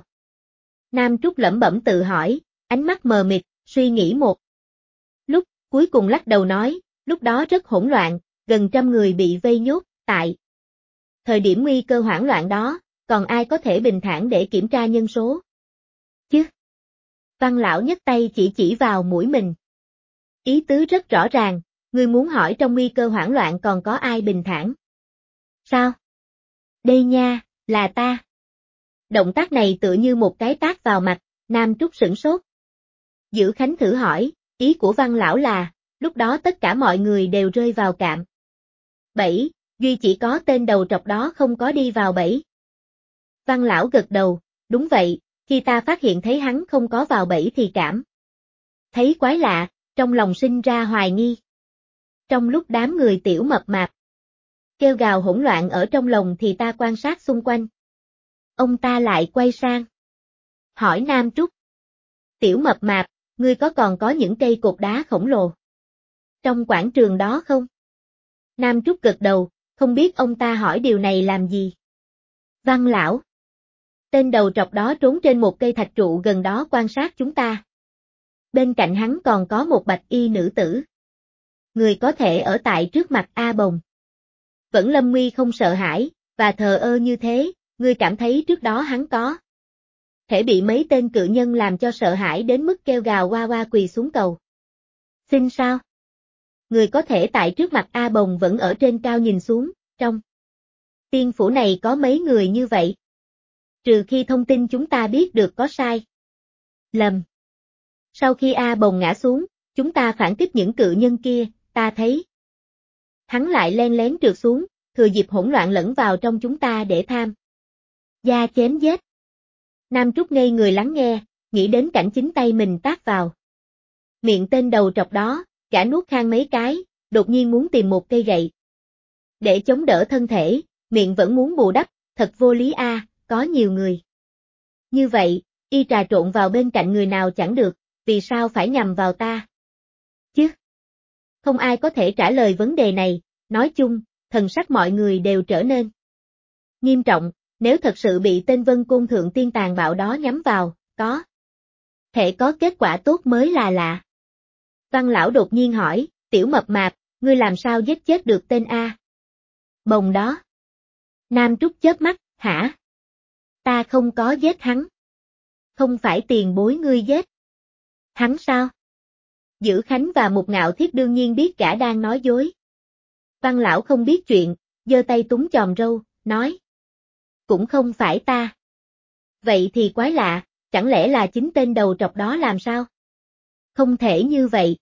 Nam Trúc lẩm bẩm tự hỏi, ánh mắt mờ mịt, suy nghĩ một lúc, cuối cùng lắc đầu nói, lúc đó rất hỗn loạn, gần 100 người bị vây nhốt, tại thời điểm nguy cơ hoảng loạn đó, còn ai có thể bình thản để kiểm tra nhân số? Chứ? Văn lão nhấc tay chỉ vào mũi mình. Ý tứ rất rõ ràng, ngươi muốn hỏi trong nguy cơ hoảng loạn còn có ai bình thản? Sao? Đây nha, là ta. Động tác này tựa như một cái tát vào mặt, Nam Trúc sửng sốt. Dữ Khánh thử hỏi, ý của Văn lão là, lúc đó tất cả mọi người đều rơi vào cạm bẫy, duy chỉ có tên đầu trọc đó không có đi vào bẫy. Văn lão gật đầu, đúng vậy, khi ta phát hiện thấy hắn không có vào bẫy thì cảm thấy quái lạ, trong lòng sinh ra hoài nghi. Trong lúc đám người tiểu mập mạp kêu gào hỗn loạn ở trong lòng thì ta quan sát xung quanh. Ông ta lại quay sang hỏi Nam Trúc. Tiểu mập mạp, ngươi còn có những cây cột đá khổng lồ trong quảng trường đó không? Nam Trúc gật đầu, không biết ông ta hỏi điều này làm gì. Văn lão. Tên đầu trọc đó trốn trên một cây thạch trụ gần đó quan sát chúng ta. Bên cạnh hắn còn có một bạch y nữ tử. Người có thể ở tại trước mặt A Bồng. Vẫn lâm nguy không sợ hãi, và thờ ơ như thế, ngươi cảm thấy trước đó hắn có thể bị mấy tên cự nhân làm cho sợ hãi đến mức kêu gào oa oa quỳ xuống cầu. Xin sao? Người có thể tại trước mặt A Bồng vẫn ở trên cao nhìn xuống, trong tiên phủ này có mấy người như vậy? Trừ khi thông tin chúng ta biết được có sai lầm. Sau khi A Bồng ngã xuống, chúng ta phản kích những cự nhân kia, ta thấy hắn lại len lén trượt xuống, thừa dịp hỗn loạn lẫn vào trong chúng ta để tham gia chém giết. Nam Trúc ngây người lắng nghe, nghĩ đến cảnh chính tay mình tát vào miệng tên đầu trọc đó, gã nuốt khan mấy cái, đột nhiên muốn tìm một cây gậy để chống đỡ thân thể, miệng vẫn muốn bù đắp, thật vô lý a, có nhiều người như vậy, y trà trộn vào bên cạnh người nào chẳng được, vì sao phải nhằm vào ta? Chứ Không ai có thể trả lời vấn đề này, nói chung, thần sắc mọi người đều trở nên nghiêm trọng, nếu thật sự bị tên Vân Côn Thượng Tiên tàn bạo đó nhắm vào, có thể có kết quả tốt mới là lạ. Văn lão đột nhiên hỏi, tiểu mập mạp, ngươi làm sao giết chết được tên A Bồng đó? Nam Trúc chớp mắt, hả? Ta không có giết hắn. Không phải tiền bối ngươi giết. Hắn sao? Dữ Khánh và Mục Ngạo Thiết đương nhiên biết gã đang nói dối. Văn lão không biết chuyện, giơ tay túm chòm râu, nói. Cũng không phải ta. Vậy thì quái lạ, chẳng lẽ là chính tên đầu trọc đó làm sao? Không thể như vậy.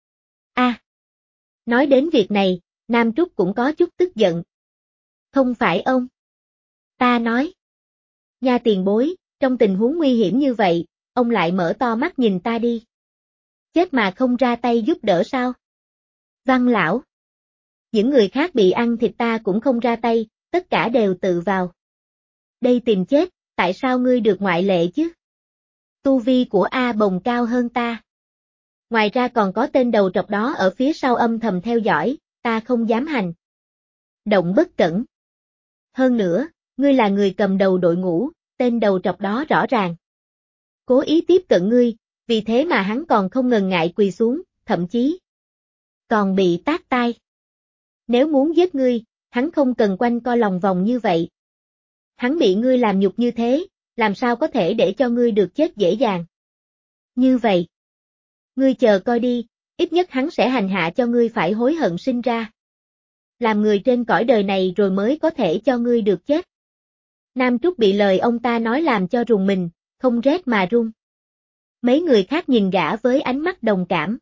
Nói đến việc này, Nam Trúc cũng có chút tức giận. Không phải ông. Ta nói. Nha tiền bối, trong tình huống nguy hiểm như vậy, ông lại mở to mắt nhìn ta đi. Chết mà không ra tay giúp đỡ sao? Văn lão. Những người khác bị ăn thịt ta cũng không ra tay, tất cả đều tự vào đây tìm chết, tại sao ngươi được ngoại lệ chứ? Tu vi của A Bồng cao hơn ta. Ngoài ra còn có tên đầu trọc đó ở phía sau âm thầm theo dõi, ta không dám hành động bất cẩn. Hơn nữa, ngươi là người cầm đầu đội ngũ, tên đầu trọc đó rõ ràng cố ý tiếp cận ngươi, vì thế mà hắn còn không ngần ngại quỳ xuống, thậm chí còn bị tát tai. Nếu muốn giết ngươi, hắn không cần quanh co lòng vòng như vậy. Hắn bị ngươi làm nhục như thế, làm sao có thể để cho ngươi được chết dễ dàng như vậy? Ngươi chờ coi đi, ít nhất hắn sẽ hành hạ cho ngươi phải hối hận sinh ra. Làm người trên cõi đời này rồi mới có thể cho ngươi được chết. Nam Trúc bị lời ông ta nói làm cho rùng mình, không rét mà run. Mấy người khác nhìn gã với ánh mắt đồng cảm.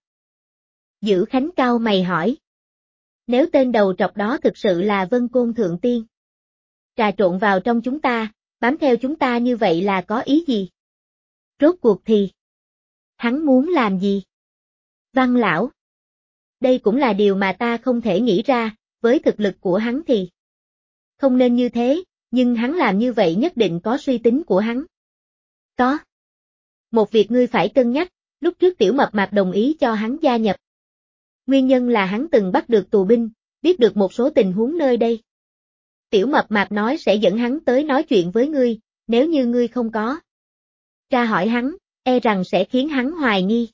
Dữ Khánh cau mày hỏi. Nếu tên đầu trọc đó thực sự là Vân Côn Thượng Tiên, trà trộn vào trong chúng ta, bám theo chúng ta như vậy là có ý gì? Rốt cuộc thì hắn muốn làm gì? Văn lão. Đây cũng là điều mà ta không thể nghĩ ra, với thực lực của hắn thì không nên như thế, nhưng hắn làm như vậy nhất định có suy tính của hắn. Có. Một việc ngươi phải cân nhắc, lúc trước tiểu mập mạp đồng ý cho hắn gia nhập. Nguyên nhân là hắn từng bắt được tù binh, biết được một số tình huống nơi đây. Tiểu mập mạp nói sẽ dẫn hắn tới nói chuyện với ngươi, nếu như ngươi không có tra hỏi hắn, e rằng sẽ khiến hắn hoài nghi.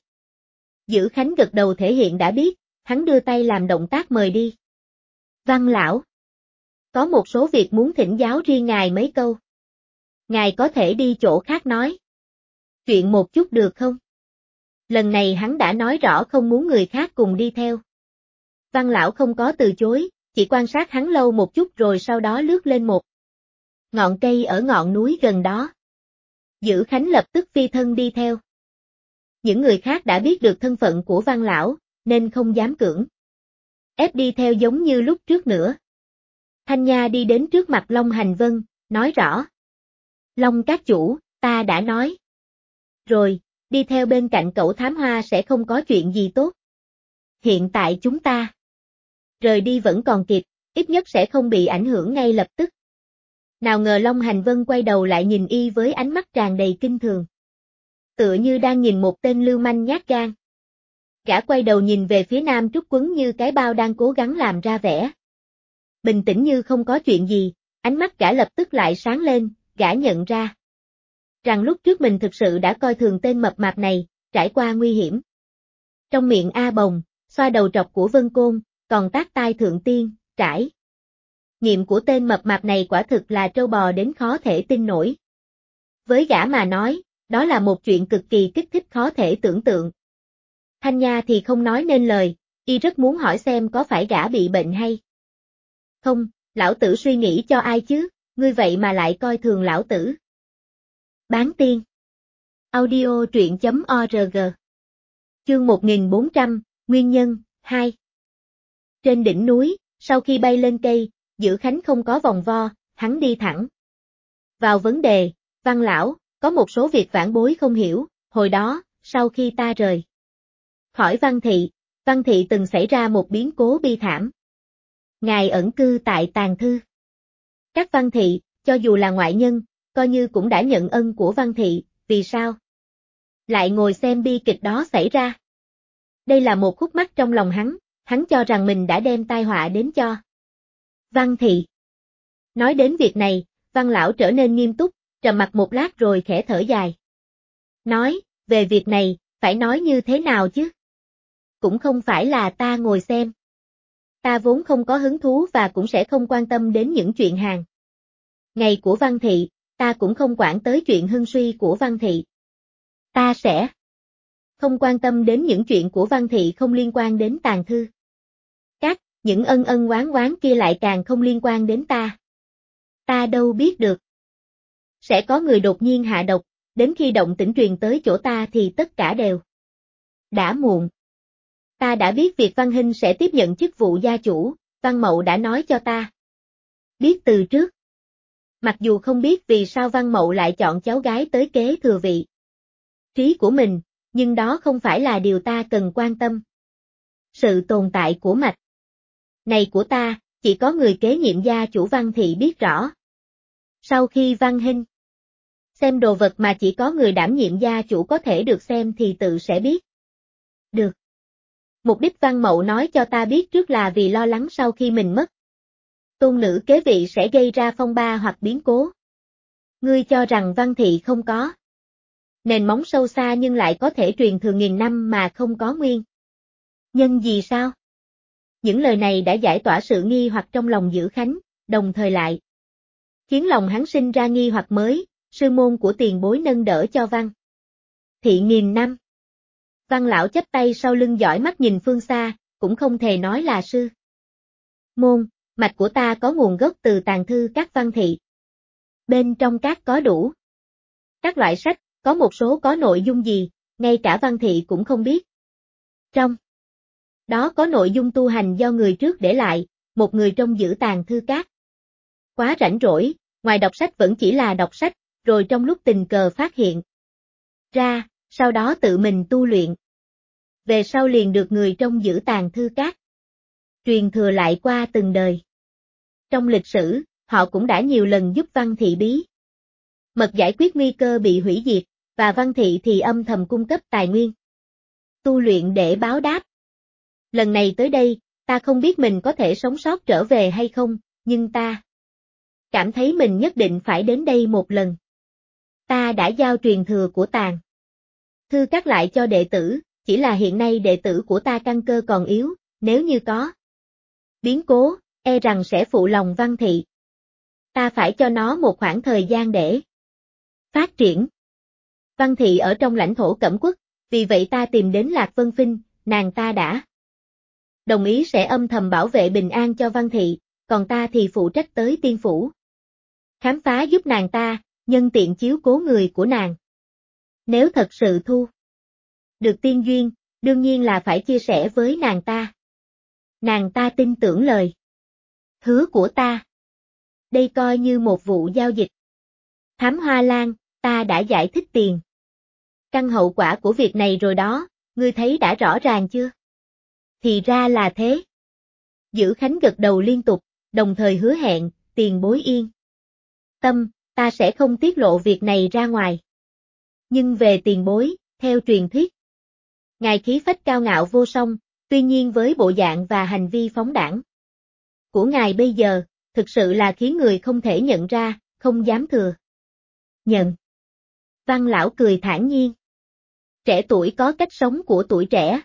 Dữ Khánh gật đầu thể hiện đã biết, hắn đưa tay làm động tác mời đi. Văn lão. Có một số việc muốn thỉnh giáo riêng ngài mấy câu. Ngài có thể đi chỗ khác nói chuyện một chút được không? Lần này hắn đã nói rõ không muốn người khác cùng đi theo. Văn lão không có từ chối, chỉ quan sát hắn lâu một chút rồi sau đó lướt lên một ngọn cây ở ngọn núi gần đó. Dữ Khánh lập tức phi thân đi theo. Những người khác đã biết được thân phận của Văn lão, nên không dám cưỡng ép đi theo giống như lúc trước nữa. Thanh Nha đi đến trước mặt Long Hành Vân, nói rõ. Long các chủ, ta đã nói. Rồi, đi theo bên cạnh cậu thám hoa sẽ không có chuyện gì tốt. Hiện tại chúng ta rời đi vẫn còn kịp, ít nhất sẽ không bị ảnh hưởng ngay lập tức. Nào ngờ Long Hành Vân quay đầu lại nhìn y với ánh mắt tràn đầy kinh thường. Tựa như đang nhìn một tên lưu manh nhát gan. Gã quay đầu nhìn về phía Nam Trúc Quấn như cái bao đang cố gắng làm ra vẻ bình tĩnh như không có chuyện gì, ánh mắt gã lập tức lại sáng lên, gã nhận ra rằng lúc trước mình thực sự đã coi thường tên mập mạp này, trải qua nguy hiểm. Trong miệng A Bồng, xoa đầu trọc của Vân Côn, còn tác tai Thượng Tiên, trải nghiệm của tên mập mạp này quả thực là trâu bò đến khó thể tin nổi. Với gã mà nói, đó là một chuyện cực kỳ kích thích khó thể tưởng tượng. Thanh Nha thì không nói nên lời, y rất muốn hỏi xem có phải gã bị bệnh hay không, lão tử suy nghĩ cho ai chứ, ngươi vậy mà lại coi thường lão tử. Bán tiên. Audio truyện.org. Chương 1400, Nguyên nhân, 2. Trên đỉnh núi, sau khi bay lên cây, Dữ Khánh không có vòng vo, hắn đi thẳng vào vấn đề. Văn lão, có một số việc vãn bối không hiểu, hồi đó, sau khi ta rời khỏi Văn Thị từng xảy ra một biến cố bi thảm. Ngài ẩn cư tại Tàn Thư. Các Văn Thị, cho dù là ngoại nhân, coi như cũng đã nhận ân của Văn Thị, vì sao lại ngồi xem bi kịch đó xảy ra? Đây là một khúc mắc trong lòng hắn hắn cho rằng mình đã đem tai họa đến cho Văn Thị. Nói đến việc này, Văn lão trở nên nghiêm túc, trầm mặc một lát rồi khẽ thở dài. Nói, về việc này, phải nói như thế nào chứ? Cũng không phải là ta ngồi xem. Ta vốn không có hứng thú và cũng sẽ không quan tâm đến những chuyện hàng ngày của Văn Thị, ta cũng không quản tới chuyện hưng suy của Văn Thị. Ta sẽ không quan tâm đến những chuyện của Văn Thị không liên quan đến Tàng Thư Các, những ân ân oán oán kia lại càng không liên quan đến ta. Ta đâu biết được. Sẽ có người đột nhiên hạ độc, đến khi động tĩnh truyền tới chỗ ta thì tất cả đều đã muộn. Ta đã biết việc Văn Hinh sẽ tiếp nhận chức vụ gia chủ, Văn Mậu đã nói cho ta biết từ trước. Mặc dù không biết vì sao Văn Mậu lại chọn cháu gái tới kế thừa vị trí của mình, nhưng đó không phải là điều ta cần quan tâm. Sự tồn tại của mạch này của ta, chỉ có người kế nhiệm gia chủ Văn Thị biết rõ. Sau khi Văn Hinh xem đồ vật mà chỉ có người đảm nhiệm gia chủ có thể được xem thì tự sẽ biết được. Mục đích Văn Mậu nói cho ta biết trước là vì lo lắng sau khi mình mất tôn nữ kế vị sẽ gây ra phong ba hoặc biến cố. Ngươi cho rằng Văn Thị không có nền móng sâu xa nhưng lại có thể truyền thừa nghìn năm mà không có nguyên nhân gì sao? Những lời này đã giải tỏa sự nghi hoặc trong lòng Dữ Khánh, đồng thời lại khiến lòng hắn sinh ra nghi hoặc mới, sư môn của tiền bối nâng đỡ cho Văn Thị nghìn năm. Văn lão chắp tay sau lưng dõi mắt nhìn phương xa, cũng không thể nói là sư môn, mạch của ta có nguồn gốc từ Tàng Thư Các Văn Thị. Bên trong các có đủ các loại sách, có một số có nội dung gì, ngay cả Văn Thị cũng không biết. Trong đó có nội dung tu hành do người trước để lại, một người trông giữ Tàng Thư Các quá rảnh rỗi, ngoài đọc sách vẫn chỉ là đọc sách, rồi trong lúc tình cờ phát hiện ra, sau đó tự mình tu luyện. Về sau liền được người trông giữ Tàng Thư Các truyền thừa lại qua từng đời. Trong lịch sử, họ cũng đã nhiều lần giúp Văn Thị bí mật giải quyết nguy cơ bị hủy diệt, và Văn Thị thì âm thầm cung cấp tài nguyên tu luyện để báo đáp. Lần này tới đây, ta không biết mình có thể sống sót trở về hay không, nhưng ta cảm thấy mình nhất định phải đến đây một lần. Ta đã giao truyền thừa của Tàng Thư Các lại cho đệ tử, chỉ là hiện nay đệ tử của ta căn cơ còn yếu, nếu như có biến cố, e rằng sẽ phụ lòng Văn Thị. Ta phải cho nó một khoảng thời gian để phát triển. Văn Thị ở trong lãnh thổ Cẩm Quốc, vì vậy ta tìm đến Lạc Vân Phinh, nàng ta đã đồng ý sẽ âm thầm bảo vệ bình an cho Văn Thị, còn ta thì phụ trách tới Tiên Phủ khám phá giúp nàng ta, nhân tiện chiếu cố người của nàng. Nếu thật sự thu được tiên duyên, đương nhiên là phải chia sẻ với nàng ta. Nàng ta tin tưởng lời hứa của ta. Đây coi như một vụ giao dịch. Thám Hoa Lan, ta đã giải thích tiền căn hậu quả của việc này rồi đó, ngươi thấy đã rõ ràng chưa? Thì ra là thế. Dữ Khánh gật đầu liên tục, đồng thời hứa hẹn, tiền bối yên tâm, ta sẽ không tiết lộ việc này ra ngoài. Nhưng về tiền bối, theo truyền thuyết, ngài khí phách cao ngạo vô song, tuy nhiên với bộ dạng và hành vi phóng đãng của ngài bây giờ, thực sự là khiến người không thể nhận ra, không dám thừa nhận. Văn lão cười thản nhiên. Trẻ tuổi có cách sống của tuổi trẻ.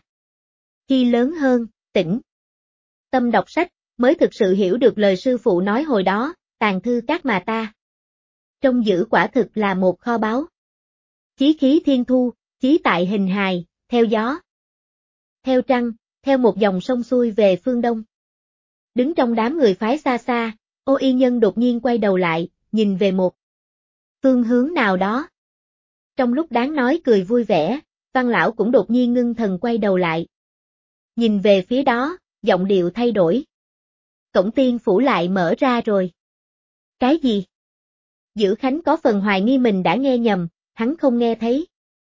Khi lớn hơn, tĩnh tâm đọc sách, mới thực sự hiểu được lời sư phụ nói hồi đó, Tàng Thư Các mà ta trông giữ quả thực là một kho báu. Chí khí thiên thu, chí tại hình hài, theo gió, theo trăng, theo một dòng sông xuôi về phương đông. Đứng trong đám người phái xa xa, Ô Y Nhân đột nhiên quay đầu lại, nhìn về một phương hướng nào đó. Trong lúc đáng nói cười vui vẻ, Văn lão cũng đột nhiên ngưng thần quay đầu lại. Nhìn về phía đó, giọng điệu thay đổi. Cổng Tiên Phủ lại mở ra rồi. Cái gì? Dữ Khánh có phần hoài nghi mình đã nghe nhầm, hắn không nghe thấy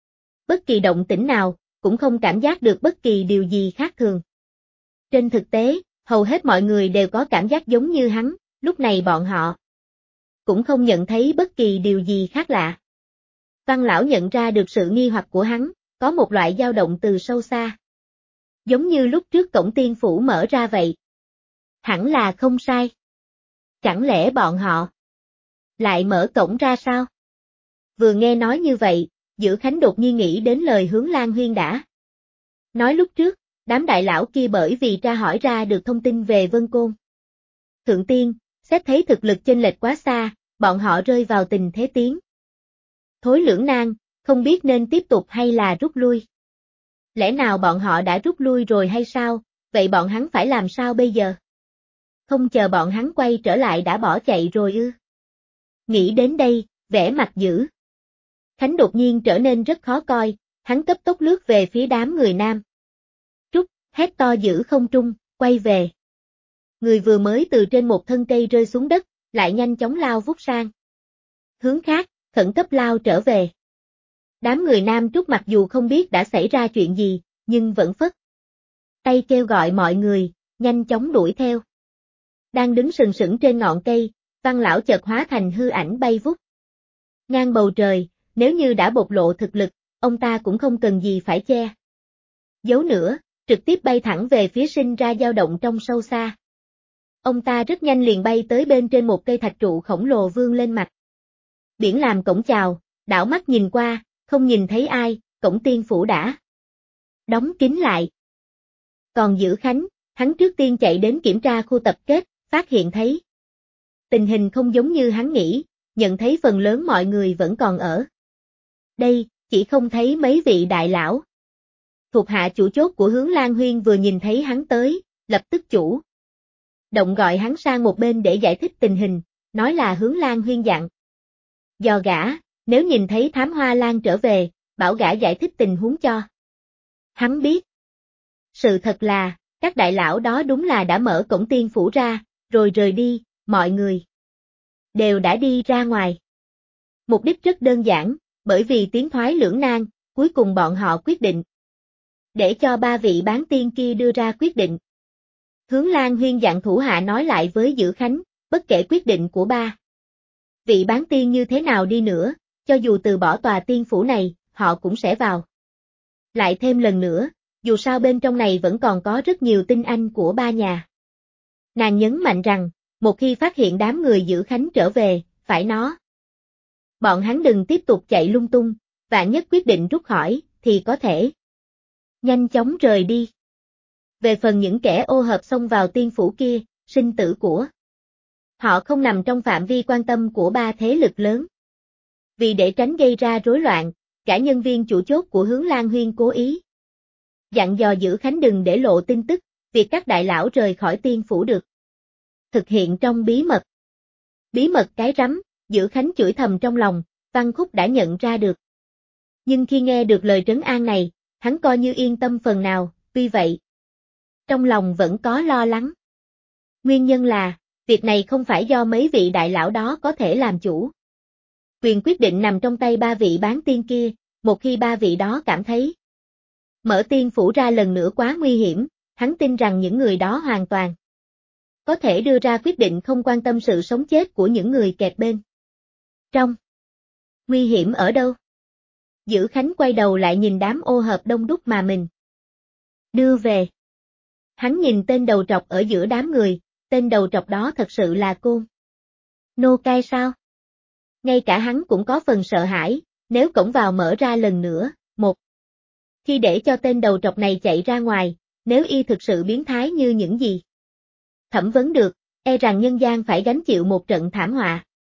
bất kỳ động tĩnh nào, cũng không cảm giác được bất kỳ điều gì khác thường. Trên thực tế, hầu hết mọi người đều có cảm giác giống như hắn, lúc này bọn họ cũng không nhận thấy bất kỳ điều gì khác lạ. Văn lão nhận ra được sự nghi hoặc của hắn, có một loại dao động từ sâu xa Giống như lúc trước cổng tiên phủ mở ra vậy. Hẳn là không sai. Chẳng lẽ bọn họ lại mở cổng ra sao? Vừa nghe nói như vậy, Dữ Khánh đột nhiên nghĩ đến lời Hướng Lan Huyên đã nói lúc trước, đám đại lão kia bởi vì tra hỏi ra được thông tin về Vân Côn. Thượng tiên, xét thấy thực lực chênh lệch quá xa, bọn họ rơi vào tình thế tiến thối lưỡng nan, không biết nên tiếp tục hay là rút lui. Lẽ nào bọn họ đã rút lui rồi hay sao, vậy bọn hắn phải làm sao bây giờ? Không chờ bọn hắn quay trở lại đã bỏ chạy rồi ư? Nghĩ đến đây, vẻ mặt Dữ Khánh đột nhiên trở nên rất khó coi, hắn cấp tốc lướt về phía đám người nam. Trúc, hét to giữa không trung, quay về. Người vừa mới từ trên một thân cây rơi xuống đất, lại nhanh chóng lao vút sang hướng khác, khẩn cấp lao trở về. Đám người nam Trúc mặc dù không biết đã xảy ra chuyện gì, nhưng vẫn phất tay kêu gọi mọi người, nhanh chóng đuổi theo. Đang đứng sừng sững trên ngọn cây, Văn lão chợt hóa thành hư ảnh bay vút ngang bầu trời, nếu như đã bộc lộ thực lực, ông ta cũng không cần gì phải che giấu nữa, trực tiếp bay thẳng về phía sinh ra dao động trong sâu xa. Ông ta rất nhanh liền bay tới bên trên một cây thạch trụ khổng lồ vươn lên mặt biển làm cổng chào, đảo mắt nhìn qua, không nhìn thấy ai, cổng tiên phủ đã đóng kín lại. Còn Dữ Khánh, hắn trước tiên chạy đến kiểm tra khu tập kết, phát hiện thấy tình hình không giống như hắn nghĩ, nhận thấy phần lớn mọi người vẫn còn ở đây, chỉ không thấy mấy vị đại lão. Thuộc hạ chủ chốt của Hướng Lan Huyên vừa nhìn thấy hắn tới, lập tức chủ động gọi hắn sang một bên để giải thích tình hình, nói là Hướng Lan Huyên dặn dò gã, nếu nhìn thấy Thám Hoa Lan trở về, bảo gã giải thích tình huống cho hắn biết. Sự thật là, các đại lão đó đúng là đã mở cổng tiên phủ ra, rồi rời đi, mọi người đều đã đi ra ngoài. Mục đích rất đơn giản, bởi vì tiến thoái lưỡng nan, cuối cùng bọn họ quyết định để cho ba vị bán tiên kia đưa ra quyết định. Hướng Lan Huyên dặn thủ hạ nói lại với Dữ Khánh, bất kể quyết định của ba vị bán tiên như thế nào đi nữa, cho dù từ bỏ tòa tiên phủ này, họ cũng sẽ vào. Lại thêm lần nữa, dù sao bên trong này vẫn còn có rất nhiều tinh anh của ba nhà. Nàng nhấn mạnh rằng, một khi phát hiện đám người Dữ Khánh trở về, phải nó. Bọn hắn đừng tiếp tục chạy lung tung, vạn nhất quyết định rút khỏi, thì có thể nhanh chóng rời đi. Về phần những kẻ ô hợp xông vào tiên phủ kia, sinh tử của họ không nằm trong phạm vi quan tâm của ba thế lực lớn. Vì để tránh gây ra rối loạn, cả nhân viên chủ chốt của Hướng Lan Huyên cố ý dặn dò Dữ Khánh đừng để lộ tin tức, việc các đại lão rời khỏi tiên phủ được thực hiện trong bí mật. Bí mật cái rắm, Dữ Khánh chửi thầm trong lòng, Văn Khúc đã nhận ra được. Nhưng khi nghe được lời trấn an này, hắn coi như yên tâm phần nào, tuy vậy trong lòng vẫn có lo lắng. Nguyên nhân là, việc này không phải do mấy vị đại lão đó có thể làm chủ. Quyền quyết định nằm trong tay ba vị bán tiên kia, một khi ba vị đó cảm thấy mở tiên phủ ra lần nữa quá nguy hiểm, hắn tin rằng những người đó hoàn toàn có thể đưa ra quyết định không quan tâm sự sống chết của những người kẹt bên trong. Nguy hiểm ở đâu? Dữ Khánh quay đầu lại nhìn đám ô hợp đông đúc mà mình đưa về. Hắn nhìn tên đầu trọc ở giữa đám người, tên đầu trọc đó thật sự là Côn Nô Cai sao? Ngay cả hắn cũng có phần sợ hãi, nếu cổng vào mở ra lần nữa, một khi để cho tên đầu trọc này chạy ra ngoài, nếu y thực sự biến thái như những gì thẩm vấn được, e rằng nhân gian phải gánh chịu một trận thảm họa.